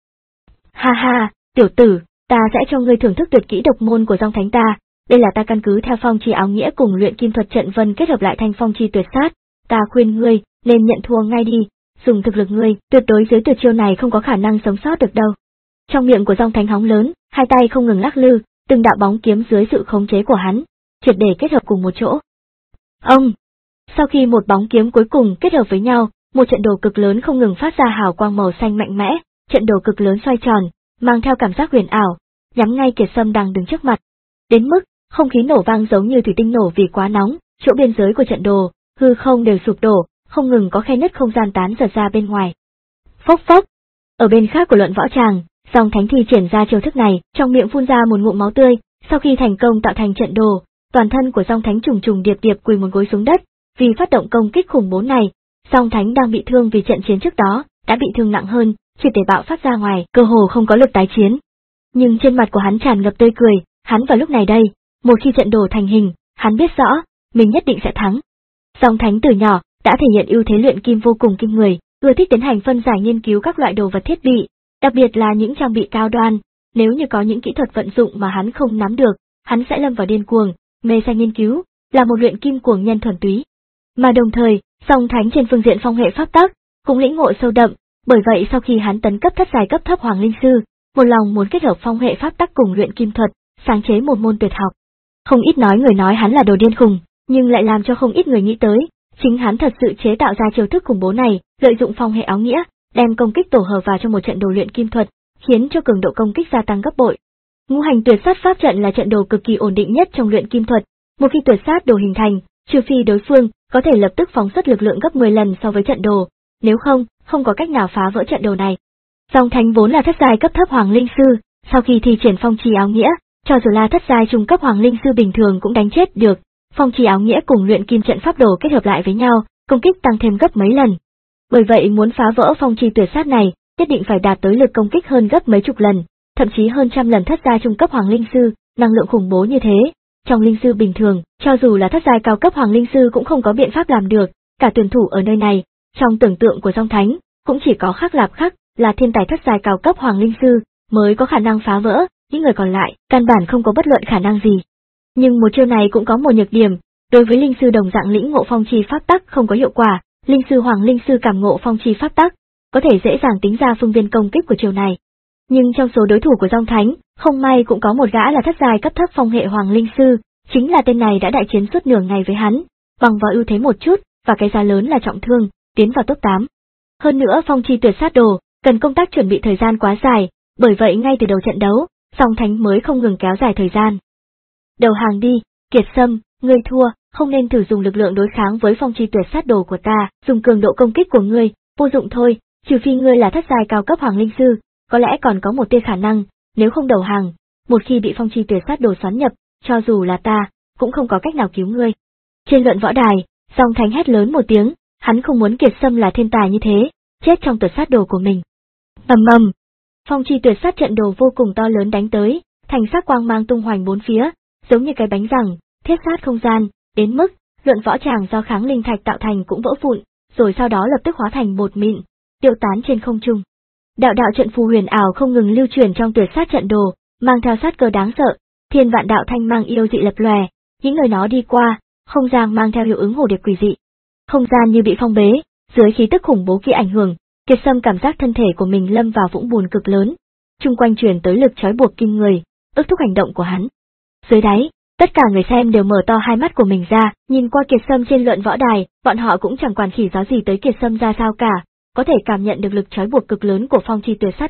Ha ha, tiểu tử, ta sẽ cho ngươi thưởng thức tuyệt kỹ độc môn của Dòng Thánh ta, đây là ta căn cứ theo phong chi áo nghĩa cùng luyện kim thuật trận vân kết hợp lại thành phong chi tuyệt sát, ta khuyên ngươi nên nhận thua ngay đi, dùng thực lực ngươi, tuyệt đối dưới tuyệt chiêu này không có khả năng sống sót được đâu. Trong miệng của Dòng Thánh hóng lớn, hai tay không ngừng lắc lư, từng đạo bóng kiếm dưới sự khống chế của hắn, triệt để kết hợp cùng một chỗ. Ông! Sau khi một bóng kiếm cuối cùng kết hợp với nhau, một trận đồ cực lớn không ngừng phát ra hào quang màu xanh mạnh mẽ, trận đồ cực lớn xoay tròn, mang theo cảm giác huyền ảo, nhắm ngay Kiệt Sâm đang đứng trước mặt. Đến mức, không khí nổ vang giống như thủy tinh nổ vì quá nóng, chỗ biên giới của trận đồ, hư không đều sụp đổ, không ngừng có khe nứt không gian tán giật ra bên ngoài. Phốc phốc! Ở bên khác của luận võ tràng, Dòng Thánh thi triển ra chiêu thức này, trong miệng phun ra một ngụm máu tươi, sau khi thành công tạo thành trận đồ, toàn thân của Dòng Thánh trùng trùng điệp điệp quỳ một gối xuống đất, vì phát động công kích khủng bố này, Dòng Thánh đang bị thương vì trận chiến trước đó, đã bị thương nặng hơn, chỉ để bạo phát ra ngoài, cơ hồ không có lực tái chiến. Nhưng trên mặt của hắn tràn ngập tươi cười, hắn vào lúc này đây, một khi trận đồ thành hình, hắn biết rõ, mình nhất định sẽ thắng. Dòng Thánh từ nhỏ, đã thể hiện ưu thế luyện kim vô cùng kinh người, ưa thích tiến hành phân giải nghiên cứu các loại đồ vật thiết bị, đặc biệt là những trang bị cao đoan, nếu như có những kỹ thuật vận dụng mà hắn không nắm được, hắn sẽ lâm vào điên cuồng, mê say nghiên cứu, là một luyện kim cuồng nhân thuần túy. Mà đồng thời, Dòng Thánh trên phương diện phong hệ pháp tắc, cũng lĩnh ngộ sâu đậm, bởi vậy sau khi hắn tấn cấp thất giai cấp thấp Hoàng Linh Sư, một lòng muốn kết hợp phong hệ pháp tắc cùng luyện kim thuật, sáng chế một môn tuyệt học. Không ít nói người nói hắn là đồ điên khùng, nhưng lại làm cho không ít người nghĩ tới, chính hắn thật sự chế tạo ra chiêu thức khủng bố này, lợi dụng phong hệ áo nghĩa, đem công kích tổ hợp vào trong một trận đồ luyện kim thuật, khiến cho cường độ công kích gia tăng gấp bội. Ngũ hành tuyệt sát pháp trận là trận đồ cực kỳ ổn định nhất trong luyện kim thuật, một khi tuyệt sát đồ hình thành, trừ phi đối phương có thể lập tức phóng xuất lực lượng gấp mười lần so với trận đồ, nếu không, không có cách nào phá vỡ trận đồ này. Dòng Thánh vốn là thất giai cấp thấp Hoàng Linh Sư, sau khi thi triển phong trì áo nghĩa, cho dù là thất giai trung cấp Hoàng Linh Sư bình thường cũng đánh chết được. Phong trì áo nghĩa cùng luyện kim trận pháp đồ kết hợp lại với nhau, công kích tăng thêm gấp mấy lần. Bởi vậy muốn phá vỡ phong trì tuyệt sát này, nhất định phải đạt tới lực công kích hơn gấp mấy chục lần, thậm chí hơn trăm lần thất giai trung cấp Hoàng Linh Sư, năng lượng khủng bố như thế. Trong linh sư bình thường, cho dù là thất giai cao cấp Hoàng Linh Sư cũng không có biện pháp làm được, cả tuyển thủ ở nơi này, trong tưởng tượng của Dòng Thánh, cũng chỉ có Khắc Lạp Khắc, là thiên tài thất giai cao cấp Hoàng Linh Sư, mới có khả năng phá vỡ, những người còn lại, căn bản không có bất luận khả năng gì. Nhưng một chiêu này cũng có một nhược điểm, đối với linh sư đồng dạng lĩnh ngộ phong chi pháp tắc không có hiệu quả, linh sư Hoàng Linh Sư cảm ngộ phong chi pháp tắc, có thể dễ dàng tính ra phương viên công kích của chiêu này. Nhưng trong số đối thủ của Dòng Thánh, không may cũng có một gã là thất giai cấp thấp phong hệ Hoàng Linh Sư, chính là tên này đã đại chiến suốt nửa ngày với hắn, bằng vào ưu thế một chút, và cái giá lớn là trọng thương, tiến vào top tám. Hơn nữa phong chi tuyệt sát đồ, cần công tác chuẩn bị thời gian quá dài, bởi vậy ngay từ đầu trận đấu, Dòng Thánh mới không ngừng kéo dài thời gian. Đầu hàng đi, Kiệt Sâm, ngươi thua, không nên thử dùng lực lượng đối kháng với phong chi tuyệt sát đồ của ta, dùng cường độ công kích của ngươi, vô dụng thôi, trừ phi ngươi là thất giai cao cấp Hoàng Linh Sư, có lẽ còn có một tia khả năng, nếu không đầu hàng, một khi bị phong chi tuyệt sát đồ xoắn nhập, cho dù là ta, cũng không có cách nào cứu ngươi. Trên luận võ đài, Dòng Thánh hét lớn một tiếng, hắn không muốn Kiệt Sâm là thiên tài như thế, chết trong tuyệt sát đồ của mình. Ầm ầm, phong chi tuyệt sát trận đồ vô cùng to lớn đánh tới, thành sắc quang mang tung hoành bốn phía, giống như cái bánh rằng, thiết sát không gian, đến mức luận võ tràng do kháng linh thạch tạo thành cũng vỡ vụn, rồi sau đó lập tức hóa thành bột mịn, tiêu tán trên không trung. Đạo đạo trận phù huyền ảo không ngừng lưu truyền trong tuyệt sát trận đồ, mang theo sát cơ đáng sợ, thiên vạn đạo thanh mang yêu dị lập lòe, những nơi nó đi qua, không gian mang theo hiệu ứng hồ điệp quỷ dị. Không gian như bị phong bế, dưới khí tức khủng bố kia ảnh hưởng, Kiệt Sâm cảm giác thân thể của mình lâm vào vũng bùn cực lớn, chung quanh truyền tới lực trói buộc kinh người, ước thúc hành động của hắn. Dưới đáy, tất cả người xem đều mở to hai mắt của mình ra, nhìn qua Kiệt Sâm trên luận võ đài, bọn họ cũng chẳng quản khỉ gió gì tới Kiệt Sâm ra sao cả, có thể cảm nhận được lực trói buộc cực lớn của phong chi tuyệt sát đồ,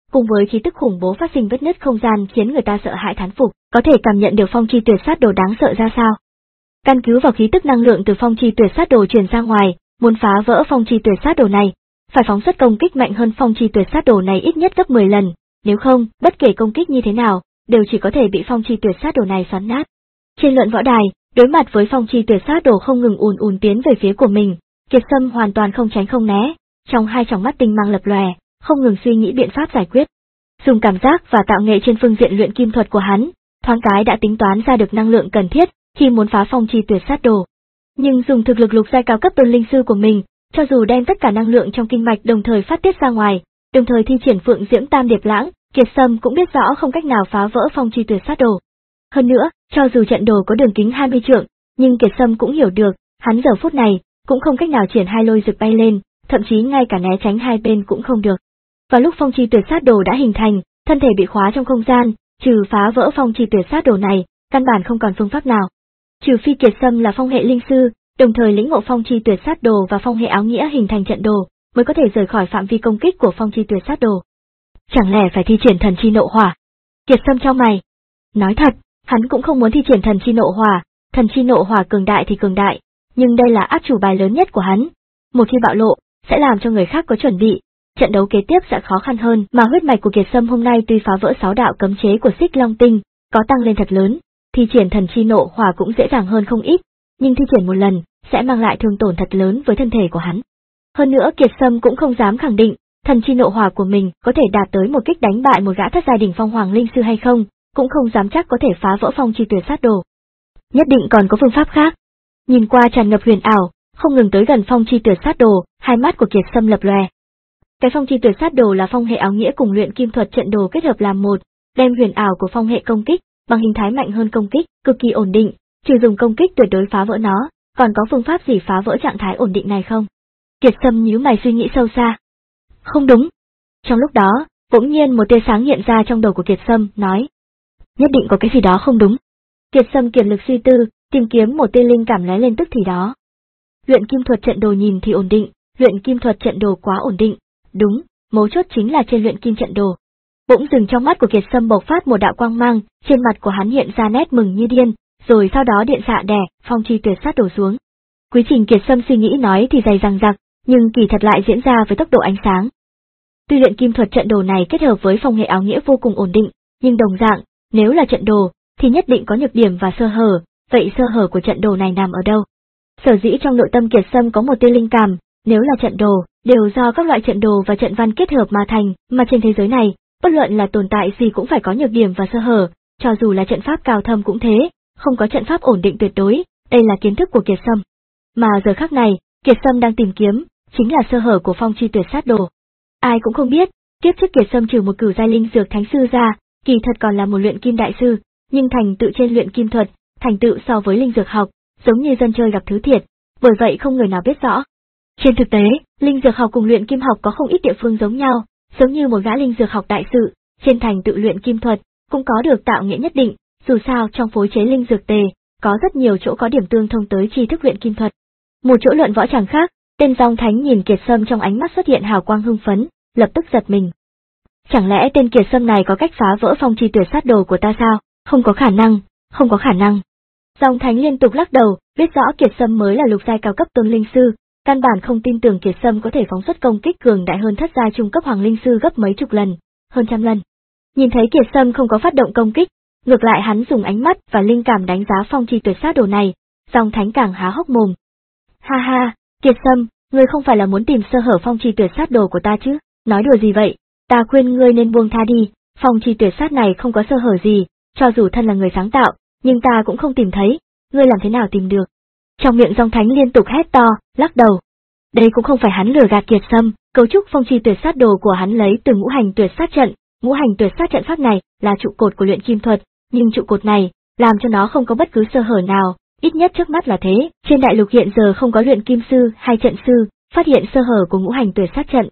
cùng với khí tức khủng bố phát sinh vết nứt không gian khiến người ta sợ hãi thán phục, có thể cảm nhận được phong chi tuyệt sát đồ đáng sợ ra sao. Căn cứ vào khí tức năng lượng từ phong chi tuyệt sát đồ truyền ra ngoài, muốn phá vỡ phong chi tuyệt sát đồ này, phải phóng xuất công kích mạnh hơn phong chi tuyệt sát đồ này ít nhất gấp mười lần, nếu không, bất kể công kích như thế nào, đều chỉ có thể bị phong chi tuyệt sát đồ này xoắn nát. Trên luận võ đài, đối mặt với phong chi tuyệt sát đồ không ngừng ùn ùn tiến về phía của mình, Kiệt Sâm hoàn toàn không tránh không né, trong hai tròng mắt tinh mang lập lòe, không ngừng suy nghĩ biện pháp giải quyết. Dùng cảm giác và tạo nghệ trên phương diện luyện kim thuật của hắn, thoáng cái đã tính toán ra được năng lượng cần thiết khi muốn phá phong chi tuyệt sát đồ. Nhưng dùng thực lực lục giai cao cấp tôn linh sư của mình, cho dù đem tất cả năng lượng trong kinh mạch đồng thời phát tiết ra ngoài, đồng thời thi triển Phượng Diễm Tam Điệp Lãng, Kiệt Sâm cũng biết rõ không cách nào phá vỡ phong chi tuyệt sát đồ. Hơn nữa, cho dù trận đồ có đường kính hai mươi trượng, nhưng Kiệt Sâm cũng hiểu được, hắn giờ phút này cũng không cách nào triển hai lôi rực bay lên, thậm chí ngay cả né tránh hai bên cũng không được. Vào lúc phong chi tuyệt sát đồ đã hình thành, thân thể bị khóa trong không gian, trừ phá vỡ phong chi tuyệt sát đồ này, căn bản không còn phương pháp nào. Trừ phi Kiệt Sâm là phong hệ linh sư, đồng thời lĩnh ngộ phong chi tuyệt sát đồ và phong hệ áo nghĩa hình thành trận đồ, mới có thể rời khỏi phạm vi công kích của phong chi tuyệt sát đồ. Chẳng lẽ phải thi triển thần chi nộ hỏa? Kiệt Sâm chau mày. Nói thật, hắn cũng không muốn thi triển thần chi nộ hỏa, thần chi nộ hỏa cường đại thì cường đại, nhưng đây là át chủ bài lớn nhất của hắn. Một khi bạo lộ, sẽ làm cho người khác có chuẩn bị, trận đấu kế tiếp sẽ khó khăn hơn, mà huyết mạch của Kiệt Sâm hôm nay tuy phá vỡ sáu đạo cấm chế của Xích Long Tinh, có tăng lên thật lớn, thi triển thần chi nộ hỏa cũng dễ dàng hơn không ít, nhưng thi triển một lần sẽ mang lại thương tổn thật lớn với thân thể của hắn. Hơn nữa Kiệt Sâm cũng không dám khẳng định, thần chi nộ hỏa của mình có thể đạt tới một kích đánh bại một gã thất giai đỉnh phong hoàng linh sư hay không, cũng không dám chắc có thể phá vỡ phong chi tuyệt sát đồ. Nhất định còn có phương pháp khác. Nhìn qua tràn ngập huyền ảo, không ngừng tới gần phong chi tuyệt sát đồ, hai mắt của Kiệt Sâm lập lòe. Cái phong chi tuyệt sát đồ là phong hệ áo nghĩa cùng luyện kim thuật trận đồ kết hợp làm một, đem huyền ảo của phong hệ công kích bằng hình thái mạnh hơn công kích, cực kỳ ổn định, trừ dùng công kích tuyệt đối phá vỡ nó, còn có phương pháp gì phá vỡ trạng thái ổn định này không? Kiệt Sâm nhíu mày suy nghĩ sâu xa. Không đúng. Trong lúc đó, bỗng nhiên một tia sáng hiện ra trong đầu của Kiệt Sâm, nói: nhất định có cái gì đó không đúng. Kiệt Sâm kiệt lực suy tư, tìm kiếm một tia linh cảm lóe lên tức thì đó. Luyện kim thuật trận đồ nhìn thì ổn định, luyện kim thuật trận đồ quá ổn định. Đúng, mấu chốt chính là trên luyện kim trận đồ. Bỗng dừng trong mắt của Kiệt Sâm bộc phát một đạo quang mang, trên mặt của hắn hiện ra nét mừng như điên, rồi sau đó điện xạ đè phong chi tuyệt sát đổ xuống. Quy trình Kiệt Sâm suy nghĩ nói thì dày dằng dặc, nhưng kỳ thật lại diễn ra với tốc độ ánh sáng. Tuy luyện kim thuật trận đồ này kết hợp với phong hệ áo nghĩa vô cùng ổn định, nhưng đồng dạng, nếu là trận đồ, thì nhất định có nhược điểm và sơ hở, vậy sơ hở của trận đồ này nằm ở đâu? Sở dĩ trong nội tâm Kiệt Sâm có một tia linh cảm, nếu là trận đồ, đều do các loại trận đồ và trận văn kết hợp mà thành, mà trên thế giới này, bất luận là tồn tại gì cũng phải có nhược điểm và sơ hở, cho dù là trận pháp cao thâm cũng thế, không có trận pháp ổn định tuyệt đối, đây là kiến thức của Kiệt Sâm. Mà giờ khắc này, Kiệt Sâm đang tìm kiếm, chính là sơ hở của phong chi tuyệt sát đồ. Ai cũng không biết, kiếp trước Kiệt Sâm trừ một cửu giai linh dược thánh sư ra, kỳ thật còn là một luyện kim đại sư, nhưng thành tựu trên luyện kim thuật, thành tựu so với linh dược học, giống như dân chơi gặp thứ thiệt, bởi vậy không người nào biết rõ. Trên thực tế, linh dược học cùng luyện kim học có không ít địa phương giống nhau, giống như một gã linh dược học đại sự, trên thành tựu luyện kim thuật, cũng có được tạo nghĩa nhất định, dù sao trong phối chế linh dược tề, có rất nhiều chỗ có điểm tương thông tới tri thức luyện kim thuật. Một chỗ luận võ chẳng khác, tên Dòng Thánh nhìn Kiệt Sâm trong ánh mắt xuất hiện hào quang hưng phấn, lập tức giật mình. Chẳng lẽ tên Kiệt Sâm này có cách phá vỡ phong chi tuyệt sát đồ của ta sao? Không có khả năng, không có khả năng. Dòng Thánh liên tục lắc đầu, biết rõ Kiệt Sâm mới là lục giai cao cấp tôn linh sư, căn bản không tin tưởng Kiệt Sâm có thể phóng xuất công kích cường đại hơn thất giai trung cấp hoàng linh sư gấp mấy chục lần, hơn trăm lần. Nhìn thấy Kiệt Sâm không có phát động công kích, ngược lại hắn dùng ánh mắt và linh cảm đánh giá phong chi tuyệt sát đồ này, Dòng Thánh càng há hốc mồm. Ha ha, Kiệt Sâm, ngươi không phải là muốn tìm sơ hở phong chi tuyệt sát đồ của ta chứ? Nói đùa gì vậy? Ta khuyên ngươi nên buông tha đi, phong chi tuyệt sát này không có sơ hở gì, cho dù thân là người sáng tạo, nhưng ta cũng không tìm thấy, ngươi làm thế nào tìm được? Trong miệng Dòng Thánh liên tục hét to, lắc đầu. Đây cũng không phải hắn lừa gạt Kiệt Sâm, cấu trúc phong chi tuyệt sát đồ của hắn lấy từ ngũ hành tuyệt sát trận, ngũ hành tuyệt sát trận pháp này là trụ cột của luyện kim thuật, nhưng trụ cột này làm cho nó không có bất cứ sơ hở nào, ít nhất trước mắt là thế. Trên đại lục hiện giờ không có luyện kim sư hay trận sư phát hiện sơ hở của ngũ hành tuyệt sát trận.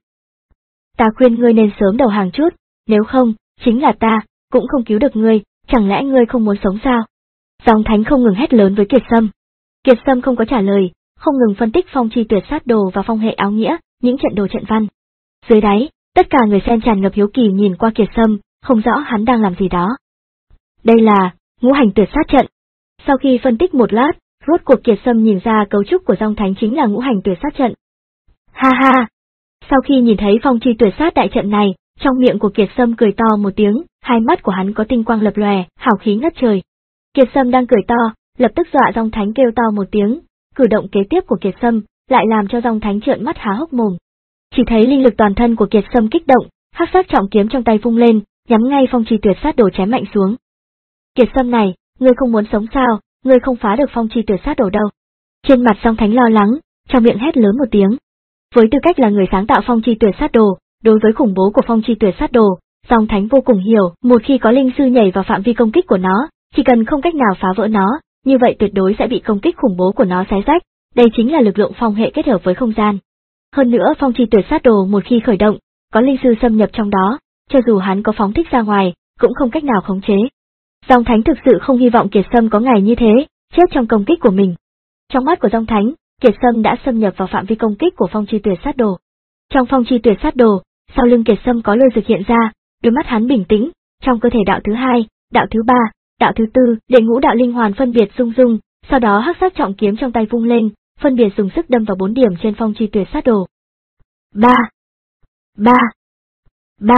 Ta khuyên ngươi nên sớm đầu hàng chút, nếu không, chính là ta cũng không cứu được ngươi, chẳng lẽ ngươi không muốn sống sao? Dòng Thánh không ngừng hét lớn với Kiệt Sâm. Kiệt Sâm không có trả lời, không ngừng phân tích phong chi tuyệt sát đồ và phong hệ áo nghĩa, những trận đồ trận văn. Dưới đáy, Tất cả người xem tràn ngập hiếu kỳ nhìn qua Kiệt Sâm, không rõ hắn đang làm gì đó. Đây là ngũ hành tuyệt sát trận. Sau khi phân tích một lát, rốt cuộc Kiệt Sâm nhìn ra cấu trúc của dòng thánh chính là ngũ hành tuyệt sát trận. Ha ha! Sau khi nhìn thấy phong chi tuyệt sát đại trận này, trong miệng của Kiệt Sâm cười to một tiếng, hai mắt của hắn có tinh quang lập lòe, hào khí ngất trời. Kiệt Sâm đang cười to, lập tức dọa dòng thánh kêu to một tiếng, cử động kế tiếp của Kiệt Sâm lại làm cho dòng thánh trợn mắt há hốc mồm. Chỉ thấy linh lực toàn thân của Kiệt Sâm kích động, hắc sắc trọng kiếm trong tay vung lên, nhắm ngay phong chi tuyệt sát đồ chém mạnh xuống. Kiệt Sâm này, ngươi không muốn sống sao, ngươi không phá được phong chi tuyệt sát đồ đâu. Trên mặt dòng thánh lo lắng, trong miệng hét lớn một tiếng. Với tư cách là người sáng tạo phong chi tuyệt sát đồ, đối với khủng bố của phong chi tuyệt sát đồ, dòng thánh vô cùng hiểu, một khi có linh sư nhảy vào phạm vi công kích của nó, chỉ cần không cách nào phá vỡ nó, như vậy tuyệt đối sẽ bị công kích khủng bố của nó xé rách. Đây chính là lực lượng phong hệ kết hợp với không gian. Hơn nữa phong chi tuyệt sát đồ một khi khởi động, có linh sư xâm nhập trong đó, cho dù hắn có phóng thích ra ngoài, cũng không cách nào khống chế. Dòng thánh thực sự không hy vọng Kiệt Sâm có ngày như thế, chết trong công kích của mình. Trong mắt của dòng thánh, Kiệt Sâm đã xâm nhập vào phạm vi công kích của phong chi tuyệt sát đồ. Trong phong chi tuyệt sát đồ, sau lưng Kiệt Sâm có lôi dực hiện ra, đôi mắt hắn bình tĩnh, trong cơ thể đạo thứ hai, đạo thứ ba, đạo thứ tư, đệ ngũ đạo linh hoàn phân biệt rung rung, sau đó hắc sắc trọng kiếm trong tay vung lên, phân biệt dùng sức đâm vào bốn điểm trên phong chi tuyệt sát đồ. Ba, ba, ba,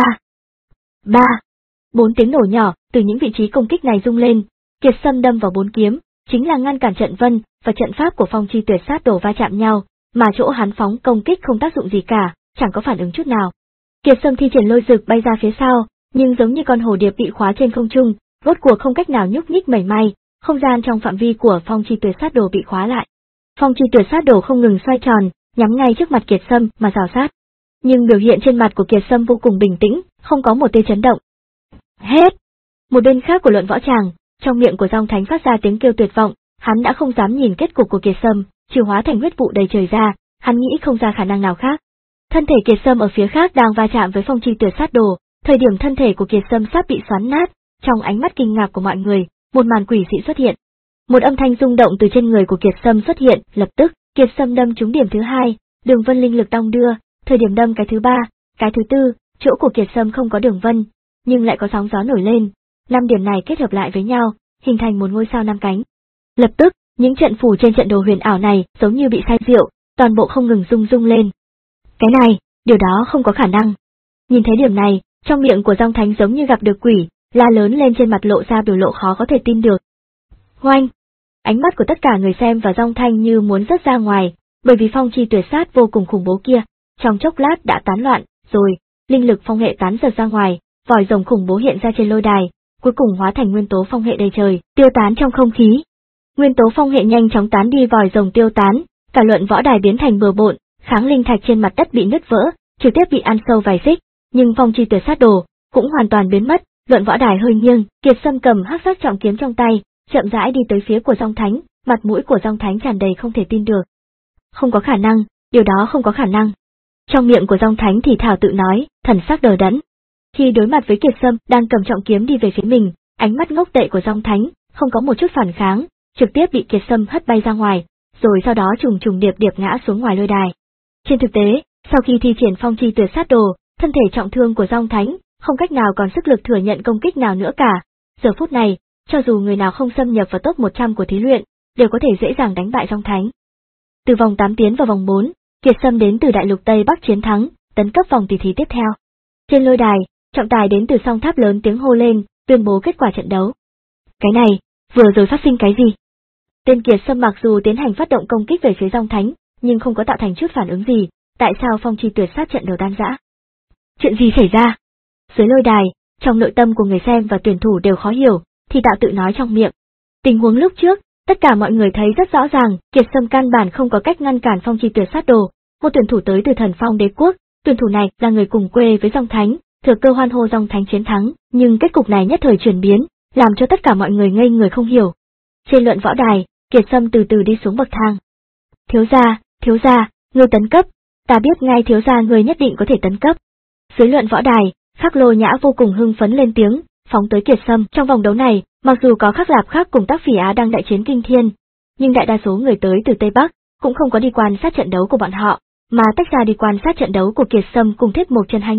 ba. Bốn tiếng nổ nhỏ từ những vị trí công kích này rung lên, Kiệt Sâm đâm vào bốn kiếm, chính là ngăn cản trận vân và trận pháp của phong chi tuyệt sát đồ va chạm nhau, mà chỗ hắn phóng công kích không tác dụng gì cả, chẳng có phản ứng chút nào. Kiệt Sâm thi triển lôi dực bay ra phía sau, nhưng giống như con hồ điệp bị khóa trên không trung, rốt cuộc không cách nào nhúc nhích mảy may, không gian trong phạm vi của phong chi tuyệt sát đồ bị khóa lại. Phong chi tuyệt sát đồ không ngừng xoay tròn, nhắm ngay trước mặt Kiệt Sâm mà rào sát. Nhưng biểu hiện trên mặt của Kiệt Sâm vô cùng bình tĩnh, không có một tia chấn động. Hết! Một bên khác của luận võ tràng, trong miệng của dòng thánh phát ra tiếng kêu tuyệt vọng, hắn đã không dám nhìn kết cục của Kiệt Sâm, trừ hóa thành huyết vụ đầy trời ra, hắn nghĩ không ra khả năng nào khác. Thân thể Kiệt Sâm ở phía khác đang va chạm với phong chi tuyệt sát đồ, thời điểm thân thể của Kiệt Sâm sắp bị xoắn nát, trong ánh mắt kinh ngạc của mọi người, một màn quỷ dị xuất hiện. Một âm thanh rung động từ trên người của Kiệt Sâm xuất hiện, lập tức, Kiệt Sâm đâm trúng điểm thứ hai, đường vân linh lực đong đưa, thời điểm đâm cái thứ ba, cái thứ tư, chỗ của Kiệt Sâm không có đường vân, nhưng lại có sóng gió nổi lên, năm điểm này kết hợp lại với nhau, hình thành một ngôi sao năm cánh. Lập tức, những trận phù trên trận đồ huyền ảo này giống như bị say rượu, toàn bộ không ngừng rung rung lên. Cái này, điều đó không có khả năng. Nhìn thấy điểm này, trong miệng của dòng thánh giống như gặp được quỷ, la lớn lên, trên mặt lộ ra biểu lộ khó có thể tin được. Oanh! Ánh mắt của tất cả người xem và dòng thanh như muốn rớt ra ngoài, bởi vì phong chi tuyệt sát vô cùng khủng bố kia, trong chốc lát đã tán loạn, rồi, linh lực phong hệ tán giật ra ngoài, vòi rồng khủng bố hiện ra trên lôi đài, cuối cùng hóa thành nguyên tố phong hệ đầy trời, tiêu tán trong không khí. Nguyên tố phong hệ nhanh chóng tán đi, vòi rồng tiêu tán, cả luận võ đài biến thành bừa bộn, kháng linh thạch trên mặt đất bị nứt vỡ, trực tiếp bị ăn sâu vài xích, nhưng phong chi tuyệt sát đồ cũng hoàn toàn biến mất. Luận võ đài hơi nghiêng, Kiệt Sâm cầm hắc sắc trọng kiếm trong tay, chậm rãi đi tới phía của dòng thánh, mặt mũi của dòng thánh tràn đầy không thể tin được. Không có khả năng, điều đó không có khả năng. Trong miệng của dòng thánh thì thảo tự nói, thần sắc đờ đẫn. Khi đối mặt với Kiệt Sâm đang cầm trọng kiếm đi về phía mình, ánh mắt ngốc tệ của dòng thánh không có một chút phản kháng, trực tiếp bị Kiệt Sâm hất bay ra ngoài, rồi sau đó trùng trùng điệp điệp ngã xuống ngoài lôi đài. Trên thực tế, sau khi thi triển phong chi tuyệt sát đồ, thân thể trọng thương của dòng thánh không cách nào còn sức lực thừa nhận công kích nào nữa cả. Giờ phút này, cho dù người nào không xâm nhập vào top một trăm của thí luyện, đều có thể dễ dàng đánh bại dòng thánh. Từ vòng tám tiến vào vòng bốn, Kiệt Sâm đến từ Đại Lục Tây Bắc chiến thắng, tấn cấp vòng tỷ thí tiếp theo. Trên lôi đài, trọng tài đến từ Song Tháp lớn tiếng hô lên, tuyên bố kết quả trận đấu. Cái này, vừa rồi phát sinh cái gì? Tên Kiệt Sâm mặc dù tiến hành phát động công kích về phía dòng thánh, nhưng không có tạo thành chút phản ứng gì, tại sao phong chi tuyệt sát trận đầu tan rã? Chuyện gì xảy ra? Dưới lôi đài, trong nội tâm của người xem và tuyển thủ đều khó hiểu, thì Tạo tự nói trong miệng. Tình huống lúc trước, tất cả mọi người thấy rất rõ ràng, Kiệt Sâm căn bản không có cách ngăn cản phong chi tuyệt sát đồ, một tuyển thủ tới từ Thần Phong Đế Quốc, tuyển thủ này là người cùng quê với dòng thánh, thừa cơ hoan hô dòng thánh chiến thắng, nhưng kết cục này nhất thời chuyển biến, làm cho tất cả mọi người ngây người không hiểu. Trên luận võ đài, Kiệt Sâm từ từ đi xuống bậc thang. Thiếu gia, thiếu gia, ngươi tấn cấp, ta biết ngay thiếu gia ngươi nhất định có thể tấn cấp. Dưới luận võ đài, Khắc Lôi Nhã vô cùng hưng phấn lên tiếng, phóng tới Kiệt Sâm. Trong vòng đấu này, mặc dù có Khắc Lạp Khắc cùng Tác Phỉ Á đang đại chiến kinh thiên, nhưng đại đa số người tới từ Tây Bắc cũng không có đi quan sát trận đấu của bọn họ, mà tách ra đi quan sát trận đấu của Kiệt Sâm cùng Thiết Mộc Chân hai người.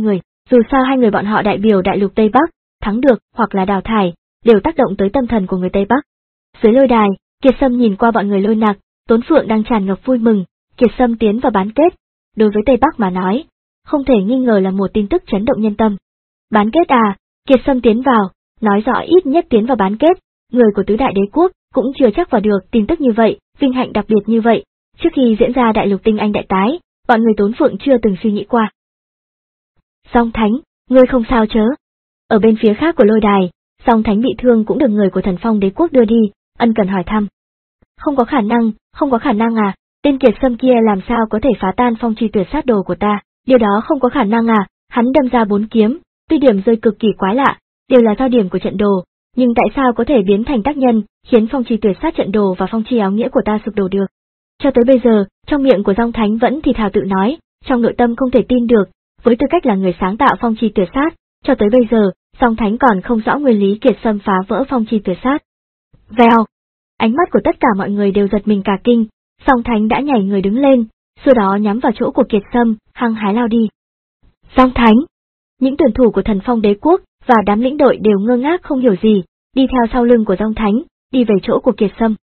Dù sao hai người bọn họ đại biểu đại lục Tây Bắc, thắng được hoặc là đào thải, đều tác động tới tâm thần của người Tây Bắc. Dưới lôi đài, Kiệt Sâm nhìn qua bọn người Lôi Nặc, Tốn Phượng đang tràn ngập vui mừng, Kiệt Sâm tiến vào bán kết. Đối với Tây Bắc mà nói, không thể nghi ngờ là một tin tức chấn động nhân tâm. Bán kết à, Kiệt Sâm tiến vào, nói rõ ít nhất tiến vào bán kết, người của tứ đại đế quốc cũng chưa chắc vào được tin tức như vậy, vinh hạnh đặc biệt như vậy. Trước khi diễn ra đại lục tinh anh đại tái, bọn người Tốn Phượng chưa từng suy nghĩ qua. Song Thánh, ngươi không sao chớ? Ở bên phía khác của lôi đài, Song Thánh bị thương cũng được người của Thần Phong đế quốc đưa đi, ân cần hỏi thăm. Không có khả năng, không có khả năng à, tên Kiệt Sâm kia làm sao có thể phá tan phong chi tuyệt sát đồ của ta, điều đó không có khả năng à, hắn đâm ra bốn kiếm, tuy điểm rơi cực kỳ quái lạ, đều là giao điểm của trận đồ, nhưng tại sao có thể biến thành tác nhân, khiến phong chi tuyệt sát trận đồ và phong chi áo nghĩa của ta sụp đổ được. Cho tới bây giờ, trong miệng của Song Thánh vẫn thì thào tự nói, trong nội tâm không thể tin được, với tư cách là người sáng tạo phong chi tuyệt sát, cho tới bây giờ, Song Thánh còn không rõ nguyên lý Kiệt Sâm phá vỡ phong chi tuyệt sát. Vèo! Ánh mắt của tất cả mọi người đều giật mình cả kinh, Song Thánh đã nhảy người đứng lên, sau đó nhắm vào chỗ của Kiệt Sâm, hăng hái lao đi. Song Thánh! Những tuyển thủ của Thần Phong đế quốc và đám lĩnh đội đều ngơ ngác không hiểu gì, đi theo sau lưng của Song Thánh, đi về chỗ của Kiệt Sâm.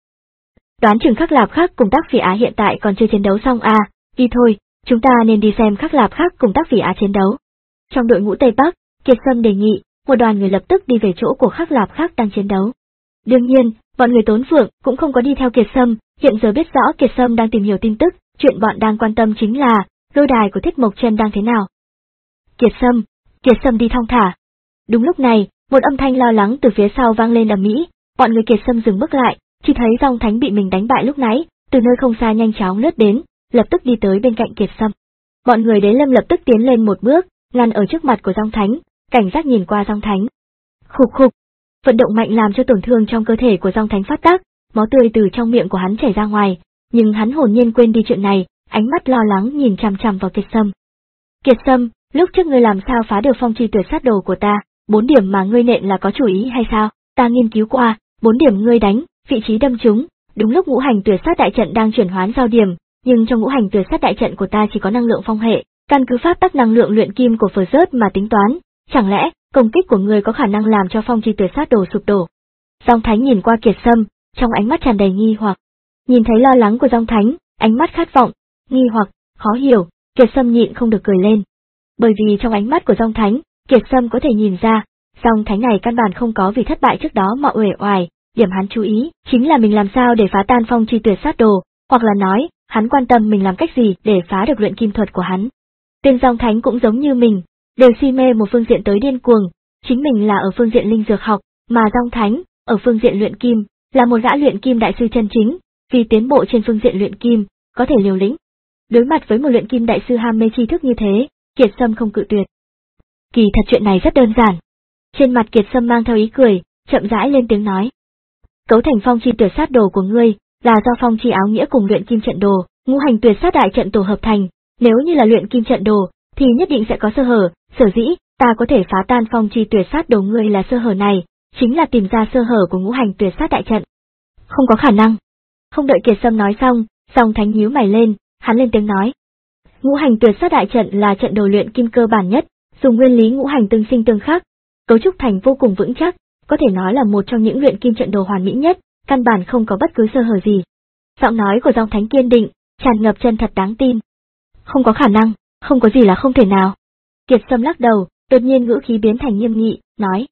Đoán chừng Khắc Lạp Khắc cùng Tác Phỉ Á hiện tại còn chưa chiến đấu xong à, đi thôi, chúng ta nên đi xem Khắc Lạp Khắc cùng Tác Phỉ Á chiến đấu. Trong đội ngũ Tây Bắc, Kiệt Sâm đề nghị, một đoàn người lập tức đi về chỗ của Khắc Lạp Khắc đang chiến đấu. Đương nhiên, bọn người Tốn Phượng cũng không có đi theo Kiệt Sâm, hiện giờ biết rõ Kiệt Sâm đang tìm hiểu tin tức, chuyện bọn đang quan tâm chính là, lôi đài của Thiết Mộc Chân đang thế nào. Kiệt Sâm, Kiệt Sâm đi thong thả. Đúng lúc này, một âm thanh lo lắng từ phía sau vang lên ầm ĩ, bọn người Kiệt Sâm dừng bước lại, chỉ thấy Song Thánh bị mình đánh bại lúc nãy, từ nơi không xa nhanh chóng lướt đến, lập tức đi tới bên cạnh Kiệt Sâm. Bọn người Đế Lâm lập tức tiến lên một bước, ngăn ở trước mặt của Song Thánh, cảnh giác nhìn qua Song Thánh. Khục khục, vận động mạnh làm cho tổn thương trong cơ thể của Song Thánh phát tác, máu tươi từ trong miệng của hắn chảy ra ngoài, nhưng hắn hồn nhiên quên đi chuyện này, ánh mắt lo lắng nhìn chằm chằm vào Kiệt Sâm. Kiệt Sâm, lúc trước ngươi làm sao phá được phong chi tuyệt sát đồ của ta, bốn điểm mà ngươi nện là có chủ ý hay sao? Ta nghiên cứu qua, bốn điểm ngươi đánh, vị trí đâm trúng, đúng lúc ngũ hành tuyệt sát đại trận đang chuyển hoán giao điểm, nhưng trong ngũ hành tuyệt sát đại trận của ta chỉ có năng lượng phong hệ, căn cứ pháp tắc năng lượng luyện kim của Phở Rớt mà tính toán, chẳng lẽ công kích của ngươi có khả năng làm cho phong chi tuyệt sát đồ sụp đổ? Song Thánh nhìn qua Kiệt Sâm, trong ánh mắt tràn đầy nghi hoặc. Nhìn thấy lo lắng của Song Thánh, ánh mắt khát vọng, nghi hoặc, khó hiểu, Kiệt Sâm nhịn không được cười lên. Bởi vì trong ánh mắt của Song Thánh, Kiệt Sâm có thể nhìn ra, Song Thánh này căn bản không có vì thất bại trước đó mà uể oải, điểm hắn chú ý chính là mình làm sao để phá tan phong chi tuyệt sát đồ, hoặc là nói, hắn quan tâm mình làm cách gì để phá được luyện kim thuật của hắn. Tên Song Thánh cũng giống như mình, đều si mê một phương diện tới điên cuồng, chính mình là ở phương diện linh dược học, mà Song Thánh, ở phương diện luyện kim, là một gã luyện kim đại sư chân chính, vì tiến bộ trên phương diện luyện kim, có thể liều lĩnh. Đối mặt với một luyện kim đại sư ham mê tri thức như thế, Kiệt Sâm không cự tuyệt. Kỳ thật chuyện này rất đơn giản. Trên mặt Kiệt Sâm mang theo ý cười, chậm rãi lên tiếng nói. Cấu thành phong chi tuyệt sát đồ của ngươi, là do phong chi áo nghĩa cùng luyện kim trận đồ, ngũ hành tuyệt sát đại trận tổ hợp thành, nếu như là luyện kim trận đồ, thì nhất định sẽ có sơ hở, sở dĩ, ta có thể phá tan phong chi tuyệt sát đồ ngươi là sơ hở này, chính là tìm ra sơ hở của ngũ hành tuyệt sát đại trận. Không có khả năng. Không đợi Kiệt Sâm nói xong, Song Thánh nhíu mày lên, hắn lên tiếng nói. Ngũ hành tuyệt sát đại trận là trận đồ luyện kim cơ bản nhất, dùng nguyên lý ngũ hành tương sinh tương khắc, cấu trúc thành vô cùng vững chắc, có thể nói là một trong những luyện kim trận đồ hoàn mỹ nhất, căn bản không có bất cứ sơ hở gì. Giọng nói của Song Thánh kiên định, tràn ngập chân thật đáng tin. Không có khả năng, không có gì là không thể nào. Kiệt Sâm lắc đầu, đột nhiên ngữ khí biến thành nghiêm nghị, nói.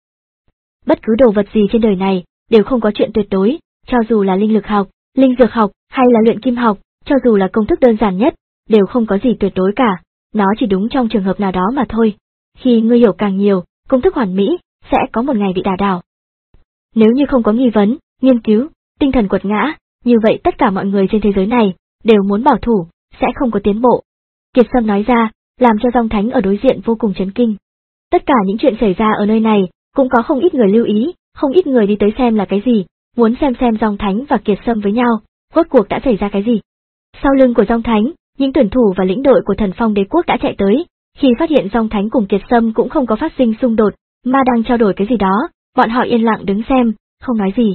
Bất cứ đồ vật gì trên đời này, đều không có chuyện tuyệt đối, cho dù là linh lực học, linh dược học, hay là luyện kim học, cho dù là công thức đơn giản nhất, đều không có gì tuyệt đối cả, nó chỉ đúng trong trường hợp nào đó mà thôi. Khi ngươi hiểu càng nhiều, công thức hoàn mỹ, sẽ có một ngày bị đả đảo. Nếu như không có nghi vấn, nghiên cứu, tinh thần quật ngã, như vậy tất cả mọi người trên thế giới này, đều muốn bảo thủ, sẽ không có tiến bộ. Kiệt Sâm nói ra, làm cho Song Thánh ở đối diện vô cùng chấn kinh. Tất cả những chuyện xảy ra ở nơi này, cũng có không ít người lưu ý, không ít người đi tới xem là cái gì, muốn xem xem Song Thánh và Kiệt Sâm với nhau, rốt cuộc đã xảy ra cái gì. Sau lưng của Song Thánh, những tuyển thủ và lĩnh đội của Thần Phong đế quốc đã chạy tới, khi phát hiện Song Thánh cùng Kiệt Sâm cũng không có phát sinh xung đột, mà đang trao đổi cái gì đó, bọn họ yên lặng đứng xem, không nói gì.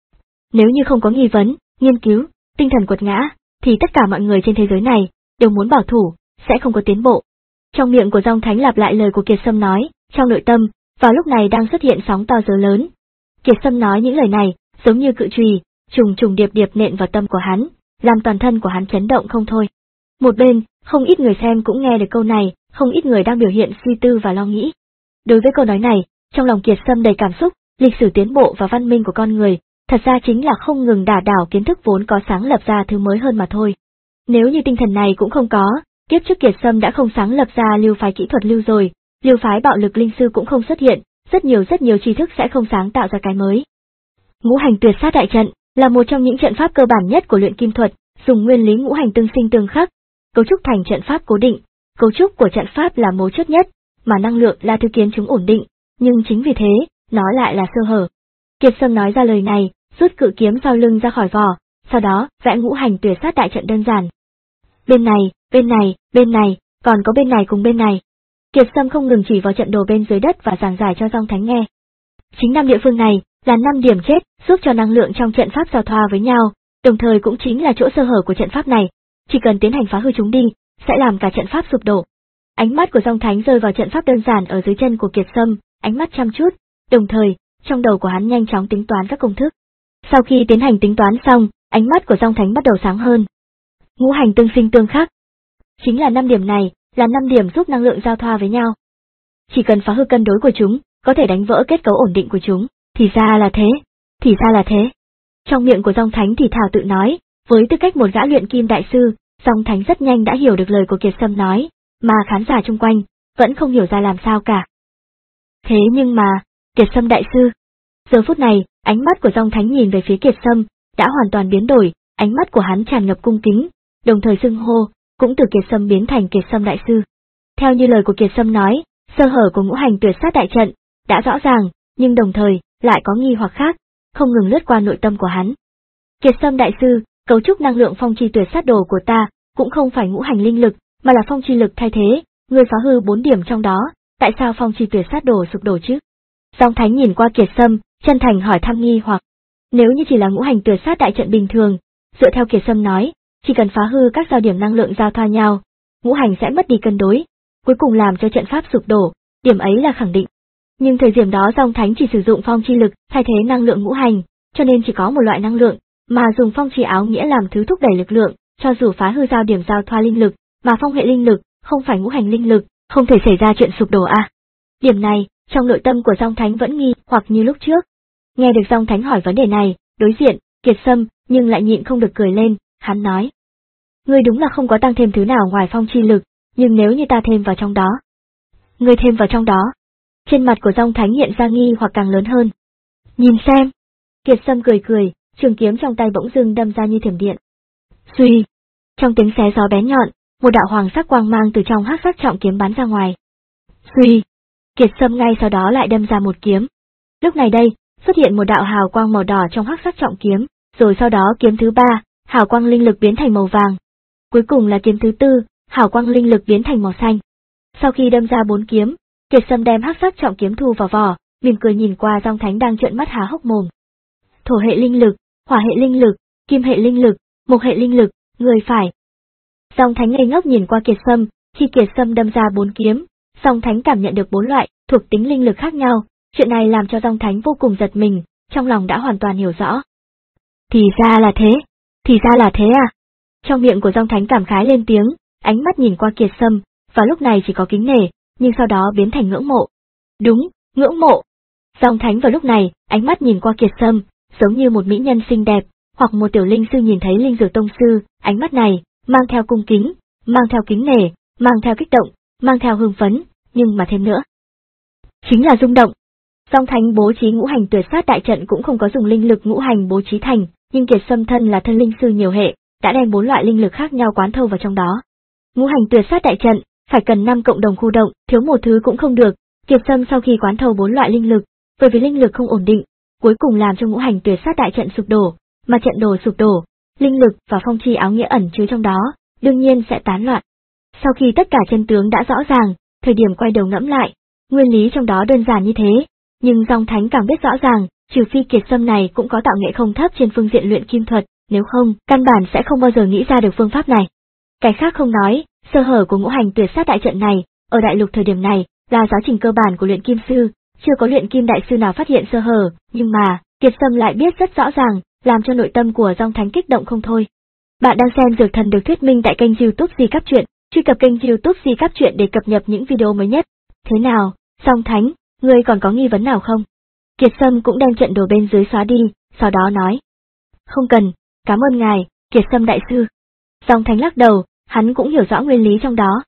Nếu như không có nghi vấn, nghiên cứu, tinh thần quật ngã, thì tất cả mọi người trên thế giới này, đều muốn bảo thủ, sẽ không có tiến bộ. Trong miệng của Dòng Thánh lặp lại lời của Kiệt Sâm nói, trong nội tâm, vào lúc này đang xuất hiện sóng to gió lớn. Kiệt Sâm nói những lời này, giống như cự chùy, trùng trùng điệp điệp nện vào tâm của hắn, làm toàn thân của hắn chấn động không thôi. Một bên, không ít người xem cũng nghe được câu này, không ít người đang biểu hiện suy tư và lo nghĩ. Đối với câu nói này, trong lòng Kiệt Sâm đầy cảm xúc, lịch sử tiến bộ và văn minh của con người, thật ra chính là không ngừng đả đảo kiến thức vốn có sáng lập ra thứ mới hơn mà thôi. Nếu như tinh thần này cũng không có, kiếp trước Kiệt Sâm đã không sáng lập ra lưu phái kỹ thuật lưu rồi, lưu phái bạo lực linh sư cũng không xuất hiện, rất nhiều rất nhiều tri thức sẽ không sáng tạo ra cái mới. Ngũ hành tuyệt sát đại trận là một trong những trận pháp cơ bản nhất của luyện kim thuật, dùng nguyên lý ngũ hành tương sinh tương khắc, cấu trúc thành trận pháp cố định. Cấu trúc của trận pháp là mấu chốt nhất, mà năng lượng là thứ khiến chúng ổn định, nhưng chính vì thế, nó lại là sơ hở. Kiệt Sâm nói ra lời này, rút cự kiếm sau lưng ra khỏi vỏ, sau đó vẽ ngũ hành tuyệt sát đại trận đơn giản. Bên này, bên này, bên này, còn có bên này cùng bên này. Kiệt Sâm không ngừng chỉ vào trận đồ bên dưới đất và giảng giải cho Dòng Thánh nghe. Chính năm địa phương này là năm điểm chết, giúp cho năng lượng trong trận pháp giao thoa với nhau, đồng thời cũng chính là chỗ sơ hở của trận pháp này. Chỉ cần tiến hành phá hư chúng đi, sẽ làm cả trận pháp sụp đổ. Ánh mắt của Dòng Thánh rơi vào trận pháp đơn giản ở dưới chân của Kiệt Sâm, ánh mắt chăm chút, đồng thời, trong đầu của hắn nhanh chóng tính toán các công thức. Sau khi tiến hành tính toán xong, ánh mắt của Dòng Thánh bắt đầu sáng hơn. Ngũ hành tương sinh tương khắc. Chính là năm điểm này, là năm điểm giúp năng lượng giao thoa với nhau. Chỉ cần phá hư cân đối của chúng, có thể đánh vỡ kết cấu ổn định của chúng, thì ra là thế, thì ra là thế. Trong miệng của Dòng Thánh thì thào tự nói, với tư cách một gã luyện kim đại sư, Dòng Thánh rất nhanh đã hiểu được lời của Kiệt Sâm nói, mà khán giả chung quanh vẫn không hiểu ra làm sao cả. Thế nhưng mà, Kiệt Sâm đại sư. Giờ phút này, ánh mắt của Dòng Thánh nhìn về phía Kiệt Sâm, đã hoàn toàn biến đổi, ánh mắt của hắn tràn ngập cung kính, đồng thời xưng hô, cũng từ Kiệt Sâm biến thành Kiệt Sâm đại sư. Theo như lời của Kiệt Sâm nói, sơ hở của ngũ hành tuyệt sát đại trận đã rõ ràng, nhưng đồng thời lại có nghi hoặc khác, không ngừng lướt qua nội tâm của hắn. Kiệt Sâm đại sư, cấu trúc năng lượng phong chi tuyệt sát đồ của ta cũng không phải ngũ hành linh lực, mà là phong chi lực thay thế, ngươi phá hư bốn điểm trong đó, tại sao phong chi tuyệt sát đồ sụp đổ chứ? Dòng Thánh nhìn qua Kiệt Sâm, chân thành hỏi thăm nghi hoặc. Nếu như chỉ là ngũ hành tuyệt sát đại trận bình thường, dựa theo Kiệt Sâm nói, chỉ cần phá hư các giao điểm năng lượng giao thoa nhau, ngũ hành sẽ mất đi cân đối, cuối cùng làm cho trận pháp sụp đổ, điểm ấy là khẳng định. Nhưng thời điểm đó Dòng Thánh chỉ sử dụng phong chi lực thay thế năng lượng ngũ hành, cho nên chỉ có một loại năng lượng, mà dùng phong chi áo nghĩa làm thứ thúc đẩy lực lượng, cho dù phá hư giao điểm giao thoa linh lực, mà phong hệ linh lực, không phải ngũ hành linh lực, không thể xảy ra chuyện sụp đổ à. Điểm này, trong nội tâm của Dòng Thánh vẫn nghi hoặc như lúc trước. Nghe được Dòng Thánh hỏi vấn đề này, đối diện, Kiệt Sâm, nhưng lại nhịn không được cười lên, hắn nói. Ngươi đúng là không có tăng thêm thứ nào ngoài phong chi lực, nhưng nếu như ta thêm vào trong đó. Ngươi thêm vào trong đó. Trên mặt của Dòng Thánh hiện ra nghi hoặc càng lớn hơn. Nhìn xem. Kiệt Sâm cười cười, trường kiếm trong tay bỗng dưng đâm ra như thiểm điện. Suy. Trong tiếng xé gió bén nhọn, một đạo hoàng sắc quang mang từ trong hắc sắc trọng kiếm bắn ra ngoài. Suy. Kiệt Sâm ngay sau đó lại đâm ra một kiếm. Lúc này đây, xuất hiện một đạo hào quang màu đỏ trong hắc sắc trọng kiếm, rồi sau đó kiếm thứ ba, hào quang linh lực biến thành màu vàng. Cuối cùng là kiếm thứ tư, hào quang linh lực biến thành màu xanh. Sau khi đâm ra bốn kiếm, Kiệt Sâm đem hắc sắc trọng kiếm thu vào vỏ, mỉm cười nhìn qua Dòng Thánh đang trợn mắt há hốc mồm. Thổ hệ linh lực, hỏa hệ linh lực, kim hệ linh lực, mộc hệ linh lực, người phải. Dòng Thánh ngây ngốc nhìn qua Kiệt Sâm, khi Kiệt Sâm đâm ra bốn kiếm, Dòng Thánh cảm nhận được bốn loại thuộc tính linh lực khác nhau, chuyện này làm cho Dòng Thánh vô cùng giật mình, trong lòng đã hoàn toàn hiểu rõ. Thì ra là thế, thì ra là thế à? Trong miệng của Dòng Thánh cảm khái lên tiếng, ánh mắt nhìn qua Kiệt Sâm, và lúc này chỉ có kính nể, nhưng sau đó biến thành ngưỡng mộ. Đúng, ngưỡng mộ. Dòng Thánh vào lúc này, ánh mắt nhìn qua Kiệt Sâm, giống như một mỹ nhân xinh đẹp, hoặc một tiểu linh sư nhìn thấy linh dược tông sư, ánh mắt này, mang theo cung kính, mang theo kính nể, mang theo kích động, mang theo hưng phấn, nhưng mà thêm nữa. Chính là rung động. Dòng Thánh bố trí ngũ hành tuyệt sát đại trận cũng không có dùng linh lực ngũ hành bố trí thành, nhưng Kiệt Sâm thân là thân linh sư nhiều hệ, đã đem bốn loại linh lực khác nhau quán thâu vào trong đó. Ngũ hành tuyệt sát đại trận, phải cần năm cộng đồng khu động, thiếu một thứ cũng không được. Kiệt Sâm sau khi quán thâu bốn loại linh lực, bởi vì linh lực không ổn định, cuối cùng làm cho ngũ hành tuyệt sát đại trận sụp đổ, mà trận đồ sụp đổ, linh lực và phong chi áo nghĩa ẩn chứa trong đó, đương nhiên sẽ tán loạn. Sau khi tất cả chân tướng đã rõ ràng, thời điểm quay đầu ngẫm lại, nguyên lý trong đó đơn giản như thế, nhưng Dòng Thánh càng biết rõ ràng, trừ phi Kiệt Sâm này cũng có tạo nghệ không thấp trên phương diện luyện kim thuật, nếu không, căn bản sẽ không bao giờ nghĩ ra được phương pháp này. Cái khác không nói, sơ hở của ngũ hành tuyệt sát đại trận này, ở đại lục thời điểm này, là giáo trình cơ bản của luyện kim sư, chưa có luyện kim đại sư nào phát hiện sơ hở, nhưng mà, Kiệt Sâm lại biết rất rõ ràng, làm cho nội tâm của Dòng Thánh kích động không thôi. Bạn đang xem Dược Thần được thuyết minh tại kênh YouTube Di Cáp Truyện, truy cập kênh YouTube Di Cáp Truyện để cập nhật những video mới nhất. Thế nào, Dòng Thánh, ngươi còn có nghi vấn nào không? Kiệt Sâm cũng đem trận đồ bên dưới xóa đi, sau đó nói. Không cần, cảm ơn ngài, Kiệt Sâm đại sư. Dòng Thánh lắc đầu, hắn cũng hiểu rõ nguyên lý trong đó.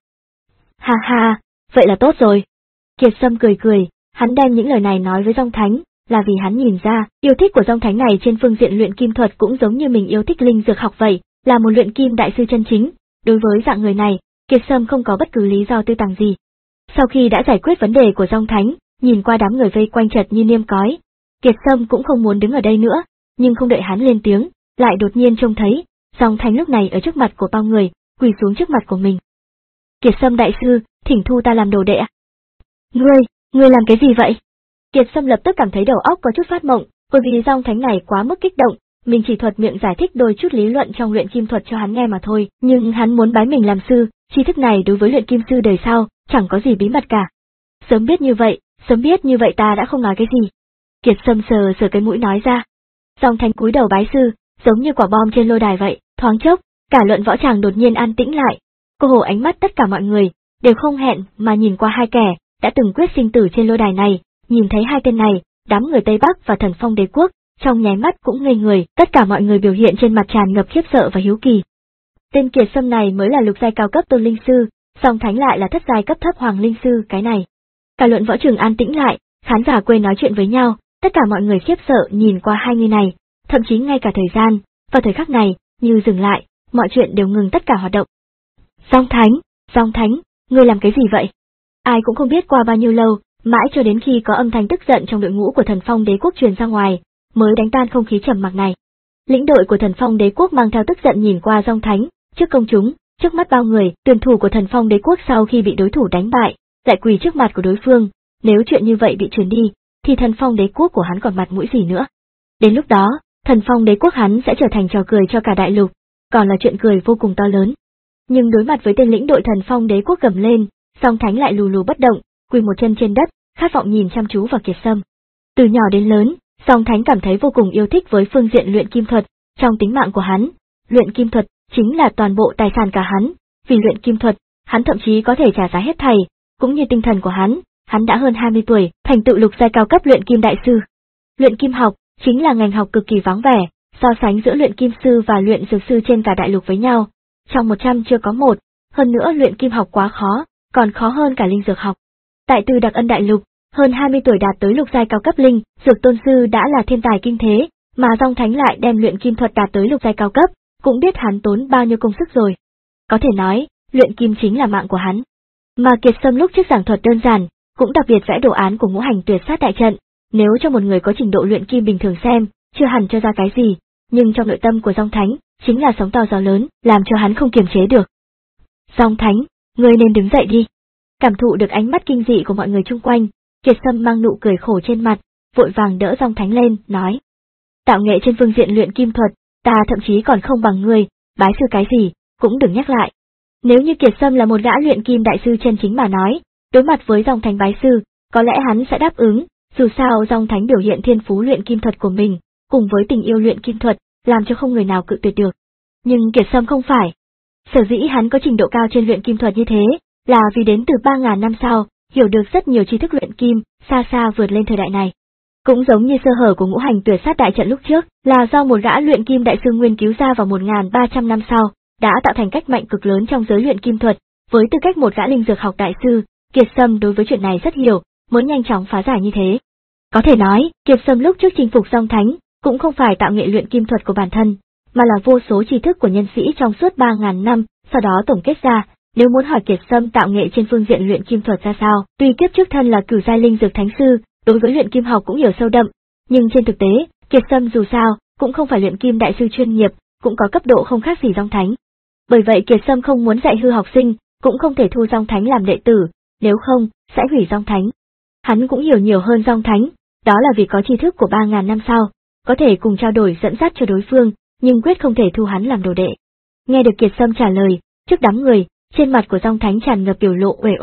Ha ha, vậy là tốt rồi. Kiệt Sâm cười cười, hắn đem những lời này nói với Dòng Thánh, là vì hắn nhìn ra, yêu thích của Dòng Thánh này trên phương diện luyện kim thuật cũng giống như mình yêu thích linh dược học vậy, là một luyện kim đại sư chân chính. Đối với dạng người này, Kiệt Sâm không có bất cứ lý do tư tàng gì. Sau khi đã giải quyết vấn đề của Dòng Thánh, nhìn qua đám người vây quanh chật như niêm cói, Kiệt Sâm cũng không muốn đứng ở đây nữa, nhưng không đợi hắn lên tiếng, lại đột nhiên trông thấy, Dòng Thánh lúc này ở trước mặt của bao người, quỳ xuống trước mặt của mình. Kiệt Sâm đại sư, thỉnh thu ta làm đồ đệ. Ngươi, ngươi làm cái gì vậy? Kiệt Sâm lập tức cảm thấy đầu óc có chút phát mộng, bởi vì Dòng Thánh này quá mức kích động, mình chỉ thuật miệng giải thích đôi chút lý luận trong luyện kim thuật cho hắn nghe mà thôi, nhưng hắn muốn bái mình làm sư, tri thức này đối với luyện kim sư đời sau, chẳng có gì bí mật cả. Sớm biết như vậy, sớm biết như vậy ta đã không nói cái gì. Kiệt Sâm sờ sờ cái mũi nói ra. Dòng Thánh cúi đầu bái sư, giống như quả bom trên lôi đài vậy, thoáng chốc, cả luận võ tràng đột nhiên an tĩnh lại. Cô hồ ánh mắt tất cả mọi người, đều không hẹn mà nhìn qua hai kẻ, đã từng quyết sinh tử trên lôi đài này, nhìn thấy hai tên này, đám người Tây Bắc và Thần Phong Đế Quốc, trong nháy mắt cũng ngây người, tất cả mọi người biểu hiện trên mặt tràn ngập khiếp sợ và hiếu kỳ. Tên Kiệt Sâm này mới là lục giai cao cấp tôn linh sư, Dòng Thánh lại là thất giai cấp thấp hoàng linh sư, cái này. Cả luận võ trường an tĩnh lại, khán giả quên nói chuyện với nhau, tất cả mọi người khiếp sợ nhìn qua hai người này, thậm chí ngay cả thời gian, vào thời khắc này, như dừng lại, mọi chuyện đều ngừng tất cả hoạt động. Dòng Thánh, Dòng Thánh, ngươi làm cái gì vậy? Ai cũng không biết qua bao nhiêu lâu, mãi cho đến khi có âm thanh tức giận trong đội ngũ của Thần Phong Đế Quốc truyền ra ngoài, mới đánh tan không khí trầm mặc này. Lĩnh đội của Thần Phong Đế Quốc mang theo tức giận nhìn qua Dòng Thánh, trước công chúng, trước mắt bao người, tuyển thủ của Thần Phong Đế Quốc sau khi bị đối thủ đánh bại, lại quỳ trước mặt của đối phương, nếu chuyện như vậy bị truyền đi, thì Thần Phong Đế Quốc của hắn còn mặt mũi gì nữa. Đến lúc đó, Thần Phong Đế Quốc hắn sẽ trở thành trò cười cho cả đại lục, còn là chuyện cười vô cùng to lớn. Nhưng đối mặt với tên lĩnh đội Thần Phong Đế Quốc gầm lên, Dòng Thánh lại lù lù bất động, quỳ một chân trên đất, khát vọng nhìn chăm chú vào Kiệt Sâm. Từ nhỏ đến lớn, Dòng Thánh cảm thấy vô cùng yêu thích với phương diện luyện kim thuật, trong tính mạng của hắn, luyện kim thuật chính là toàn bộ tài sản cả hắn, vì luyện kim thuật, hắn thậm chí có thể trả giá hết thảy, cũng như tinh thần của hắn, hắn đã hơn hai mươi tuổi, thành tựu lục giai cao cấp luyện kim đại sư. Luyện kim học chính là ngành học cực kỳ vắng vẻ, so sánh giữa luyện kim sư và luyện dược sư trên cả đại lục với nhau, trong một trăm chưa có một, hơn nữa luyện kim học quá khó, còn khó hơn cả linh dược học. Tại Từ Đặc Ân đại lục, hơn hai mươi tuổi đạt tới lục giai cao cấp linh, dược tôn sư đã là thiên tài kinh thế, mà Dòng Thánh lại đem luyện kim thuật đạt tới lục giai cao cấp, cũng biết hắn tốn bao nhiêu công sức rồi. Có thể nói, luyện kim chính là mạng của hắn. Mà Kiệt Sâm lúc trước giảng thuật đơn giản, cũng đặc biệt vẽ đồ án của ngũ hành tuyệt sát đại trận, nếu cho một người có trình độ luyện kim bình thường xem, chưa hẳn cho ra cái gì, nhưng trong nội tâm của Dòng Thánh, chính là sóng to gió lớn, làm cho hắn không kiềm chế được. Dòng Thánh, ngươi nên đứng dậy đi. Cảm thụ được ánh mắt kinh dị của mọi người chung quanh, Kiệt Sâm mang nụ cười khổ trên mặt, vội vàng đỡ Dòng Thánh lên, nói. Tạo nghệ trên phương diện luyện kim thuật, ta thậm chí còn không bằng ngươi, bái sư cái gì, cũng đừng nhắc lại. Nếu như Kiệt Sâm là một gã luyện kim đại sư chân chính mà nói, đối mặt với Dòng Thánh bái sư, có lẽ hắn sẽ đáp ứng, dù sao Dòng Thánh biểu hiện thiên phú luyện kim thuật của mình, cùng với tình yêu luyện kim thuật, làm cho không người nào cự tuyệt được. Nhưng Kiệt Sâm không phải. Sở dĩ hắn có trình độ cao trên luyện kim thuật như thế, là vì đến từ ba ngàn năm sau, hiểu được rất nhiều tri thức luyện kim, xa xa vượt lên thời đại này. Cũng giống như sơ hở của ngũ hành tuyệt sát đại trận lúc trước, là do một gã luyện kim đại sư nguyên cứu ra vào một nghìn ba trăm năm sau, đã tạo thành cách mạnh cực lớn trong giới luyện kim thuật, với tư cách một gã linh dược học đại sư, Kiệt Sâm đối với chuyện này rất hiểu, muốn nhanh chóng phá giải như thế. Có thể nói, Kiệt Sâm lúc trước chinh phục Dòng Thánh, cũng không phải tạo nghệ luyện kim thuật của bản thân, mà là vô số tri thức của nhân sĩ trong suốt ba ngàn năm, sau đó tổng kết ra. Nếu muốn hỏi Kiệt Sâm tạo nghệ trên phương diện luyện kim thuật ra sao, tuy kiếp trước thân là cửu giai linh dược thánh sư, đối với luyện kim học cũng hiểu sâu đậm, nhưng trên thực tế, Kiệt Sâm dù sao cũng không phải luyện kim đại sư chuyên nghiệp, cũng có cấp độ không khác gì Dòng Thánh. Bởi vậy Kiệt Sâm không muốn dạy hư học sinh, cũng không thể thu Dòng Thánh làm đệ tử, nếu không sẽ hủy Dòng Thánh. Hắn cũng hiểu nhiều hơn Dòng Thánh, đó là vì có tri thức của ba ngàn năm sau, có thể cùng trao đổi dẫn dắt cho đối phương, nhưng quyết không thể thu hắn làm đồ đệ. Nghe được Kiệt Sâm trả lời, trước đám người, trên mặt của Dòng Thánh tràn ngập biểu lộ uể oải,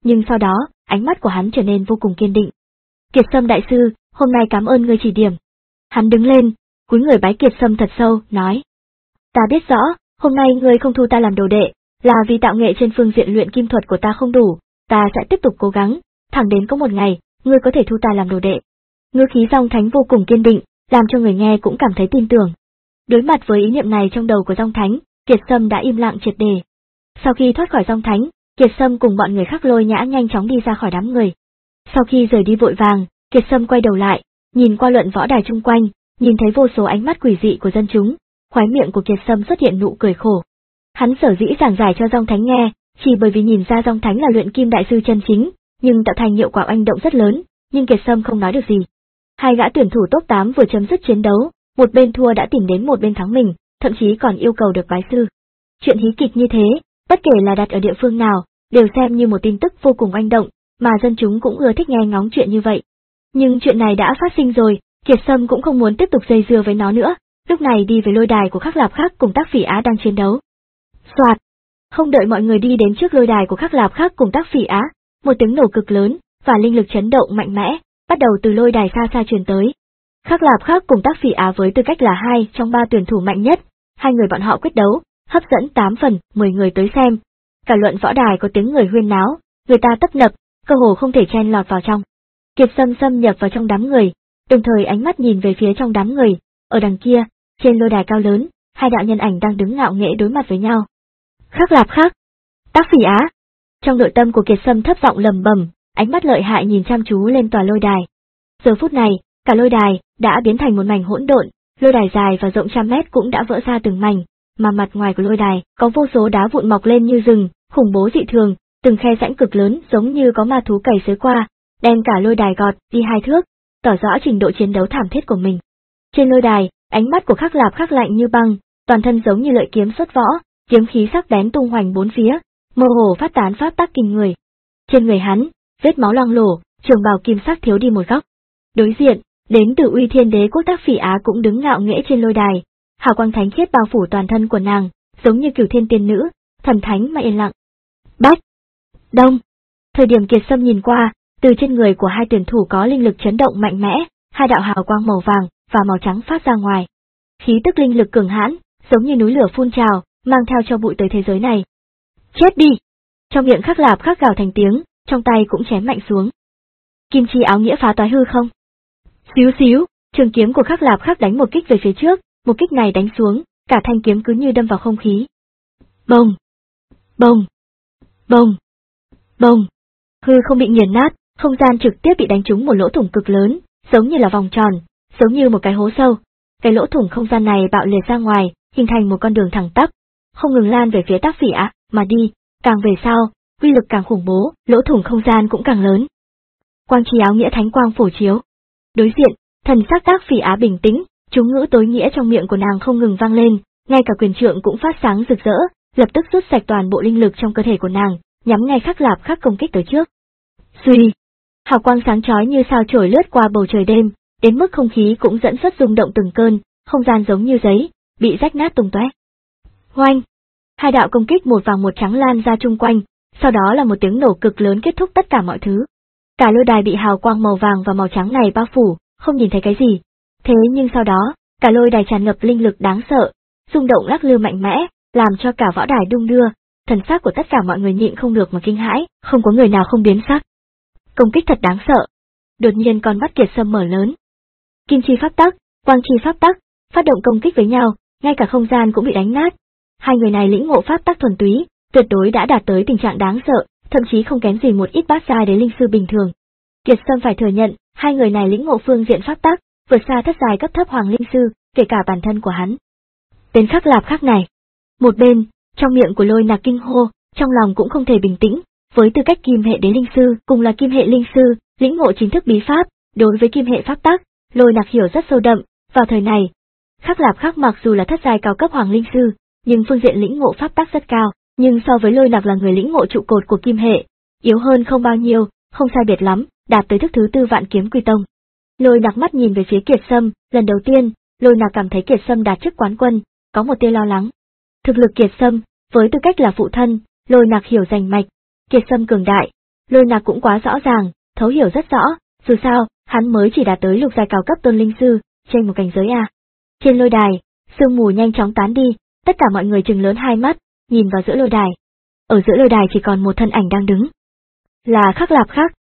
nhưng sau đó, ánh mắt của hắn trở nên vô cùng kiên định. Kiệt Sâm đại sư, hôm nay cảm ơn ngươi chỉ điểm. Hắn đứng lên, cúi người bái Kiệt Sâm thật sâu, nói. Ta biết rõ, hôm nay ngươi không thu ta làm đồ đệ, là vì tạo nghệ trên phương diện luyện kim thuật của ta không đủ, ta sẽ tiếp tục cố gắng, thẳng đến có một ngày, ngươi có thể thu ta làm đồ đệ. Ngữ khí Dòng Thánh vô cùng kiên định, làm cho người nghe cũng cảm thấy tin tưởng. Đối mặt với ý niệm này trong đầu của Dòng Thánh, Kiệt Sâm đã im lặng triệt để. Sau khi thoát khỏi Dòng Thánh, Kiệt Sâm cùng bọn người khác Lôi Nhã nhanh chóng đi ra khỏi đám người. Sau khi rời đi vội vàng, Kiệt Sâm quay đầu lại, nhìn qua luận võ đài chung quanh, nhìn thấy vô số ánh mắt quỷ dị của dân chúng, khóe miệng của Kiệt Sâm xuất hiện nụ cười khổ. Hắn sở dĩ giảng giải cho Dòng Thánh nghe, chỉ bởi vì nhìn ra Dòng Thánh là luyện kim đại sư chân chính, nhưng tạo thành hiệu quả oanh động rất lớn, nhưng Kiệt Sâm không nói được gì. Hai gã tuyển thủ top tám vừa chấm dứt chiến đấu, một bên thua đã tìm đến một bên thắng mình, thậm chí còn yêu cầu được bái sư. Chuyện hí kịch như thế, bất kể là đặt ở địa phương nào, đều xem như một tin tức vô cùng oanh động, mà dân chúng cũng ưa thích nghe ngóng chuyện như vậy. Nhưng chuyện này đã phát sinh rồi, Kiệt Sâm cũng không muốn tiếp tục dây dưa với nó nữa, lúc này đi về lôi đài của Khắc Lạp Khắc cùng Tác Phỉ Á đang chiến đấu. Soạt! Không đợi mọi người đi đến trước lôi đài của Khắc Lạp Khắc cùng Tác Phỉ Á, một tiếng nổ cực lớn và linh lực chấn động mạnh mẽ bắt đầu từ lôi đài xa xa truyền tới. Khắc Lạp Khắc cùng Tác Phỉ Á với tư cách là hai trong ba tuyển thủ mạnh nhất, hai người bọn họ quyết đấu, hấp dẫn tám phần, mười người tới xem. Cả luận võ đài có tiếng người huyên náo, người ta tấp nập, cơ hồ không thể chen lọt vào trong. Kiệt Sâm xâm nhập vào trong đám người, đồng thời ánh mắt nhìn về phía trong đám người, ở đằng kia, trên lôi đài cao lớn, hai đạo nhân ảnh đang đứng ngạo nghễ đối mặt với nhau. Khắc Lạp Khắc, Tác Phỉ Á. Trong nội tâm của Kiệt Sâm thấp giọng lầm bầm, ánh mắt lợi hại nhìn chăm chú lên tòa lôi đài. Giờ phút này, cả lôi đài đã biến thành một mảnh hỗn độn, lôi đài dài và rộng trăm mét cũng đã vỡ ra từng mảnh, mà mặt ngoài của lôi đài có vô số đá vụn mọc lên như rừng, khủng bố dị thường, từng khe rãnh cực lớn giống như có ma thú cày xới qua, đem cả lôi đài gọt đi hai thước, tỏ rõ trình độ chiến đấu thảm thiết của mình. Trên lôi đài, ánh mắt của Khắc Lạp Khắc lạnh như băng, toàn thân giống như lợi kiếm xuất võ, kiếm khí sắc bén tung hoành bốn phía, mơ hồ phát tán pháp tắc kinh người. Trên người hắn, vết máu loang lổ, trường bào kim sắc thiếu đi một góc. Đối diện, đến từ Uy Thiên Đế quốc Tác Phỉ Á cũng đứng ngạo nghễ trên lôi đài, hào quang thánh khiết bao phủ toàn thân của nàng, giống như cửu thiên tiên nữ, thần thánh mà yên lặng. Bách, đông. Thời điểm Kiệt Sâm nhìn qua, từ trên người của hai tuyển thủ có linh lực chấn động mạnh mẽ, hai đạo hào quang màu vàng và màu trắng phát ra ngoài. Khí tức linh lực cường hãn, giống như núi lửa phun trào, mang theo cho bụi tới thế giới này. Chết đi! Trong miệng Khắc Lạp Khắc gào thành tiếng, trong tay cũng chém mạnh xuống. Kim chi áo nghĩa phá toái hư không? Xíu xíu, trường kiếm của Khắc Lạp Khắc đánh một kích về phía trước, một kích này đánh xuống, cả thanh kiếm cứ như đâm vào không khí. Bồng! Bồng! Bồng! Bồng! Hư không bị nghiền nát, không gian trực tiếp bị đánh trúng một lỗ thủng cực lớn, giống như là vòng tròn, giống như một cái hố sâu. Cái lỗ thủng không gian này bạo liệt ra ngoài, hình thành một con đường thẳng tắp, không ngừng lan về phía Tác Phỉ Á mà đi, càng về sau, uy lực càng khủng bố, lỗ thủng không gian cũng càng lớn. Quang chi áo nghĩa thánh quang phổ chiếu. Đối diện, thần sắc Tác Phỉ Á bình tĩnh, chú ngữ tối nghĩa trong miệng của nàng không ngừng vang lên, ngay cả quyền trượng cũng phát sáng rực rỡ, lập tức rút sạch toàn bộ linh lực trong cơ thể của nàng, nhắm ngay Khắc Lạp Khắc công kích tới trước. Suy, hào quang sáng chói như sao chổi lướt qua bầu trời đêm, đến mức không khí cũng dẫn xuất rung động từng cơn, không gian giống như giấy, bị rách nát tung tóe. Hoanh! Hai đạo công kích một vàng một trắng lan ra chung quanh, sau đó là một tiếng nổ cực lớn kết thúc tất cả mọi thứ. Cả lôi đài bị hào quang màu vàng và màu trắng này bao phủ, không nhìn thấy cái gì. Thế nhưng sau đó, cả lôi đài tràn ngập linh lực đáng sợ, rung động lắc lư mạnh mẽ, làm cho cả võ đài đung đưa, thần sắc của tất cả mọi người nhịn không được mà kinh hãi, không có người nào không biến sắc. Công kích thật đáng sợ. Đột nhiên con mắt Kiệt Sâm mở lớn. Kim chi pháp tắc, quang chi pháp tắc, phát động công kích với nhau, ngay cả không gian cũng bị đánh nát. Hai người này lĩnh ngộ pháp tắc thuần túy, tuyệt đối đã đạt tới tình trạng đáng sợ, thậm chí không kém gì một ít bát giai đế linh sư bình thường. Kiệt Sâm phải thừa nhận, hai người này lĩnh ngộ phương diện pháp tắc, vượt xa thất giai cấp thấp hoàng linh sư, kể cả bản thân của hắn. Tên Khắc Lạp Khắc này. Một bên, trong miệng của Lôi Nạc kinh hô, trong lòng cũng không thể bình tĩnh, với tư cách kim hệ đế linh sư, cùng là kim hệ linh sư, lĩnh ngộ chính thức bí pháp, đối với kim hệ pháp tắc, Lôi Nạc hiểu rất sâu đậm. Vào thời này, Khắc Lạp Khắc mặc dù là thất giai cao cấp hoàng linh sư, nhưng phương diện lĩnh ngộ pháp tắc rất cao, nhưng so với Lôi Nạc là người lĩnh ngộ trụ cột của kim hệ, yếu hơn không bao nhiêu, không sai biệt lắm, đạt tới thức thứ tư Vạn Kiếm Quy Tông. Lôi Nạc mắt nhìn về phía Kiệt Sâm, lần đầu tiên, Lôi Nạc cảm thấy Kiệt Sâm đạt chức quán quân, có một tia lo lắng. Thực lực Kiệt Sâm, với tư cách là phụ thân, Lôi Nạc hiểu rành mạch, Kiệt Sâm cường đại, Lôi Nạc cũng quá rõ ràng, thấu hiểu rất rõ, dù sao, hắn mới chỉ đạt tới lục giai cao cấp tôn linh sư, trên một cảnh giới à. Trên lôi đài, sương mù nhanh chóng tán đi, tất cả mọi người trừng lớn hai mắt, nhìn vào giữa lôi đài. Ở giữa lôi đài chỉ còn một thân ảnh đang đứng. Là Khắc Lạp Khắc.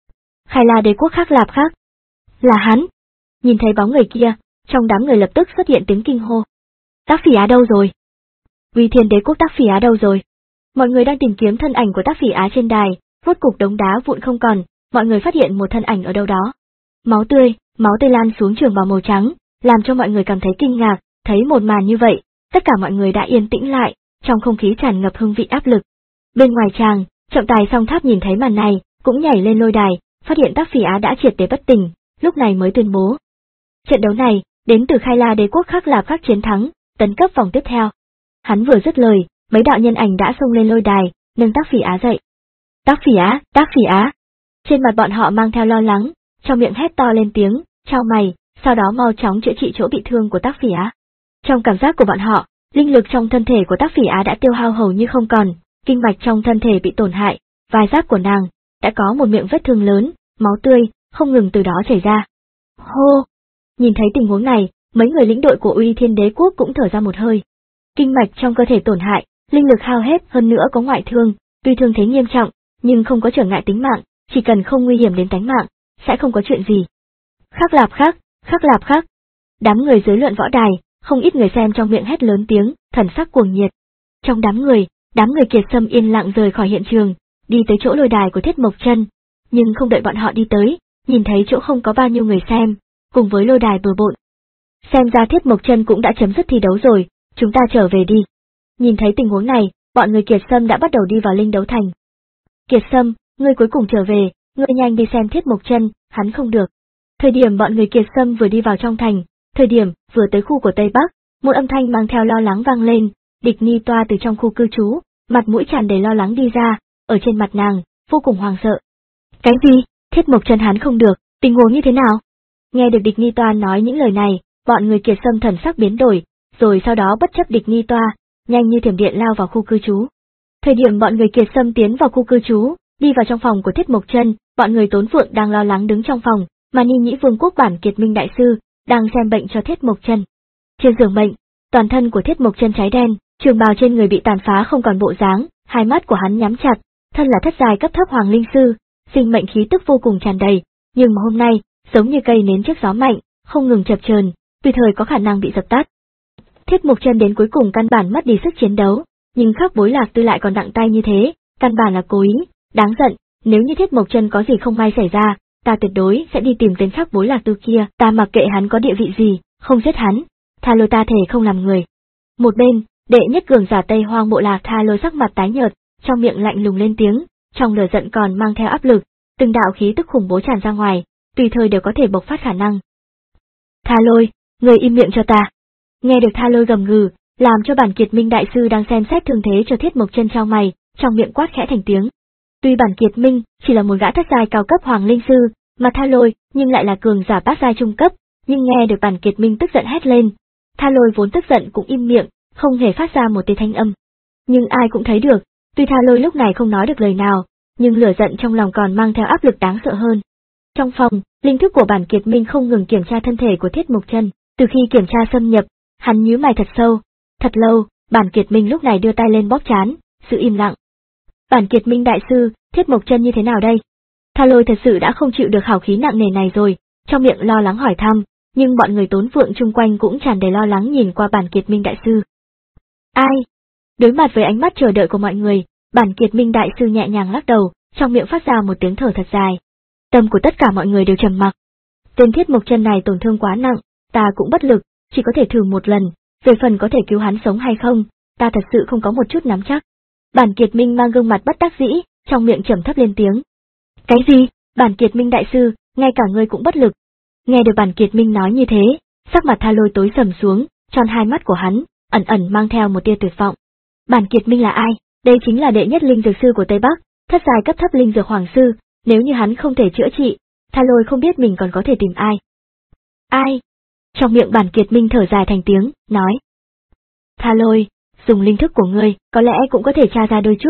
Hay là đế quốc Khắc Lạp Khắc? Là hắn. Nhìn thấy bóng người kia, trong đám người lập tức xuất hiện tiếng kinh hô. Tác Phỉ Á đâu rồi? Uy Thiên đế quốc Tác Phỉ Á đâu rồi? Mọi người đang tìm kiếm thân ảnh của Tác Phỉ Á trên đài, rốt cục đống đá vụn không còn, mọi người phát hiện một thân ảnh ở đâu đó. Máu tươi, máu tươi lan xuống trường bào màu trắng, làm cho mọi người cảm thấy kinh ngạc, thấy một màn như vậy, tất cả mọi người đã yên tĩnh lại, trong không khí tràn ngập hương vị áp lực. Bên ngoài tràng, trọng tài Song Tháp nhìn thấy màn này, cũng nhảy lên lôi đài, phát hiện Tác Phỉ Á đã triệt để bất tỉnh, lúc này mới tuyên bố. Trận đấu này, đến từ Khai La đế quốc Khắc Lạp Khắc chiến thắng, tấn cấp vòng tiếp theo. Hắn vừa dứt lời, mấy đạo nhân ảnh đã xông lên lôi đài, nâng Tác Phỉ Á dậy. Tác Phỉ Á, Tác Phỉ Á. Trên mặt bọn họ mang theo lo lắng, trong miệng hét to lên tiếng, chau mày, sau đó mau chóng chữa trị chỗ bị thương của Tác Phỉ Á. Trong cảm giác của bọn họ, linh lực trong thân thể của Tác Phỉ Á đã tiêu hao hầu như không còn, kinh mạch trong thân thể bị tổn hại, vai giáp của nàng đã có một miệng vết thương lớn, máu tươi không ngừng từ đó chảy ra. Hô! Nhìn thấy tình huống này, mấy người lĩnh đội của Uy Thiên đế quốc cũng thở ra một hơi. Kinh mạch trong cơ thể tổn hại, linh lực hao hết, hơn nữa có ngoại thương, tuy thương thế nghiêm trọng, nhưng không có trở ngại tính mạng, chỉ cần không nguy hiểm đến tính mạng, sẽ không có chuyện gì. Khắc Lạp Khắc, Khắc Lạp Khắc. Đám người dưới luận võ đài, không ít người xem trong miệng hét lớn tiếng, thần sắc cuồng nhiệt. Trong đám người, đám người Kiệt Sâm yên lặng rời khỏi hiện trường, đi tới chỗ lôi đài của Thiết Mộc Chân, nhưng không đợi bọn họ đi tới, nhìn thấy chỗ không có bao nhiêu người xem, cùng với lôi đài bừa bộn. Xem ra Thiết Mộc Chân cũng đã chấm dứt thi đấu rồi, chúng ta trở về đi. Nhìn thấy tình huống này, bọn người Kiệt Sâm đã bắt đầu đi vào linh đấu thành. Kiệt Sâm, ngươi cuối cùng trở về, ngươi nhanh đi xem Thiết Mộc Chân, hắn không được. Thời điểm bọn người Kiệt Sâm vừa đi vào trong thành, thời điểm vừa tới khu của Tây Bắc, một âm thanh mang theo lo lắng vang lên, Địch Ni Toa từ trong khu cư trú, mặt mũi tràn đầy lo lắng đi ra, ở trên mặt nàng vô cùng hoảng sợ. Cái gì? Thiết Mộc Chân hắn không được, tình huống như thế nào? Nghe được Địch Ni Toa nói những lời này, bọn người Kiệt Sâm thần sắc biến đổi, rồi sau đó bất chấp Địch Ni Toa, nhanh như thiểm điện lao vào khu cư trú. Thời điểm bọn người Kiệt Sâm tiến vào khu cư trú, đi vào trong phòng của Thiết Mộc Chân, bọn người Tốn Phượng đang lo lắng đứng trong phòng, mà Ni Nhĩ Vương quốc bản Kiệt Minh đại sư đang xem bệnh cho Thiết Mộc Chân. Trên giường bệnh, toàn thân của Thiết Mộc Chân cháy đen, trường bào trên người bị tàn phá không còn bộ dáng, hai mắt của hắn nhắm chặt, thân là thất giai cấp thấp hoàng linh sư, sinh mệnh khí tức vô cùng tràn đầy, nhưng mà hôm nay, giống như cây nến trước gió mạnh, không ngừng chập chờn, tùy thời có khả năng bị dập tắt. Thiết Mộc Chân đến cuối cùng căn bản mất đi sức chiến đấu, nhưng Khắc Bối Lạc Tư lại còn nặng tay như thế, căn bản là cố ý, đáng giận, nếu như Thiết Mộc Chân có gì không may xảy ra, ta tuyệt đối sẽ đi tìm tên Khắc Bối Lạc Tư kia, ta mặc kệ hắn có địa vị gì, không giết hắn, Tha Lôi ta thể không làm người. Một bên, đệ nhất cường giả Tây Hoang bộ lạc Tha Lôi sắc mặt tái nhợt, trong miệng lạnh lùng lên tiếng, trong lửa giận còn mang theo áp lực, từng đạo khí tức khủng bố tràn ra ngoài, tùy thời đều có thể bộc phát khả năng. Tha Lôi, người im miệng cho ta. Nghe được Tha Lôi gầm gừ, làm cho bản Kiệt Minh đại sư đang xem xét thương thế cho Thiết Mộc Chân chau mày, trong miệng quát khẽ thành tiếng. Tuy bản Kiệt Minh chỉ là một gã thất giai cao cấp hoàng linh sư, mà Tha Lôi nhưng lại là cường giả bát giai trung cấp, nhưng nghe được bản Kiệt Minh tức giận hét lên, Tha Lôi vốn tức giận cũng im miệng, không hề phát ra một tiếng thanh âm. Nhưng ai cũng thấy được, tuy Tha Lôi lúc này không nói được lời nào, nhưng lửa giận trong lòng còn mang theo áp lực đáng sợ hơn. Trong phòng, linh thức của bản Kiệt Minh không ngừng kiểm tra thân thể của Thiết Mộc Chân, từ khi kiểm tra xâm nhập, hắn nhíu mày thật sâu, thật lâu, bản Kiệt Minh lúc này đưa tay lên bóp trán, sự im lặng. Bản Kiệt Minh đại sư, Thiết Mộc Chân như thế nào đây? Tha Lôi thật sự đã không chịu được hào khí nặng nề này rồi, trong miệng lo lắng hỏi thăm, nhưng bọn người Tốn Phượng chung quanh cũng tràn đầy lo lắng nhìn qua bản Kiệt Minh đại sư. Ai? Đối mặt với ánh mắt chờ đợi của mọi người, bản Kiệt Minh đại sư nhẹ nhàng lắc đầu, trong miệng phát ra một tiếng thở thật dài. Tâm của tất cả mọi người đều trầm mặc. Tên Thiết Mộc Chân này tổn thương quá nặng, ta cũng bất lực, chỉ có thể thử một lần, về phần có thể cứu hắn sống hay không, ta thật sự không có một chút nắm chắc. Bản Kiệt Minh mang gương mặt bất đắc dĩ, trong miệng trầm thấp lên tiếng. Cái gì? Bản Kiệt Minh đại sư, ngay cả ngươi cũng bất lực. Nghe được bản Kiệt Minh nói như thế, sắc mặt Tha Lôi tối sầm xuống, tròn hai mắt của hắn, ẩn ẩn mang theo một tia tuyệt vọng. Bản Kiệt Minh là ai? Đây chính là đệ nhất linh dược sư của Tây Bắc, thất giai cấp thấp linh dược hoàng sư, nếu như hắn không thể chữa trị, Tha Lôi không biết mình còn có thể tìm ai. Ai? Trong miệng bản Kiệt Minh thở dài thành tiếng, nói. Tha Lôi, dùng linh thức của ngươi, có lẽ cũng có thể tra ra đôi chút,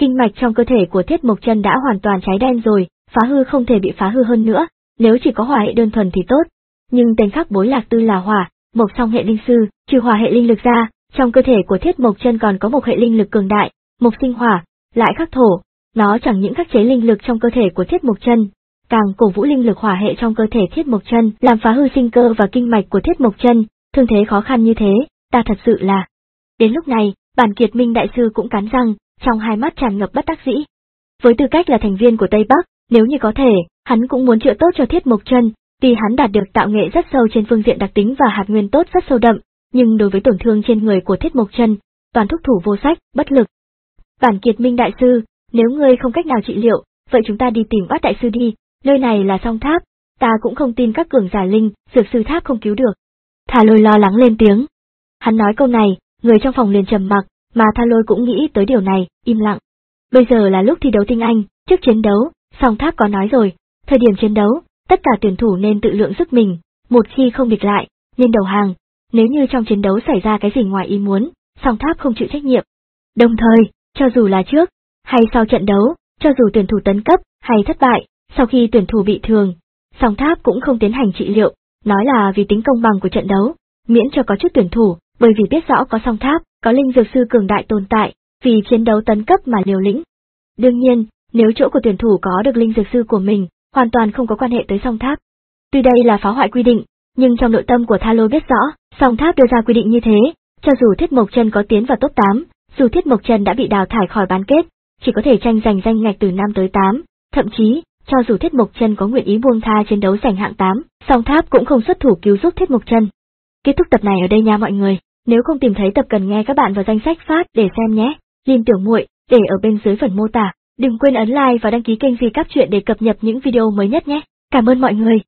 Kinh mạch trong cơ thể của Thiết Mộc Chân đã hoàn toàn cháy đen rồi, phá hư không thể bị phá hư hơn nữa, nếu chỉ có hỏa hệ đơn thuần thì tốt. Nhưng tên khắc bối Lạc Tư là hỏa, mộc song hệ linh sư, trừ hỏa hệ linh lực ra, trong cơ thể của Thiết Mộc Chân còn có mộc hệ linh lực cường đại, mộc sinh hỏa, lại khắc thổ, nó chẳng những khắc chế linh lực trong cơ thể của Thiết Mộc Chân, càng cổ vũ linh lực hỏa hệ trong cơ thể Thiết Mộc Chân, làm phá hư sinh cơ và kinh mạch của Thiết Mộc Chân, thương thế khó khăn như thế, ta thật sự là. Đến lúc này, Bản Kiệt Minh đại sư cũng cắn răng, trong hai mắt tràn ngập bất đắc dĩ. Với tư cách là thành viên của Tây Bắc, nếu như có thể, hắn cũng muốn chữa tốt cho Thiết Mộc Chân, vì hắn đạt được tạo nghệ rất sâu trên phương diện đặc tính và hạt nguyên tốt rất sâu đậm, nhưng đối với tổn thương trên người của Thiết Mộc Chân, toàn thúc thủ vô sách, bất lực. Bản Kiệt Minh đại sư, nếu ngươi không cách nào trị liệu, vậy chúng ta đi tìm Oát đại sư đi, nơi này là Song Tháp, ta cũng không tin các cường giả linh, dược sư tháp không cứu được. Thà Lôi lo lắng lên tiếng. Hắn nói câu này, người trong phòng liền trầm mặc, mà Tha Lôi cũng nghĩ tới điều này, im lặng. Bây giờ là lúc thi đấu tinh anh, trước chiến đấu, Song Tháp có nói rồi, thời điểm chiến đấu, tất cả tuyển thủ nên tự lượng sức mình, một khi không địch lại, nên đầu hàng, nếu như trong chiến đấu xảy ra cái gì ngoài ý muốn, Song Tháp không chịu trách nhiệm. Đồng thời, cho dù là trước, hay sau trận đấu, cho dù tuyển thủ tấn cấp, hay thất bại, sau khi tuyển thủ bị thương, Song Tháp cũng không tiến hành trị liệu, nói là vì tính công bằng của trận đấu, miễn cho có chút tuyển thủ, bởi vì biết rõ có Song Tháp, có linh dược sư cường đại tồn tại, vì chiến đấu tấn cấp mà liều lĩnh. Đương nhiên, nếu chỗ của tuyển thủ có được linh dược sư của mình, hoàn toàn không có quan hệ tới Song Tháp. Tuy đây là phá hoại quy định, nhưng trong nội tâm của Tha Lôi biết rõ, Song Tháp đưa ra quy định như thế, cho dù Thiết Mộc Chân có tiến vào top tám, dù Thiết Mộc Chân đã bị đào thải khỏi bán kết, chỉ có thể tranh giành danh ngạch từ năm tới tám, thậm chí, cho dù Thiết Mộc Chân có nguyện ý buông tha chiến đấu giành hạng tám, Song Tháp cũng không xuất thủ cứu giúp Thiết Mộc Chân. Kết thúc tập này ở đây nha mọi người, nếu không tìm thấy tập cần nghe các bạn vào danh sách phát để xem nhé. Link Tiểu Muội để ở bên dưới phần mô tả. Đừng quên ấn like và đăng ký kênh Di Cáp Truyện để cập nhật những video mới nhất nhé. Cảm ơn mọi người.